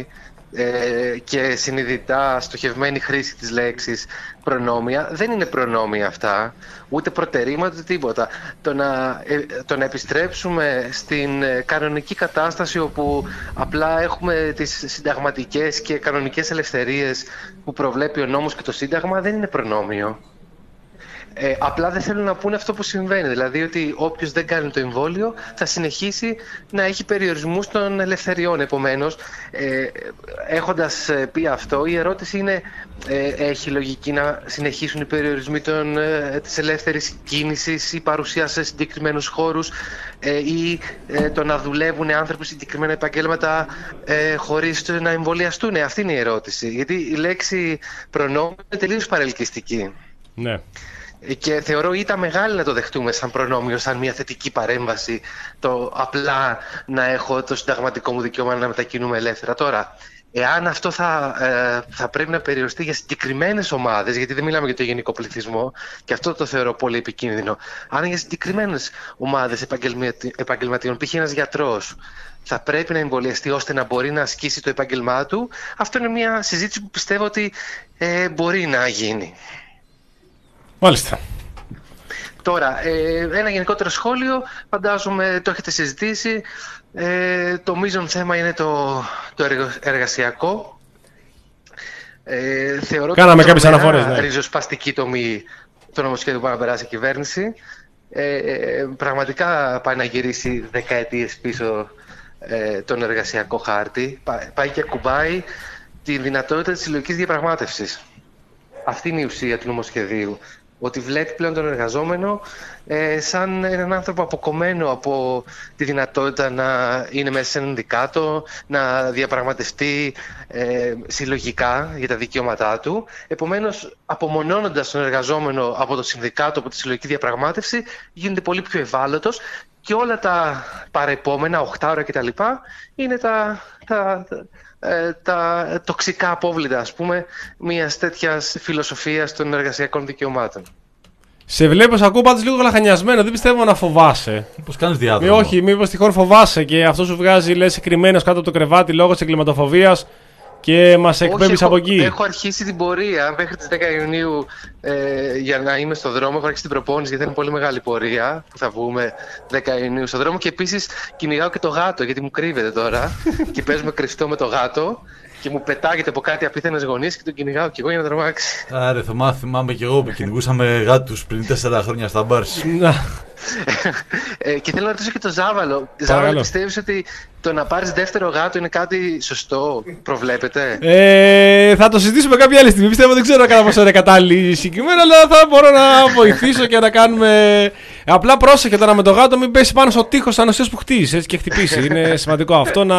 ε, και συνειδητά στοχευμένη χρήση της λέξης προνόμια. Δεν είναι προνόμια αυτά, ούτε προτερήματα, ούτε τίποτα. Το να, ε, το να επιστρέψουμε στην ε, κανονική κατάσταση όπου απλά έχουμε τις συνταγματικές και κανονικές ελευθερίες που προβλέπει ο νόμος και το Σύνταγμα δεν είναι προνόμιο. Ε, απλά δεν θέλουν να πούνε αυτό που συμβαίνει. Δηλαδή ότι όποιος δεν κάνει το εμβόλιο θα συνεχίσει να έχει περιορισμούς των ελευθεριών. Επομένως, ε, έχοντας πει αυτό, η ερώτηση είναι ε, έχει λογική να συνεχίσουν οι περιορισμοί των, ε, της ελεύθερης κίνησης ή παρουσία σε συγκεκριμένους χώρους ε, ή ε, το να δουλεύουν άνθρωποι σε συγκεκριμένα επαγγέλματα ε, χωρίς να εμβολιαστούν. Αυτή είναι η ερώτηση. Γιατί η λέξη προνόμιο είναι τελείως παρελκυστική. Ναι. Και θεωρώ ήταν μεγάλη να το δεχτούμε σαν προνόμιο, σαν μια θετική παρέμβαση, το απλά να έχω το συνταγματικό μου δικαίωμα να μετακινούμε ελεύθερα. Τώρα, εάν αυτό θα, ε, θα πρέπει να περιοριστεί για συγκεκριμένες ομάδες, γιατί δεν μιλάμε για το γενικό πληθυσμό, και αυτό το θεωρώ πολύ επικίνδυνο, αν για συγκεκριμένες ομάδες επαγγελματιών, π.χ. ένας γιατρός, θα πρέπει να εμβολιαστεί ώστε να μπορεί να ασκήσει το επάγγελμά του, αυτό είναι μια συζήτηση που πιστεύω ότι ε, μπορεί να γίνει. Μάλιστα. Τώρα, ε, ένα γενικότερο σχόλιο, φαντάζομαι το έχετε συζητήσει. Ε, το μείζον θέμα είναι το, το εργασιακό. Ε, θεωρώ Κάναμε ότι κάποιες αναφορές, ναι. ριζοσπαστική τομή το νομοσχέδιο που να περάσει η κυβέρνηση. Ε, ε, πραγματικά πάει να γυρίσει δεκαετίες πίσω ε, τον εργασιακό χάρτη. Πάει και κουμπάει τη δυνατότητα της συλλογικής διαπραγμάτευσης. Αυτή είναι η ουσία του νομοσχεδίου. Ότι βλέπει πλέον τον εργαζόμενο ε, σαν έναν άνθρωπο αποκομμένο από τη δυνατότητα να είναι μέσα σε έναν συνδικάτο, να διαπραγματευτεί ε, συλλογικά για τα δικαιώματά του. Επομένως, απομονώνοντας τον εργαζόμενο από το συνδικάτο, από τη συλλογική διαπραγμάτευση, γίνεται πολύ πιο ευάλωτος και όλα τα παρεπόμενα, οχτά ώρα κτλ. Είναι τα... τα Ε, τα τοξικά απόβλητα, ας πούμε, μιας τέτοιας φιλοσοφίας των εργασιακών δικαιωμάτων. Σε βλέπω, σε ακούω πάντως λίγο λαχανιασμένο, δεν πιστεύω να φοβάσαι. Πώς κάνεις διάδρομο. Μη, όχι, μήπως τυχόν φοβάσαι και αυτό σου βγάζει, λες, κρυμμένος κάτω από το κρεβάτι λόγω της εγκληματοφοβίας και μας εκπέμπεις από εκεί. Έχω αρχίσει την πορεία μέχρι τις δέκα Ιουνίου ε, για να είμαι στο δρόμο. Έχω αρχίσει την προπόνηση γιατί είναι πολύ μεγάλη πορεία που θα βγούμε δέκα Ιουνίου στο δρόμο. Και επίσης κυνηγάω και το γάτο γιατί μου κρύβεται τώρα και παίζουμε κρυφτό με το γάτο και μου πετάγεται από κάτι απίθανες γωνίες και τον κυνηγάω κι εγώ για να τρομάξει. Άρε, Θωμά, θυμάμαι κι εγώ που κυνηγούσαμε γάτους πριν τέσσερα χρόνια στα μπάρς. ε, και θέλω να ρωτήσω και το Ζάβαλο. Ζάβαλο, πιστεύεις ότι το να πάρεις δεύτερο γάτο είναι κάτι σωστό, προβλέπετε? Ε, θα το συζητήσουμε κάποια άλλη στιγμή. Πιστεύω δεν ξέρω κατά πόσο είναι κατάλληλη συγκεκριμένα, αλλά θα μπορώ να βοηθήσω και να κάνουμε. Απλά πρόσεχε τώρα με το γάτο, μην πέσει πάνω στο τείχος ανοσίας που χτίσει και χτυπήσει. Είναι σημαντικό αυτό να,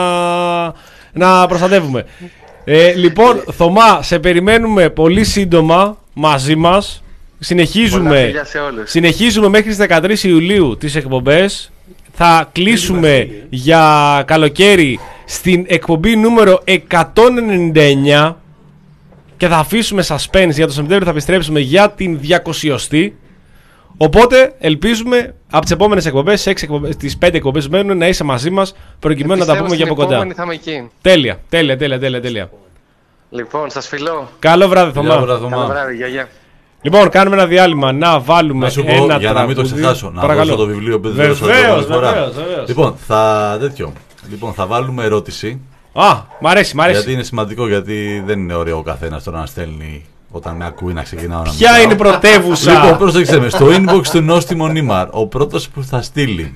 να προστατεύουμε. Ε, λοιπόν, Θωμά, σε περιμένουμε πολύ σύντομα μαζί μας. Συνεχίζουμε, συνεχίζουμε μέχρι τις δεκατρείς Ιουλίου τις εκπομπές. Θα κλείσουμε για καλοκαίρι στην εκπομπή νούμερο εκατόν ενενήντα εννιά και θα αφήσουμε suspense για το Σεπτέμβριο, θα επιστρέψουμε για την διακοσιωστή. Οπότε ελπίζουμε από τις επόμενες εκπομπές, τις πέντε εκπομπές μένουν, να είσαι μαζί μας προκειμένου να τα πούμε για από κοντά. Τέλεια, τέλεια, τέλεια, τέλεια, τέλεια. Λοιπόν, σας φιλώ. Καλό βράδυ, Θωμά. Καλό βράδυ, γεια, γεια. Λοιπόν, κάνουμε ένα διάλειμμα να βάλουμε να σου πω, ένα για τραγούδι. να μην το ξεχάσω, να Παρακαλώ. δώσω το βιβλίο που δεν βεβαίως, δώσω βεβαίως, βεβαίως. Λοιπόν, θα, τέτοιο. λοιπόν, θα βάλουμε ερώτηση. Α, μ' αρέσει, μ' αρέσει. Γιατί είναι σημαντικό, γιατί δεν είναι ωραίο ο καθένας τώρα να στέλνει όταν με ακούει να ξεκινάω να Ποια μιλάω. είναι η πρωτεύουσα? Λοιπόν, πρόσεξε με, στο inbox του Νόστιμο Νίμαρ, ο πρώτος που θα στείλει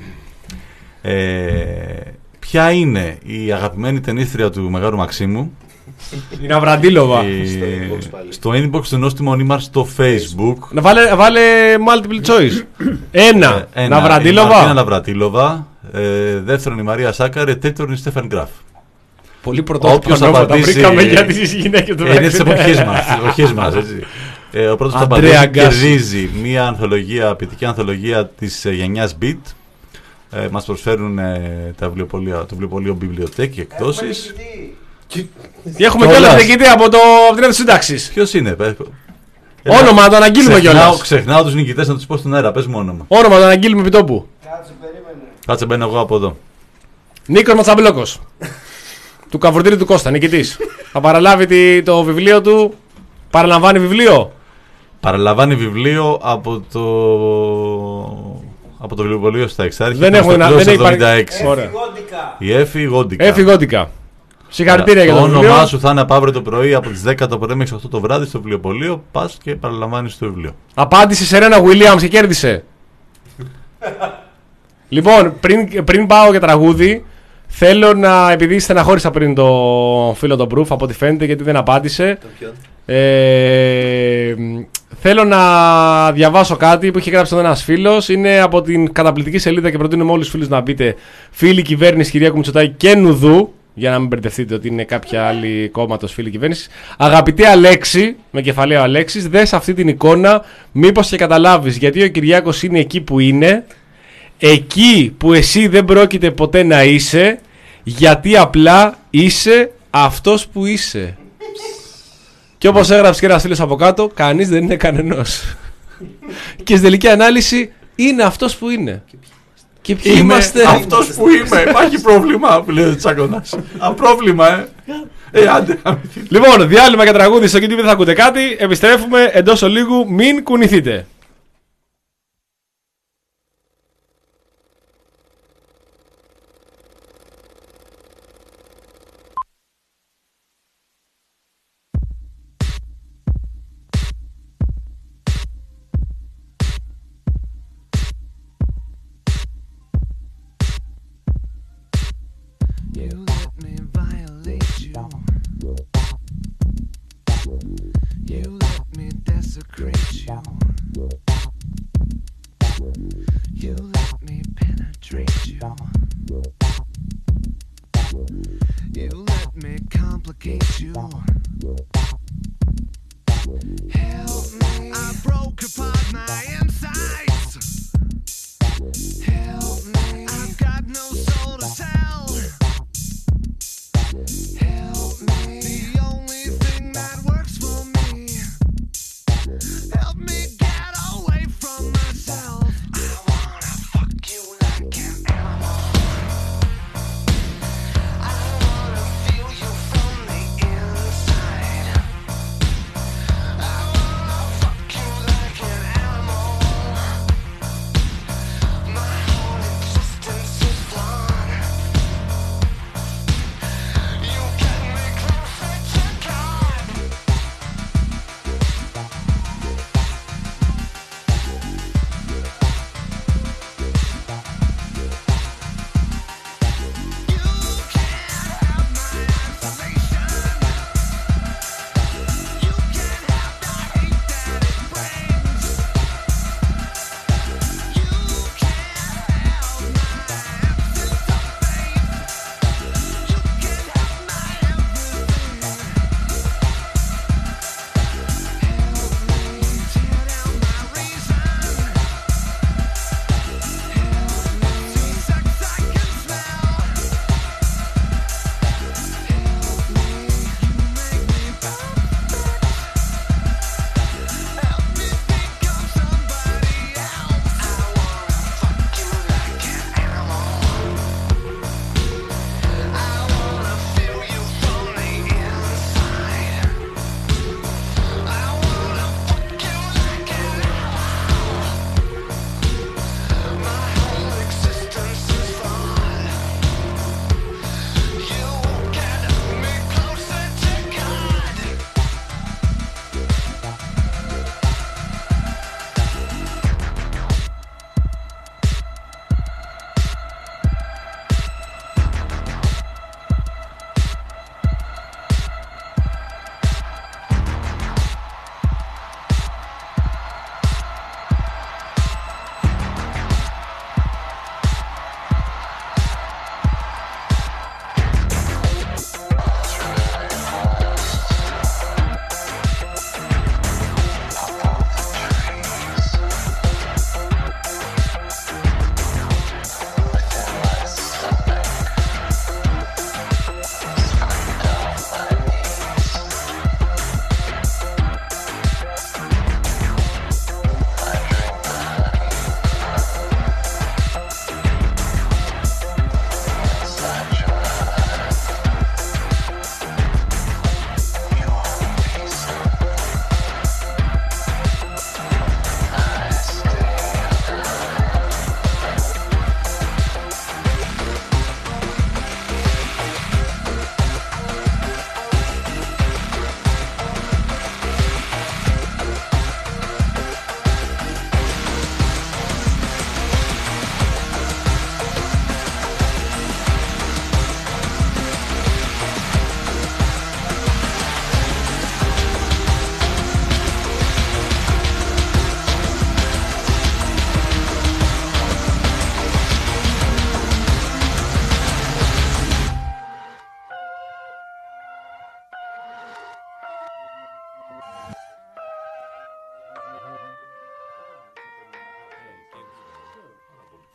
ε, ποια είναι η αγαπημένη ταινίστρια του Μεγάλου Μαξίμου. Η Ναυραντίλοβα. Στο inbox του Νόστιμο Νίμαρ στο Facebook. Να βάλε, βάλε multiple choice. Ένα, ε, Ναυραντίλοβα. Η Μαρτίνα Ναυραντίλοβα. Ε, δεύτερον η Μαρία Σάκαρε. Τρίτον η Στέφαν Γκράφ. Πολύ πρωτότυπα ονόματα βρήκαμε για τις γυναίκες του. Είναι τις εποχές μας, τις εποχές μας, έτσι. Ε, ο πρώτος που θα απαντήσει κερδίζει μια ανθολογία, ποιητική ανθολογία της ε, γενιάς Beat. Ε, μας προσφέρουν ε, τα βιβλιοπωλεία, το βιβλιοπωλείο Βιβλιοτέκη εκδόσεις. Και έχουμε κιόλας διοικητή από, το, από την ένταση σύνταξης. Ποιος είναι, πες. Όνομα, το αναγγείλουμε κιόλας. Ξεχνάω τους νικητές να τους πω στον αέρα, πες μου όνομα. Όνομα, το αναγγείλουμε επί τόπου. Κάτσε, περίμενε. Κάτσε, μπαίνω εγώ από εδώ. Νίκος Ματσαμπλόκος. Του καβουρτήρι του Κώστα, νικητής. Θα παραλάβει τη, το βιβλίο του. Παραλαμβάνει βιβλίο. Παραλαμβάνει βιβλίο από το. Από το βιβλιοπωλείο στα Εξάρχεια. Δεν έχουμε να. Δεν εβδομήντα έχει έξι. Η Έφη Γόντικα. Έφη Γόντικα. Συγχαρητήρια για το βιβλίο. Το όνομά σου θα είναι από αύριο το πρωί από τις δέκα το πρωί μέχρι οκτώ το βράδυ στο βιβλιοπωλείο. Πας και παραλαμβάνεις το βιβλίο. Απάντησε σε Ρένα Williams και κέρδισε. Λοιπόν, πριν, πριν πάω για τραγούδι, θέλω να. Επειδή στεναχώρησα πριν το φίλο τον Proof από ό,τι φαίνεται, γιατί δεν απάντησε. Ε, θέλω να διαβάσω κάτι που είχε γράψει εδώ ένας φίλος. Είναι από την καταπληκτική σελίδα και προτείνω με όλους τους φίλους να μπείτε. Φίλη κυβέρνηση Κυριάκου Μητσοτάκη και Νουδού. Για να μην μπερδευτείτε ότι είναι κάποια άλλη κόμματος φίλη κυβέρνηση. Αγαπητέ Αλέξη, με κεφαλαίο Αλέξης, δες αυτή την εικόνα. Μήπως και καταλάβεις γιατί ο Κυριάκος είναι εκεί που είναι. Εκεί που εσύ δεν πρόκειται ποτέ να είσαι. Γιατί απλά είσαι αυτός που είσαι. Και όπως έγραψε και ένας φίλος από κάτω, κανείς δεν είναι κανενός. Και στην τελική ανάλυση είναι αυτός που είναι. Και ποιοι είμαστε. Αυτός που είμαι. Υπάρχει πρόβλημα, που λέει ο Τσάκωνας. Απρόβλημα, ε. Ε, άντε. Λοιπόν, διάλειμμα για τραγούδι στο YouTube, δεν θα ακούτε κάτι. Επιστρέφουμε εντός ολίγου. Μην κουνηθείτε.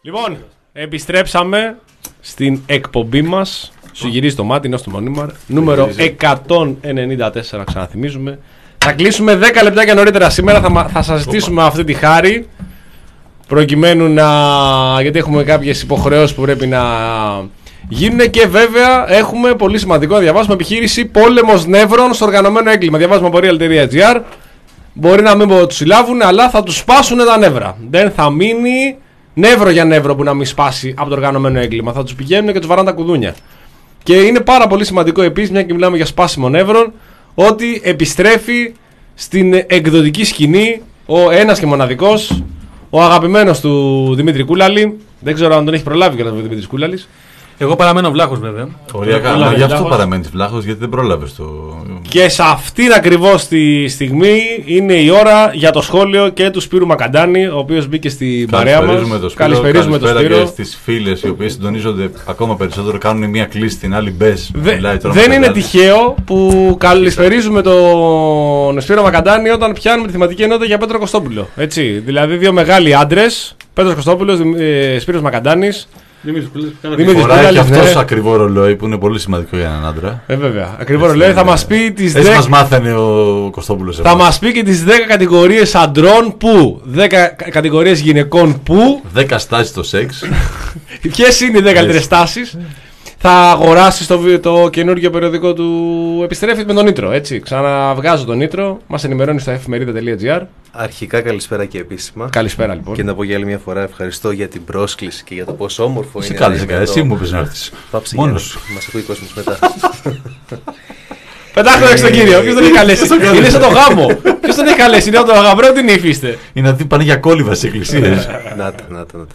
Λοιπόν, επιστρέψαμε στην εκπομπή μας. Σου γυρίζει το μάτι, είναι στο Μονίμαρ. Νούμερο εκατόν ενενήντα τέσσερα, ξαναθυμίζουμε. Θα κλείσουμε δέκα λεπτάκια νωρίτερα σήμερα. Θα, θα σας ζητήσουμε αυτή τη χάρη. Προκειμένου να. Γιατί έχουμε κάποιες υποχρεώσεις που πρέπει να γίνουν. Και βέβαια έχουμε πολύ σημαντικό να διαβάσουμε επιχείρηση πόλεμος νεύρων στο οργανωμένο έγκλημα. Διαβάζουμε από real.gr. Μπορεί να μην τους συλλάβουν, αλλά θα τους σπάσουν τα νεύρα. Δεν θα μείνει νεύρο για νεύρο που να μην σπάσει από το οργανωμένο έγκλημα. Θα τους πηγαίνουν και τους βαράνε τα κουδούνια. Και είναι πάρα πολύ σημαντικό επίσης, μια και μιλάμε για σπάσιμο νεύρων, ότι επιστρέφει στην εκδοτική σκηνή ο ένας και μοναδικός, ο αγαπημένος του Δημήτρη Κούλαλη. Δεν ξέρω αν τον έχει προλάβει κιόλας ο Δημήτρης Κούλαλης. Εγώ παραμένω βλάχος βέβαια. Οριακά, γι' αυτό παραμένεις βλάχος, γιατί δεν πρόλαβες το. Και σε αυτήν ακριβώς τη στιγμή είναι η ώρα για το σχόλιο και του Σπύρου Μακαντάνη, ο οποίος μπήκε στην παρέα μας. Καλησπέριζουμε τον Σπύρο. Και στις φίλες οι οποίες συντονίζονται ακόμα περισσότερο, κάνουν μία κλίση την άλλη μπες. Δε, δεν είναι τυχαίο που καλησπερίζουμε τον Σπύρο Μακαντάνη όταν πιάνουμε τη θεματική ενότητα για Πέτρο Κωστόπουλο. Έτσι, δηλαδή δύο μεγάλοι άντρες, Πέτρος Κωστόπουλος, ε, Σπύρος Μακαντάνης. Δημήτρης φοράει και αυτός ναι. Ακριβό ρολόι που είναι πολύ σημαντικό για έναν άντρα. Ε, βέβαια. Ακριβό ρολόι θα μας πει τις δέκα. Έτσι μας μάθανε ο Κωστόπουλος. Θα μας πει και τις δέκα κατηγορίες αντρών που. δέκα κατηγορίες γυναικών που. δέκα στάσεις στο σεξ. Ποιες είναι οι δέκα καλύτερες στάσεις. Θα αγοράσεις το, το καινούργιο περιοδικό του Επιστρέφει με τον Νίτρο. Έτσι. Ξαναβγάζω τον Νίτρο. Μας ενημερώνει στο εφημερίδα.gr. Αρχικά καλησπέρα και επίσημα. Καλησπέρα λοιπόν. Και να πω για άλλη μια φορά ευχαριστώ για την πρόσκληση και για το πόσο όμορφο σε είναι. Κάλεσε, εσύ μου πες να έρθεις. Πάψε μόνος. Μας ακούει ο κόσμος μετά. Πετάχτε έξω τον κύριο. Ποιος τον έχει καλέσει. Είναι σαν το γάμο. Ποιος τον έχει καλέσει. Είναι από το γαμπρό, την υφίστε. Είναι να πάνε για κόλληβα σε εκκλησίες. Να τα, να τα.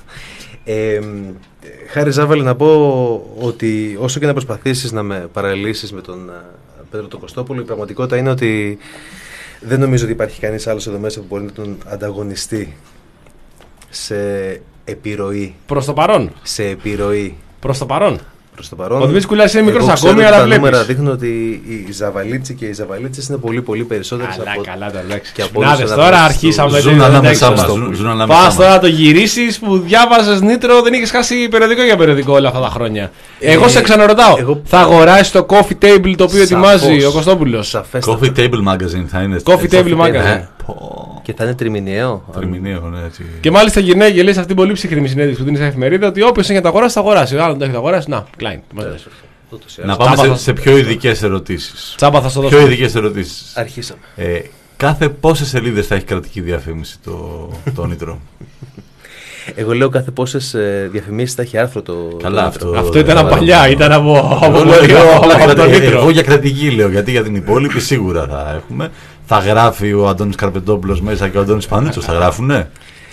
Χάρη Ζάβαλη, να πω ότι όσο και να προσπαθήσεις να με παραλύσεις με τον Πέτρο τον Κωστόπουλο, η πραγματικότητα είναι ότι δεν νομίζω ότι υπάρχει κανείς άλλος εδώ μέσα που μπορεί να τον ανταγωνιστεί σε επιρροή. Προς το παρόν. Σε επιρροή. Προς το παρόν. Προς το παρόν. Ο Δημήτρης Κουλάς είναι μικρός ακόμη, αλλά τα βλέπεις. Τα νούμερα δείχνουν ότι οι Ζαβαλίτσι και οι Ζαβαλίτσες είναι πολύ πολύ περισσότερες καλά, από... Καλά, καλά, εντάξει. Και από Νάδες, τώρα αρχίσαμε. Ζουν ανάμεσά μας. Πας τώρα το γυρίσεις που διάβαζες Νίτρο, δεν είχες χάσει περιοδικό για περιοδικό όλα αυτά τα χρόνια. Εγώ σε ξαναρωτάω, θα αγοράσεις το coffee table το οποίο ετοιμάζει ο Κωστόπουλος? Coffee table magazine θα είναι. Coffee table magazine. Και θα είναι τριμηνιαίο. Τριμηνιαίο, ναι, έτσι. Και μάλιστα γυναίκη λέει σε αυτήν την πολύ ψυχρή συνέντευξη που δίνει στην εφημερίδα ότι όποιος έχει να το αγοράσει, θα αγοράσει. Αν δεν το έχει να αγοράσει, να, Klein. Να πάμε σε, σε πιο ειδικές ερωτήσεις. Τσάμπα θα σου δώσω. Πιο ειδικές ερωτήσεις. Αρχίσαμε. Ε, κάθε πόσες σελίδες θα έχει κρατική διαφήμιση το, το Νίτρο? Εγώ λέω κάθε πόσες ε, διαφημίσεις θα έχει άρθρο το. Καλά, αυτό. Αυτό ήταν από παλιά, ήταν από το Νίτρο. Εγώ για κρατική λέω, γιατί για την υπόλοιπη σίγουρα θα έχουμε. Θα γράφει ο Αντώνης Καρπετόπουλος μέσα και ο Αντώνης Πανούτσος, θα γράφουνε.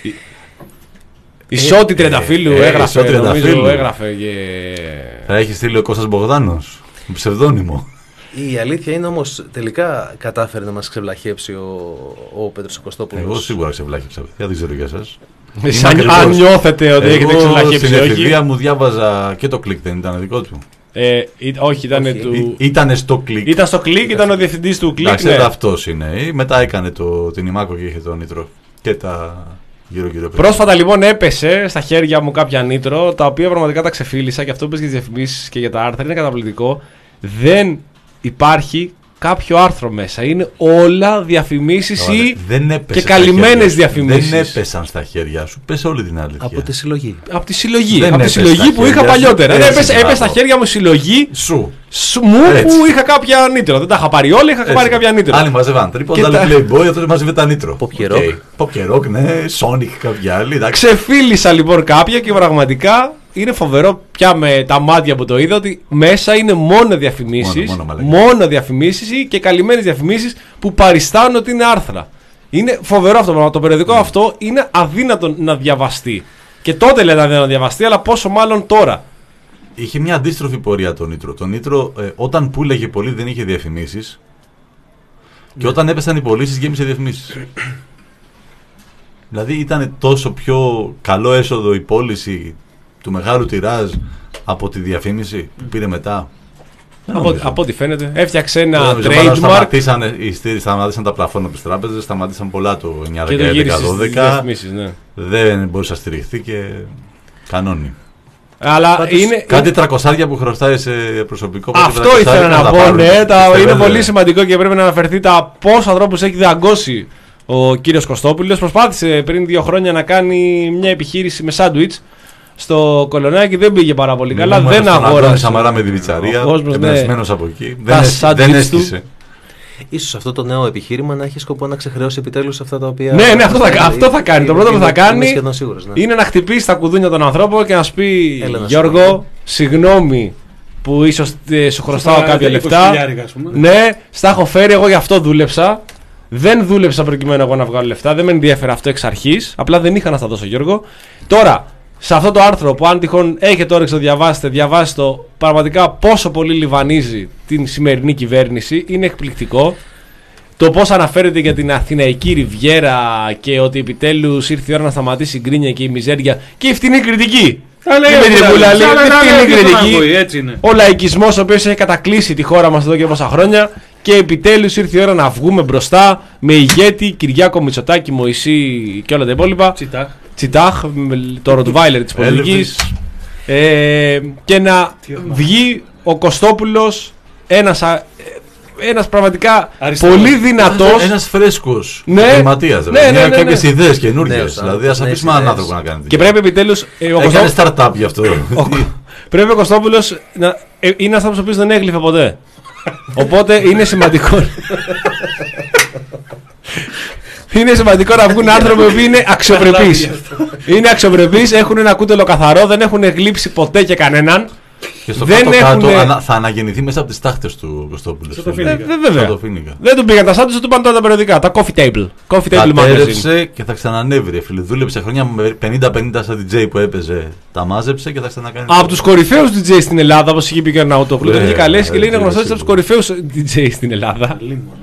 Η Σότη Τρενταφύλου έγραφε, νομίζω έγραφε και... Θα έχει στείλει ο Κώστας Μπογδάνος, ψευδόνυμο. Η αλήθεια είναι όμως τελικά κατάφερε να μας ξεβλαχέψει ο, ο Πέτρος Κωστόπουλος. Εγώ σίγουρα ξεβλάχεψα, δεν ξέρω για εσάς. Αν νιώθετε ότι έχετε ξεβλαχέψει, στην εφηβεία μου διάβαζα και το κλικ, δεν ήταν δικό του? Ε, ή, όχι, ήταν του... Ήτανε στο κλικ. Ήταν στο κλικ, ήταν ο διευθυντής του κλικ. Εντάξει, ναι. Αυτός είναι. Μετά έκανε το, την Ιμάκο και είχε το Νίτρο. Και τα γύρω γύρω. Πρόσφατα λοιπόν έπεσε στα χέρια μου κάποια Νίτρο, τα οποία πραγματικά τα ξεφίλησα και αυτό που πες για τις διαφημίσεις και για τα άρθρα είναι καταπληκτικό. Δεν υπάρχει κάποιο άρθρο μέσα. Είναι όλα διαφημίσεις ή και καλυμμένες διαφημίσεις. Δεν έπεσαν στα χέρια σου. Πες όλη την αλήθεια. Από τη συλλογή. Από τη συλλογή. Από τη συλλογή που είχα παλιότερα. Έπεσε, έπεσε στα χέρια μου συλλογή σου. Σου μου που είχα κάποια Νίτρο. Δεν τα είχα πάρει όλα, είχα έτσι πάρει κάποια Νίτρο. Άλλοι μαζεύαν τρίποντα, άλλοι Playboy, αυτό μαζεύε τα Νίτρο. Pop και ναι, Sonic κάποια άλλη. Ξεφίλησα λοιπόν κάποια και πραγματικά είναι φοβερό πια με τα μάτια που το είδα ότι μέσα είναι μόνο διαφημίσεις, μόνο, μόνο, μόνο διαφημίσεις ή και καλυμμένες διαφημίσεις που παριστάνουν ότι είναι άρθρα. Είναι φοβερό αυτό το πράγμα. Το περιοδικό mm. αυτό είναι αδύνατο να διαβαστεί. Και τότε λέτε αδύνατο να διαβαστεί, αλλά πόσο μάλλον τώρα. Είχε μια αντίστροφη πορεία το Νίτρο. Το Νίτρο ε, όταν πουλάγε πολύ δεν είχε διαφημίσεις και mm. όταν έπεσαν οι πωλήσεις γέμισε διαφημίσεις. Δηλαδή ήταν τόσο πιο καλό έσοδο η πώληση του μεγάλου τιράζ από τη διαφήμιση που πήρε μετά. Από, από ό,τι φαίνεται έφτιαξε ένα trademark. Σταματήσαν, σταματήσαν τα πλαφόν από τις τράπεζες, σταματήσαν πολλά το εννιά δέκα δώδεκα. Ναι. Δεν μπορούσε να στηριχθεί και... Κανόνι. Αλλά Πάντως, είναι, κάτι είναι... τρακοσάρια που χρωστάει σε προσωπικό. Αυτό ήθελα να πω. Ναι, τα... είναι βέβαια. πολύ σημαντικό και πρέπει να αναφερθεί τα πόσα ανθρώπους έχει δαγκώσει ο κύριος Κωστόπουλος. Προσπάθησε πριν δύο χρόνια να κάνει μια επιχείρηση με σάντουιτς στο Κολονάκι, δεν πήγε πάρα πολύ καλά. Μη Δεν αγόρασε. Σαμαρά με τη βιτσαρία. Εμπνευσμένος από εκεί. Τα Δεν, δεν έσκησε. Ίσως αυτό το νέο επιχείρημα να έχει σκοπό να ξεχρεώσει επιτέλους αυτά τα οποία. Ναι, ναι, αυτό θα, αυτό θα κάνει. Το πρώτο που θα κάνει σίγουρος, ναι. είναι να χτυπήσει τα κουδούνια των ανθρώπων και να σου πει: Έλα, Γιώργο, σου συγγνώμη που ίσως ε, σου χρωστάω Σου κάποια είκοσι λεφτά. χιλιάρικα, ας πούμε. Ναι, στα έχω φέρει, εγώ γι' αυτό δούλεψα. Δεν δούλεψα προκειμένου εγώ να βγάλω λεφτά. Δεν με ενδιαφέρε αυτό εξ αρχής. Απλά δεν είχα να στα δώσω, Γιώργο. Τώρα, σε αυτό το άρθρο που αν τυχόν έχετε όρεξη να το διαβάσετε, διαβάστε το. Πραγματικά πόσο πολύ λιβανίζει την σημερινή κυβέρνηση. Είναι εκπληκτικό. Το πώς αναφέρεται για την Αθηναϊκή Ριβιέρα και ότι επιτέλους ήρθε η ώρα να σταματήσει η γκρίνια και η μιζέρια και η φτηνή κριτική. Θα λέει, η φτηνή κριτική. Έτσι είναι. Ο λαϊκισμός ο οποίος έχει κατακλείσει τη χώρα μας εδώ και πόσα χρόνια. Και επιτέλους ήρθε η ώρα να βγούμε μπροστά με ηγέτη Κυριάκο Μητσοτάκη, Μωυσή και όλα τα υπόλοιπα. Τσιτάχ. Τσιτάχ, το Ροτβάιλερ της πολιτικής. Ε, και να βγει ο Κωστόπουλος ένας, ένας πραγματικά Αριστερός. πολύ δυνατός. Ένας φρέσκος Ναι. επιχειρηματίας. Ναι, ναι, ναι, ναι. Κάποιες ιδέες καινούργιες. Νέος, Δηλαδή, ας νέες αφήσουμε έναν ιδέες. άνθρωπο να κάνει. Και πρέπει επιτέλους. ε, ο Έκανε Κωστό- startup γι' αυτό. ο- Πρέπει ο Κωστόπουλος να. ε, είναι ένας άνθρωπος ο οποίος δεν έγλυφε ποτέ. Οπότε είναι σημαντικό. Είναι σημαντικό να βγουν άνθρωποι που είναι αξιοπρεπείς. Είναι αξιοπρεπείς, έχουν ένα κούτελο καθαρό, δεν έχουν γλύψει ποτέ και κανέναν. Και στο Δεν κάτω-κάτω έχουνε- ανα- θα αναγεννηθεί μέσα από τις τάχτες του Κωστόπουλου. Στο το Ε, Φίνικα. δε- βέβαια. Στο το Φίνικα. Δεν του πήγαν τα σάντουιτς, του είπαν τώρα τα περιοδικά. Τα coffee table. Coffee table magazine. Κατέρευσε και θα ξανανεύει. Ρε φίλε. Δούλεψε χρόνια με πενήντα πενήντα σαν ντι τζέι που έπαιζε. Τα μάζεψε και θα ξανακάνει. Από τους κορυφαίους ντι τζέι στην Ελλάδα, όπως είχε πει και ο Ναουτόπουλο. Τον Ναι, είχε καλέσει και λέει είναι ναι, γνωστός ναι, από τους κορυφαίους ντι τζέι στην Ελλάδα.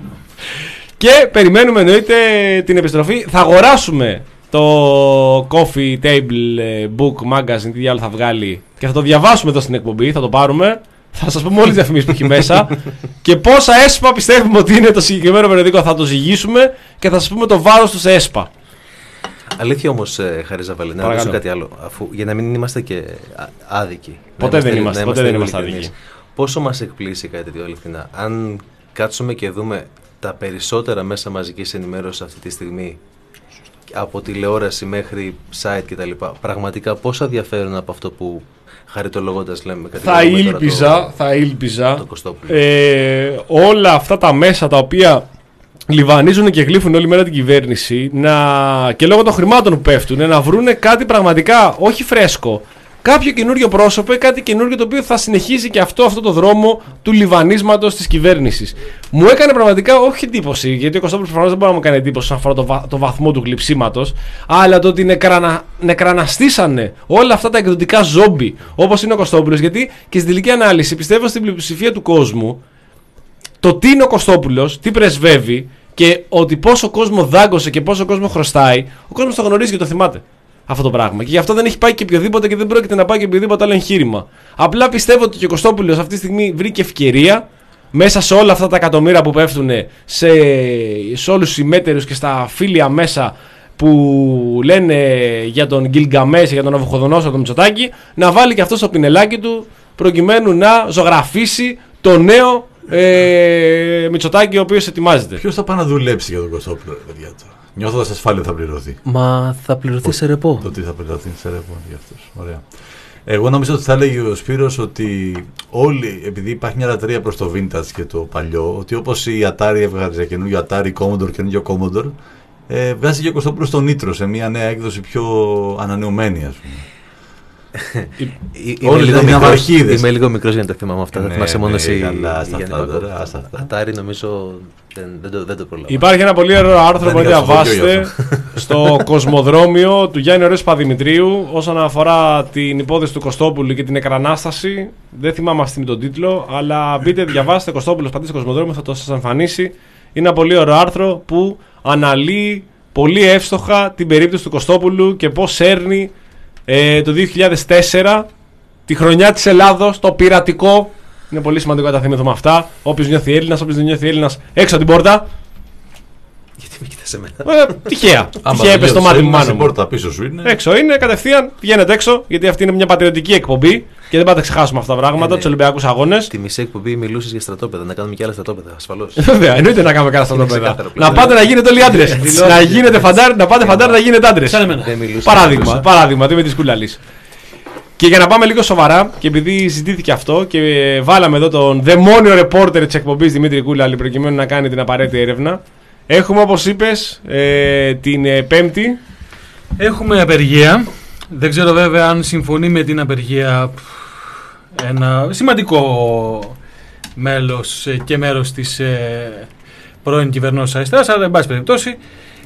Και περιμένουμε εννοείται την επιστροφή. Θα αγοράσουμε το Coffee Table ε, Book Magazine, τι άλλο θα βγάλει, και θα το διαβάσουμε εδώ στην εκπομπή. Θα το πάρουμε. Θα σας πούμε όλες τις διαφημίσεις που έχει μέσα και πόσα έσπα πιστεύουμε ότι είναι το συγκεκριμένο περιοδικό. Θα το ζυγίσουμε και θα σας πούμε το βάρος του σε έσπα. Αλήθεια όμως, ε, Χαρίζα Βαλή, να Παρακαλώ. ρωτήσω κάτι άλλο. Αφού, για να μην είμαστε και α- άδικοι. Ποτέ Να δεν είμαστε, να ποτέ δεν λίγο είμαστε ειλικρινείς. άδικοι. Πόσο μας εκπλήσει κάτι τέτοιο, αληθινά. Αν κάτσουμε και δούμε τα περισσότερα μέσα μαζικής ενημέρωσης αυτή τη στιγμή, από τηλεόραση μέχρι site κτλ. Πραγματικά πόσα διαφέρουν από αυτό που χαριτολογώντας λέμε. Θα κατηγορούμε τώρα ήλπιζα, το- θα ήλπιζα το Κωστόπουλο. ε, όλα αυτά τα μέσα τα οποία λιβανίζουν και γλύφουν όλη μέρα την κυβέρνηση να, και λόγω των χρημάτων που πέφτουν να βρούνε κάτι πραγματικά όχι φρέσκο. Κάποιο καινούριο πρόσωπο ή κάτι καινούριο το οποίο θα συνεχίσει και αυτό, αυτό το δρόμο του λιβανίσματος της κυβέρνησης. Μου έκανε πραγματικά όχι εντύπωση, γιατί ο Κωστόπουλος προφανώς δεν μπορεί να μου κάνει εντύπωση όσον αφορά το, βα- το βαθμό του γλυψίματος, αλλά το ότι νεκρανα, νεκραναστήσανε όλα αυτά τα εκδοτικά ζόμπι όπως είναι ο Κωστόπουλος, γιατί και στην τελική ανάλυση πιστεύω στην πλειοψηφία του κόσμου το τι είναι ο Κωστόπουλος, τι πρεσβεύει και ότι πόσο κόσμο δάγκωσε και πόσο κόσμο χρωστάει, ο κόσμος το γνωρίζει και το θυμάται αυτό το πράγμα. Και γι' αυτό δεν έχει πάει και οποιοδήποτε και δεν πρόκειται να πάει και οποιοδήποτε άλλο εγχείρημα. Απλά πιστεύω ότι και ο Κωστόπουλος αυτή τη στιγμή βρήκε ευκαιρία μέσα σε όλα αυτά τα εκατομμύρια που πέφτουν σε, σε όλους τους συμμέτερους και στα φίλια μέσα που λένε για τον Γκιλγκαμές, για τον Ναβουχοδονόσορο, τον Μητσοτάκη, να βάλει και αυτό στο πινελάκι του προκειμένου να ζωγραφίσει το νέο ε, Μητσοτάκη ο οποίος ετοιμάζεται. Ποιος θα πάει να δουλέψει για τον Κωστόπουλο, ρε παιδιά του. Νιώθοντας ασφάλεια θα πληρωθεί. Μα θα πληρωθεί σε ρεπό. Το τι θα πληρωθεί σε ρεπό για αυτούς. Ωραία. Εγώ νομίζω ότι θα έλεγε ο Σπύρος ότι όλοι, επειδή υπάρχει μια λατρεία προς το vintage και το παλιό, ότι όπως η Atari έβγαζε καινούργιο Atari, Commodore, καινούργιο Commodore, ε, βγάζει και ο Κωστόπουλος στο Nitro σε μια νέα έκδοση πιο ανανεωμένη, ας πούμε. Είμαι Όλοι λίγο ήταν μικρός- ναυαρχίδες. Είμαι λίγο μικρός για να τα θυμάμαι αυτά. Θα Ναι, θυμάσαι μόνο ναι, εσύ. καλά, άστα Γιάννη αυτά Πακό. τώρα, άστα αυτά. Ατάρι νομίζω δεν, δεν, το, δεν το προλάβα. Υπάρχει ένα πολύ ωραίο άρθρο Δεν που είχα διαβάστε σχολείο στο Κοσμοδρόμιο του Γιάννη Ωρέως Παδημητρίου όσον αφορά την υπόθεση του Κωστόπουλου και την εκρανάσταση. Δεν θυμάμαι αυτή τον τίτλο, αλλά μπείτε, διαβάστε Κωστόπουλος, πατήστε Κοσμοδρόμιο, θα το σας εμφανίσει. Είναι ένα πολύ ωραίο άρθρο που αναλύει πολύ εύστοχα την περίπτωση του Κωστόπουλου και πώς έρνει ε, το δύο χιλιάδες τέσσερα, τη χρονιά της Ελλάδος, το πειρατικό. Είναι πολύ σημαντικό να τα θυμηθούμε αυτά. Όποιος νιώθει Έλληνας, όποιος δεν νιώθει Έλληνας, έξω από την πόρτα. Γιατί με κοιτάς εμένα. Ε, τυχαία. Τυχαία έπεσε το μάτι μου μάνα μου. Πόρτα πίσω σου είναι. Έξω είναι, κατευθείαν βγαίνετε έξω, γιατί αυτή είναι μια πατριωτική εκπομπή και δεν πάτε ξεχάσουμε αυτά τα πράγματα, ναι. τους Ολυμπιακούς Αγώνες. Τη μισή εκπομπή μιλούσες για στρατόπεδα, να κάνουμε και άλλα στρατόπεδα, ασφαλώς. Βέβαια, εννοείται να κάνουμε καλά στρατόπεδα. Να πάτε να γίνετε όλοι άντρες. Να γίνετε φαντάρ, να πάτε φαντάρ να γίνετε άντρες. Παράδειγμα, παράδειγμα, τι με τη σκούλαλης. Και για να πάμε λίγο σοβαρά, και επειδή συζητήθηκε αυτό και βάλαμε εδώ τον δαιμόνιο ρεπόρτερ της εκπομπής Δημήτρη Κούλαλη προκειμένου να κάνει την απαραίτητη έρευνα, έχουμε όπως είπες ε, την ε, Πέμπτη. Έχουμε απεργία. Δεν ξέρω βέβαια αν συμφωνεί με την απεργία ένα σημαντικό μέλος και μέρος της ε, πρώην κυβερνώσης αριστεράς, αλλά εν πάση περιπτώσει.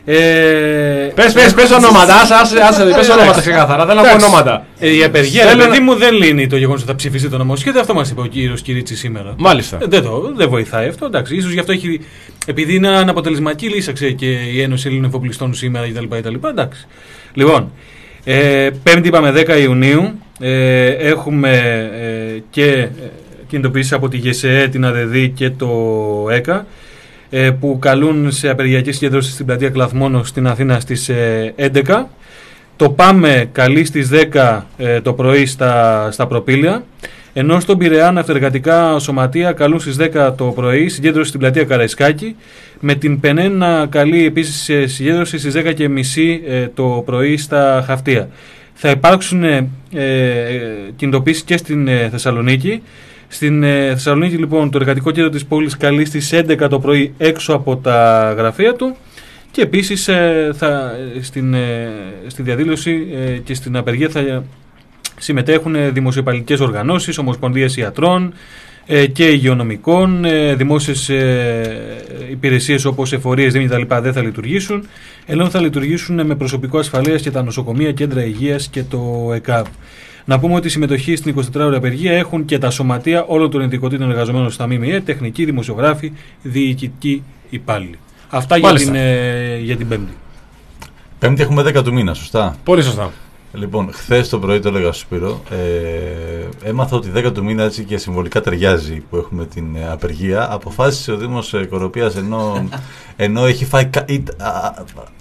Ε, πες, πες, πες ονόματα, άσε, άσε, πες ονόματα ξεκάθαρα, δεν έχω ονόματα. Ε, η απεργία, ρε παιδί μου, δεν λύνει το γεγονός ότι θα ψηφιστεί το νομοσχέδιο, αυτό μας είπε ο κύριος Κυρίτσης σήμερα. Μάλιστα. Ε, δεν, το, δεν βοηθάει αυτό, εντάξει, ίσως γι' αυτό έχει, επειδή είναι αναποτελεσματική λύσαξε και η Ένωση Ελλήνων Εφοπλιστών σήμερα κτλ. Εντάξει. Λοιπόν, ε, Πέμπτη είπαμε δέκα Ιουνίου, ε, έχουμε ε, και κινητοποιήσεις από τη ΓΕΣΕΕ, την ΑΔΕΔΗ και το ΕΚΑ, που καλούν σε απεργιακή συγκέντρωση στην πλατεία Κλαθμόνος στην Αθήνα στις έντεκα. Το ΠΑΜΕ καλεί στις δέκα το πρωί στα, στα Προπήλαια, ενώ στον Πειραιά ναυτεργατικά σωματεία καλούν στις δέκα το πρωί συγκέντρωση στην πλατεία Καραϊσκάκη, με την ΠΕΝΕΝ να καλεί επίσης συγκέντρωση στις δέκα και μισή το πρωί στα Χαυτία. Θα υπάρξουν ε, κινητοποιήσεις και στην ε, Θεσσαλονίκη. Στην ε, Θεσσαλονίκη λοιπόν το εργατικό κέντρο της πόλης καλεί στις έντεκα το πρωί έξω από τα γραφεία του, και επίσης ε, θα, στην, ε, στη διαδήλωση ε, και στην απεργία θα συμμετέχουν ε, δημοσιοπαλληλικές οργανώσεις, ομοσπονδίες ιατρών ε, και υγειονομικών, ε, δημόσιες ε, υπηρεσίες όπως εφορίες, δήμοι κτλ. Δεν θα λειτουργήσουν, ενώ θα λειτουργήσουν με προσωπικό ασφαλείας και τα νοσοκομεία, κέντρα υγείας και το ΕΚΑΒ. Να πούμε ότι η συμμετοχή στην εικοσιτετράωρη απεργία έχουν και τα σωματεία όλων των ειδικοτήτων εργαζομένων στα ΜΜΕ, τεχνικοί, δημοσιογράφοι, διοικητικοί υπάλληλοι. Αυτά για την, ε, για την Πέμπτη. Πέμπτη έχουμε δέκα του μήνα, σωστά. Πολύ σωστά. Λοιπόν, χθες το πρωί το έλεγα στο Σπύρο, ε, έμαθα ότι δέκα του μήνα, έτσι και συμβολικά ταιριάζει που έχουμε την ε, απεργία. Αποφάσισε ο Δήμος ε, Κοροπίας, ενώ, ενώ έχει φάει κα, ή, α, α,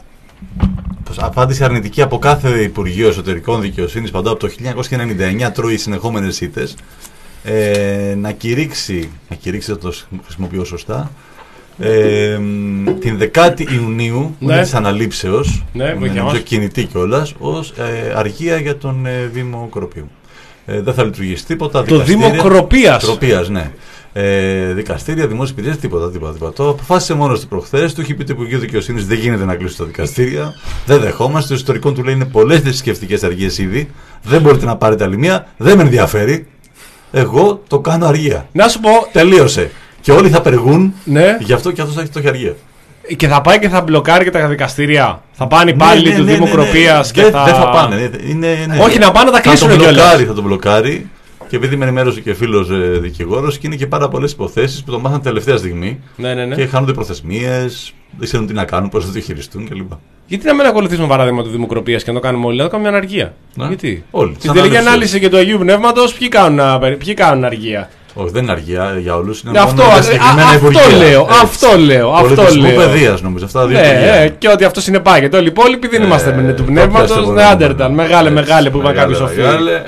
απάντηση αρνητική από κάθε Υπουργείο Εσωτερικών Δικαιοσύνης παντού από το χίλια εννιακόσια ενενήντα εννιά, τρώει συνεχόμενες ήττες, ε, να κηρύξει, να κηρύξει, θα το χρησιμοποιώ σωστά, ε, την δεκάτη Ιουνίου, που είναι της αναλήψεως, ναι, νομίζω κινητή κιόλας, ως ε, αργία για τον ε, Δήμο Κοροπίου. Ε, δεν θα λειτουργήσει τίποτα. Το Δήμο Κοροπίας. Κοροπίας, ναι. Ε, δικαστήρια, δημόσιες υπηρεσίες, τίποτα, τίποτα, τίποτα. Το αποφάσισε μόνος του προχθές. Του έχει πει το Υπουργείο Δικαιοσύνης: δεν γίνεται να κλείσει τα δικαστήρια. Δεν δεχόμαστε. Το ιστορικό του λέει: είναι πολλές θρησκευτικές αργίες ήδη. Δεν μπορείτε να πάρετε άλλη μία. Δεν με ενδιαφέρει. Εγώ το κάνω αργία. Να σου πω. Τελείωσε. Και όλοι θα απεργούν. Ναι. Γι' αυτό και αυτός θα έχει το αργία. Και θα πάει και θα μπλοκάρει και τα δικαστήρια. Θα πάνε πάλι ναι, ναι, του ναι, Δήμου ναι, ναι, Κροπίας ναι. και δεν, θα. Δεν θα πάνε. Είναι, ναι. Όχι να πάνε, θα κλείσουν κιόλας. Θα τον μπλοκάρει. Και επειδή με ενημέρωσε και φίλος ε, δικηγόρος, και είναι και πάρα πολλές υποθέσεις που το μάθαν τελευταία στιγμή. Ναι, ναι, ναι. Και χάνονται προθεσμίες, δεν ξέρουν τι να κάνουν, πώς θα το χειριστούν κλπ. Γιατί να μην ακολουθήσουμε παράδειγμα του Δήμου Κροπίας και να το κάνουμε όλοι, να το κάνουμε μια αργία. Να. Γιατί. Όλοι. Στην τελική ανάλυση και του Αγίου Πνεύματος, ποιοι κάνουν, ποιοι κάνουν αργία. Όχι, δεν είναι αργία για όλους. Είναι αυτό, μόνο α, συγκεκριμένα α, υπουργεία. Αυτό λέω. Έτσι. Αυτό λέω. Αυτό λέω. Παιδείας, νομίζω. Αυτά δύο ναι, και ότι αυτό συνεπάγεται. Όλοι οι υπόλοιποι δεν είμαστε με του πνεύματος. Νεάντερταλ. Μεγάλε, μεγάλε που είπαν κάποιοι σοφοί.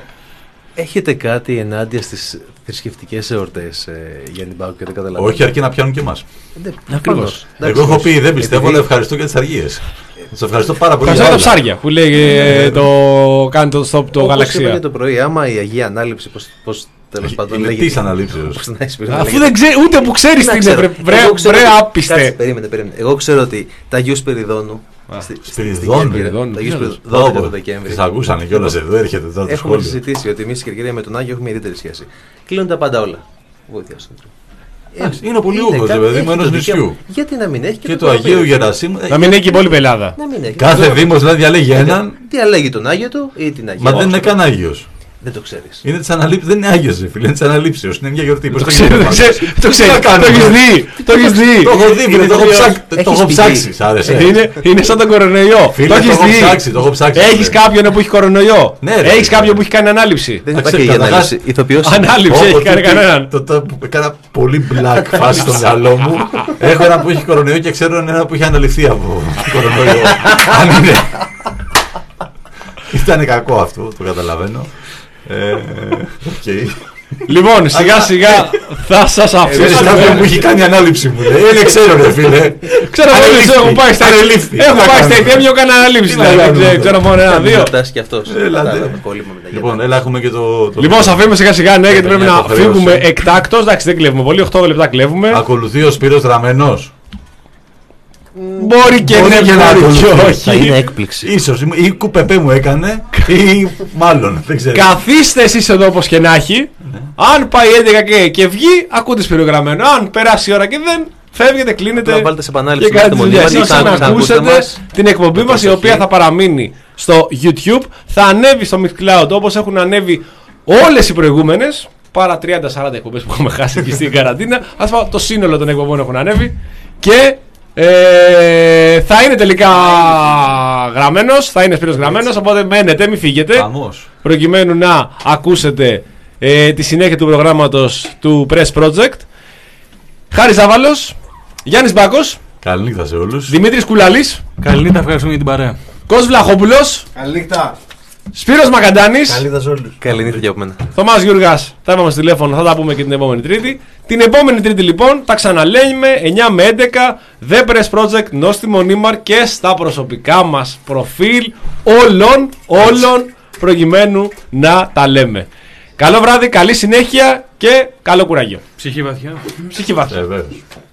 Έχετε κάτι ενάντια στις θρησκευτικές εορτές ε, για την ΠΑΟΚ και δεν καταλαβαίνω? Όχι, αρκεί να πιάνουν και εμάς. Ακριβώς. Εγώ έχω πει δεν πιστεύω, αλλά ευχαριστώ για τις αργίες. Σας ευχαριστώ πάρα πολύ. Ευχαριστώ για τα ψάρια που λέει το κάνει το stop το γαλαξία. Όπως είπα το πρωί, άμα η Αγία Ανάληψη, πώς τέλος πάντων λέγεται. Τι αναλήψεως. Αφού δεν ξέρει, ούτε που ξέρεις τι είναι, βρε άπιστε. Περίμενε, περίμενε. Εγώ ξέρω ότι τα Αγίου Σπυριδώνου. Σπυριδώνου. δώδεκα του Δεκέμβρη. Τις ακούσανε κιόλας εδώ, έρχεται τώρα το σχόλιο. Έχουμε συζητήσει ότι εμείς η Κερκυρία με τον Άγιο έχουμε ιδιαίτερη σχέση. Κλείνουν τα πάντα όλα. Βοήθεια σου. Είναι ο Πολιούχος, παιδί μου, ενός νησιού. Γιατί να μην έχει και το Αγίου Γερασίμου. Να μην έχει και η υπόλοιπη Ελλάδα. Κάθε Δήμος δηλαδή διαλέγει έναν. Διαλέγει τον Άγιο του ή την Αγία. Μα δεν είναι καν Άγιος. Δεν το ξέρεις. Είναι της αναλήψης, δεν είναι Άγιος, φίλε, είναι της αναλήψεως. Είναι μια γιορτή. Το ξέρει, το ξέρει. Το έχεις δει. Το έχεις δει. Το έχω δει, φίλε, το έχω ψάξει. Σ' άρεσε. Είναι σαν τον κορονοϊό. Το έχεις δει. Το έχω ψάξει. Έχεις κάποιον που έχει κορονοϊό. Έχεις κάποιον που έχει κάνει ανάληψη. Δεν υπάρχει για ανάληψη. Ηθοποιός. Ανάληψη έχει κάνει κανέναν. Το έκανα πολύ black φάση στο μυαλό μου. Έχω έναν που έχει κορονοϊό και ξέρω έναν που έχει αναλυθεί από κορονοϊό. Αν είναι. Ήταν κακό αυτό, το καταλαβαίνω. Οκ. Λοιπόν, σιγά σιγά θα σας αφήσω. Ξέρεις κάποιον που έχει κάνει ανάληψη μου, λέει. Δεν ξέρω, ρε φίλε. Ξέρω μόλις έχω πάει στα Έχω πάει στα Ιτέμιο, έκανα ανάληψη. Ξέρω μόνο ένα, δύο. Και αυτός. Λοιπόν, έλα, έχουμε και το. Λοιπόν, θα φύγουμε σιγά σιγά, ναι, γιατί πρέπει να φύγουμε εκτάκτως. Εντάξει, δεν κλέβουμε πολύ, οκτώ λεπτά κλέβουμε. Ακολουθεί ο Σπύρος Δραμμένος. Μπορεί και ναι, μπορεί και όχι. Θα είναι έκπληξη. Ίσως, ή κουπεπέ μου έκανε, ή μάλλον, δεν ξέρω. Καθίστε εσείς εδώ όπως και να έχει. Αν πάει έντεκα και, και βγει, ακούτε Σπύρο Γραμμένο. Αν περάσει η ώρα και δεν, φεύγετε, κλείνετε. Να βάλετε σε επανάληψη και κάνετε τη δουλειά σας. Αν ακούσετε την εκπομπή μας, η οποία θα παραμείνει στο YouTube, θα ανέβει στο Mixcloud όπως έχουν ανέβει όλες οι προηγούμενες. Παρά τριάντα σαράντα εκπομπές που έχουμε χάσει εκεί στην καραντίνα. Ας πω, το σύνολο των εκπομπών έχουν ανέβει. Και ε, θα είναι τελικά γραμμένος, θα είναι Σπύρος Γραμμένος, οπότε μένετε, μην φύγετε. Χαμός. Προκειμένου να ακούσετε ε, τη συνέχεια του προγράμματος του Press Project. Χάρης Ζάβαλος, Γιάννης Μπάκος. Καληνύχτα σε όλους. Δημήτρης Κουλαλής. Καληνύχτα, ευχαριστούμε για την παρέα. Κώστας Βλαχόπουλος. Καληνύχτα. Σπύρος Μακαντάνης. Καληνύχτα σε όλους. Καληνύχτα και από μένα. Θωμάς Γιούργας. Θα είμαστε στο τηλέφωνο, θα τα πούμε και την επόμενη Τρίτη. Την επόμενη Τρίτη λοιπόν τα ξαναλέμε εννιά με έντεκα The Press Project, Νόστιμο Νίμαρ και στα προσωπικά μας προφίλ όλων, όλων προκειμένου να τα λέμε. Καλό βράδυ, καλή συνέχεια και καλό κουράγιο. Ψυχή βαθιά. Ψυχή βαθιά. Ε,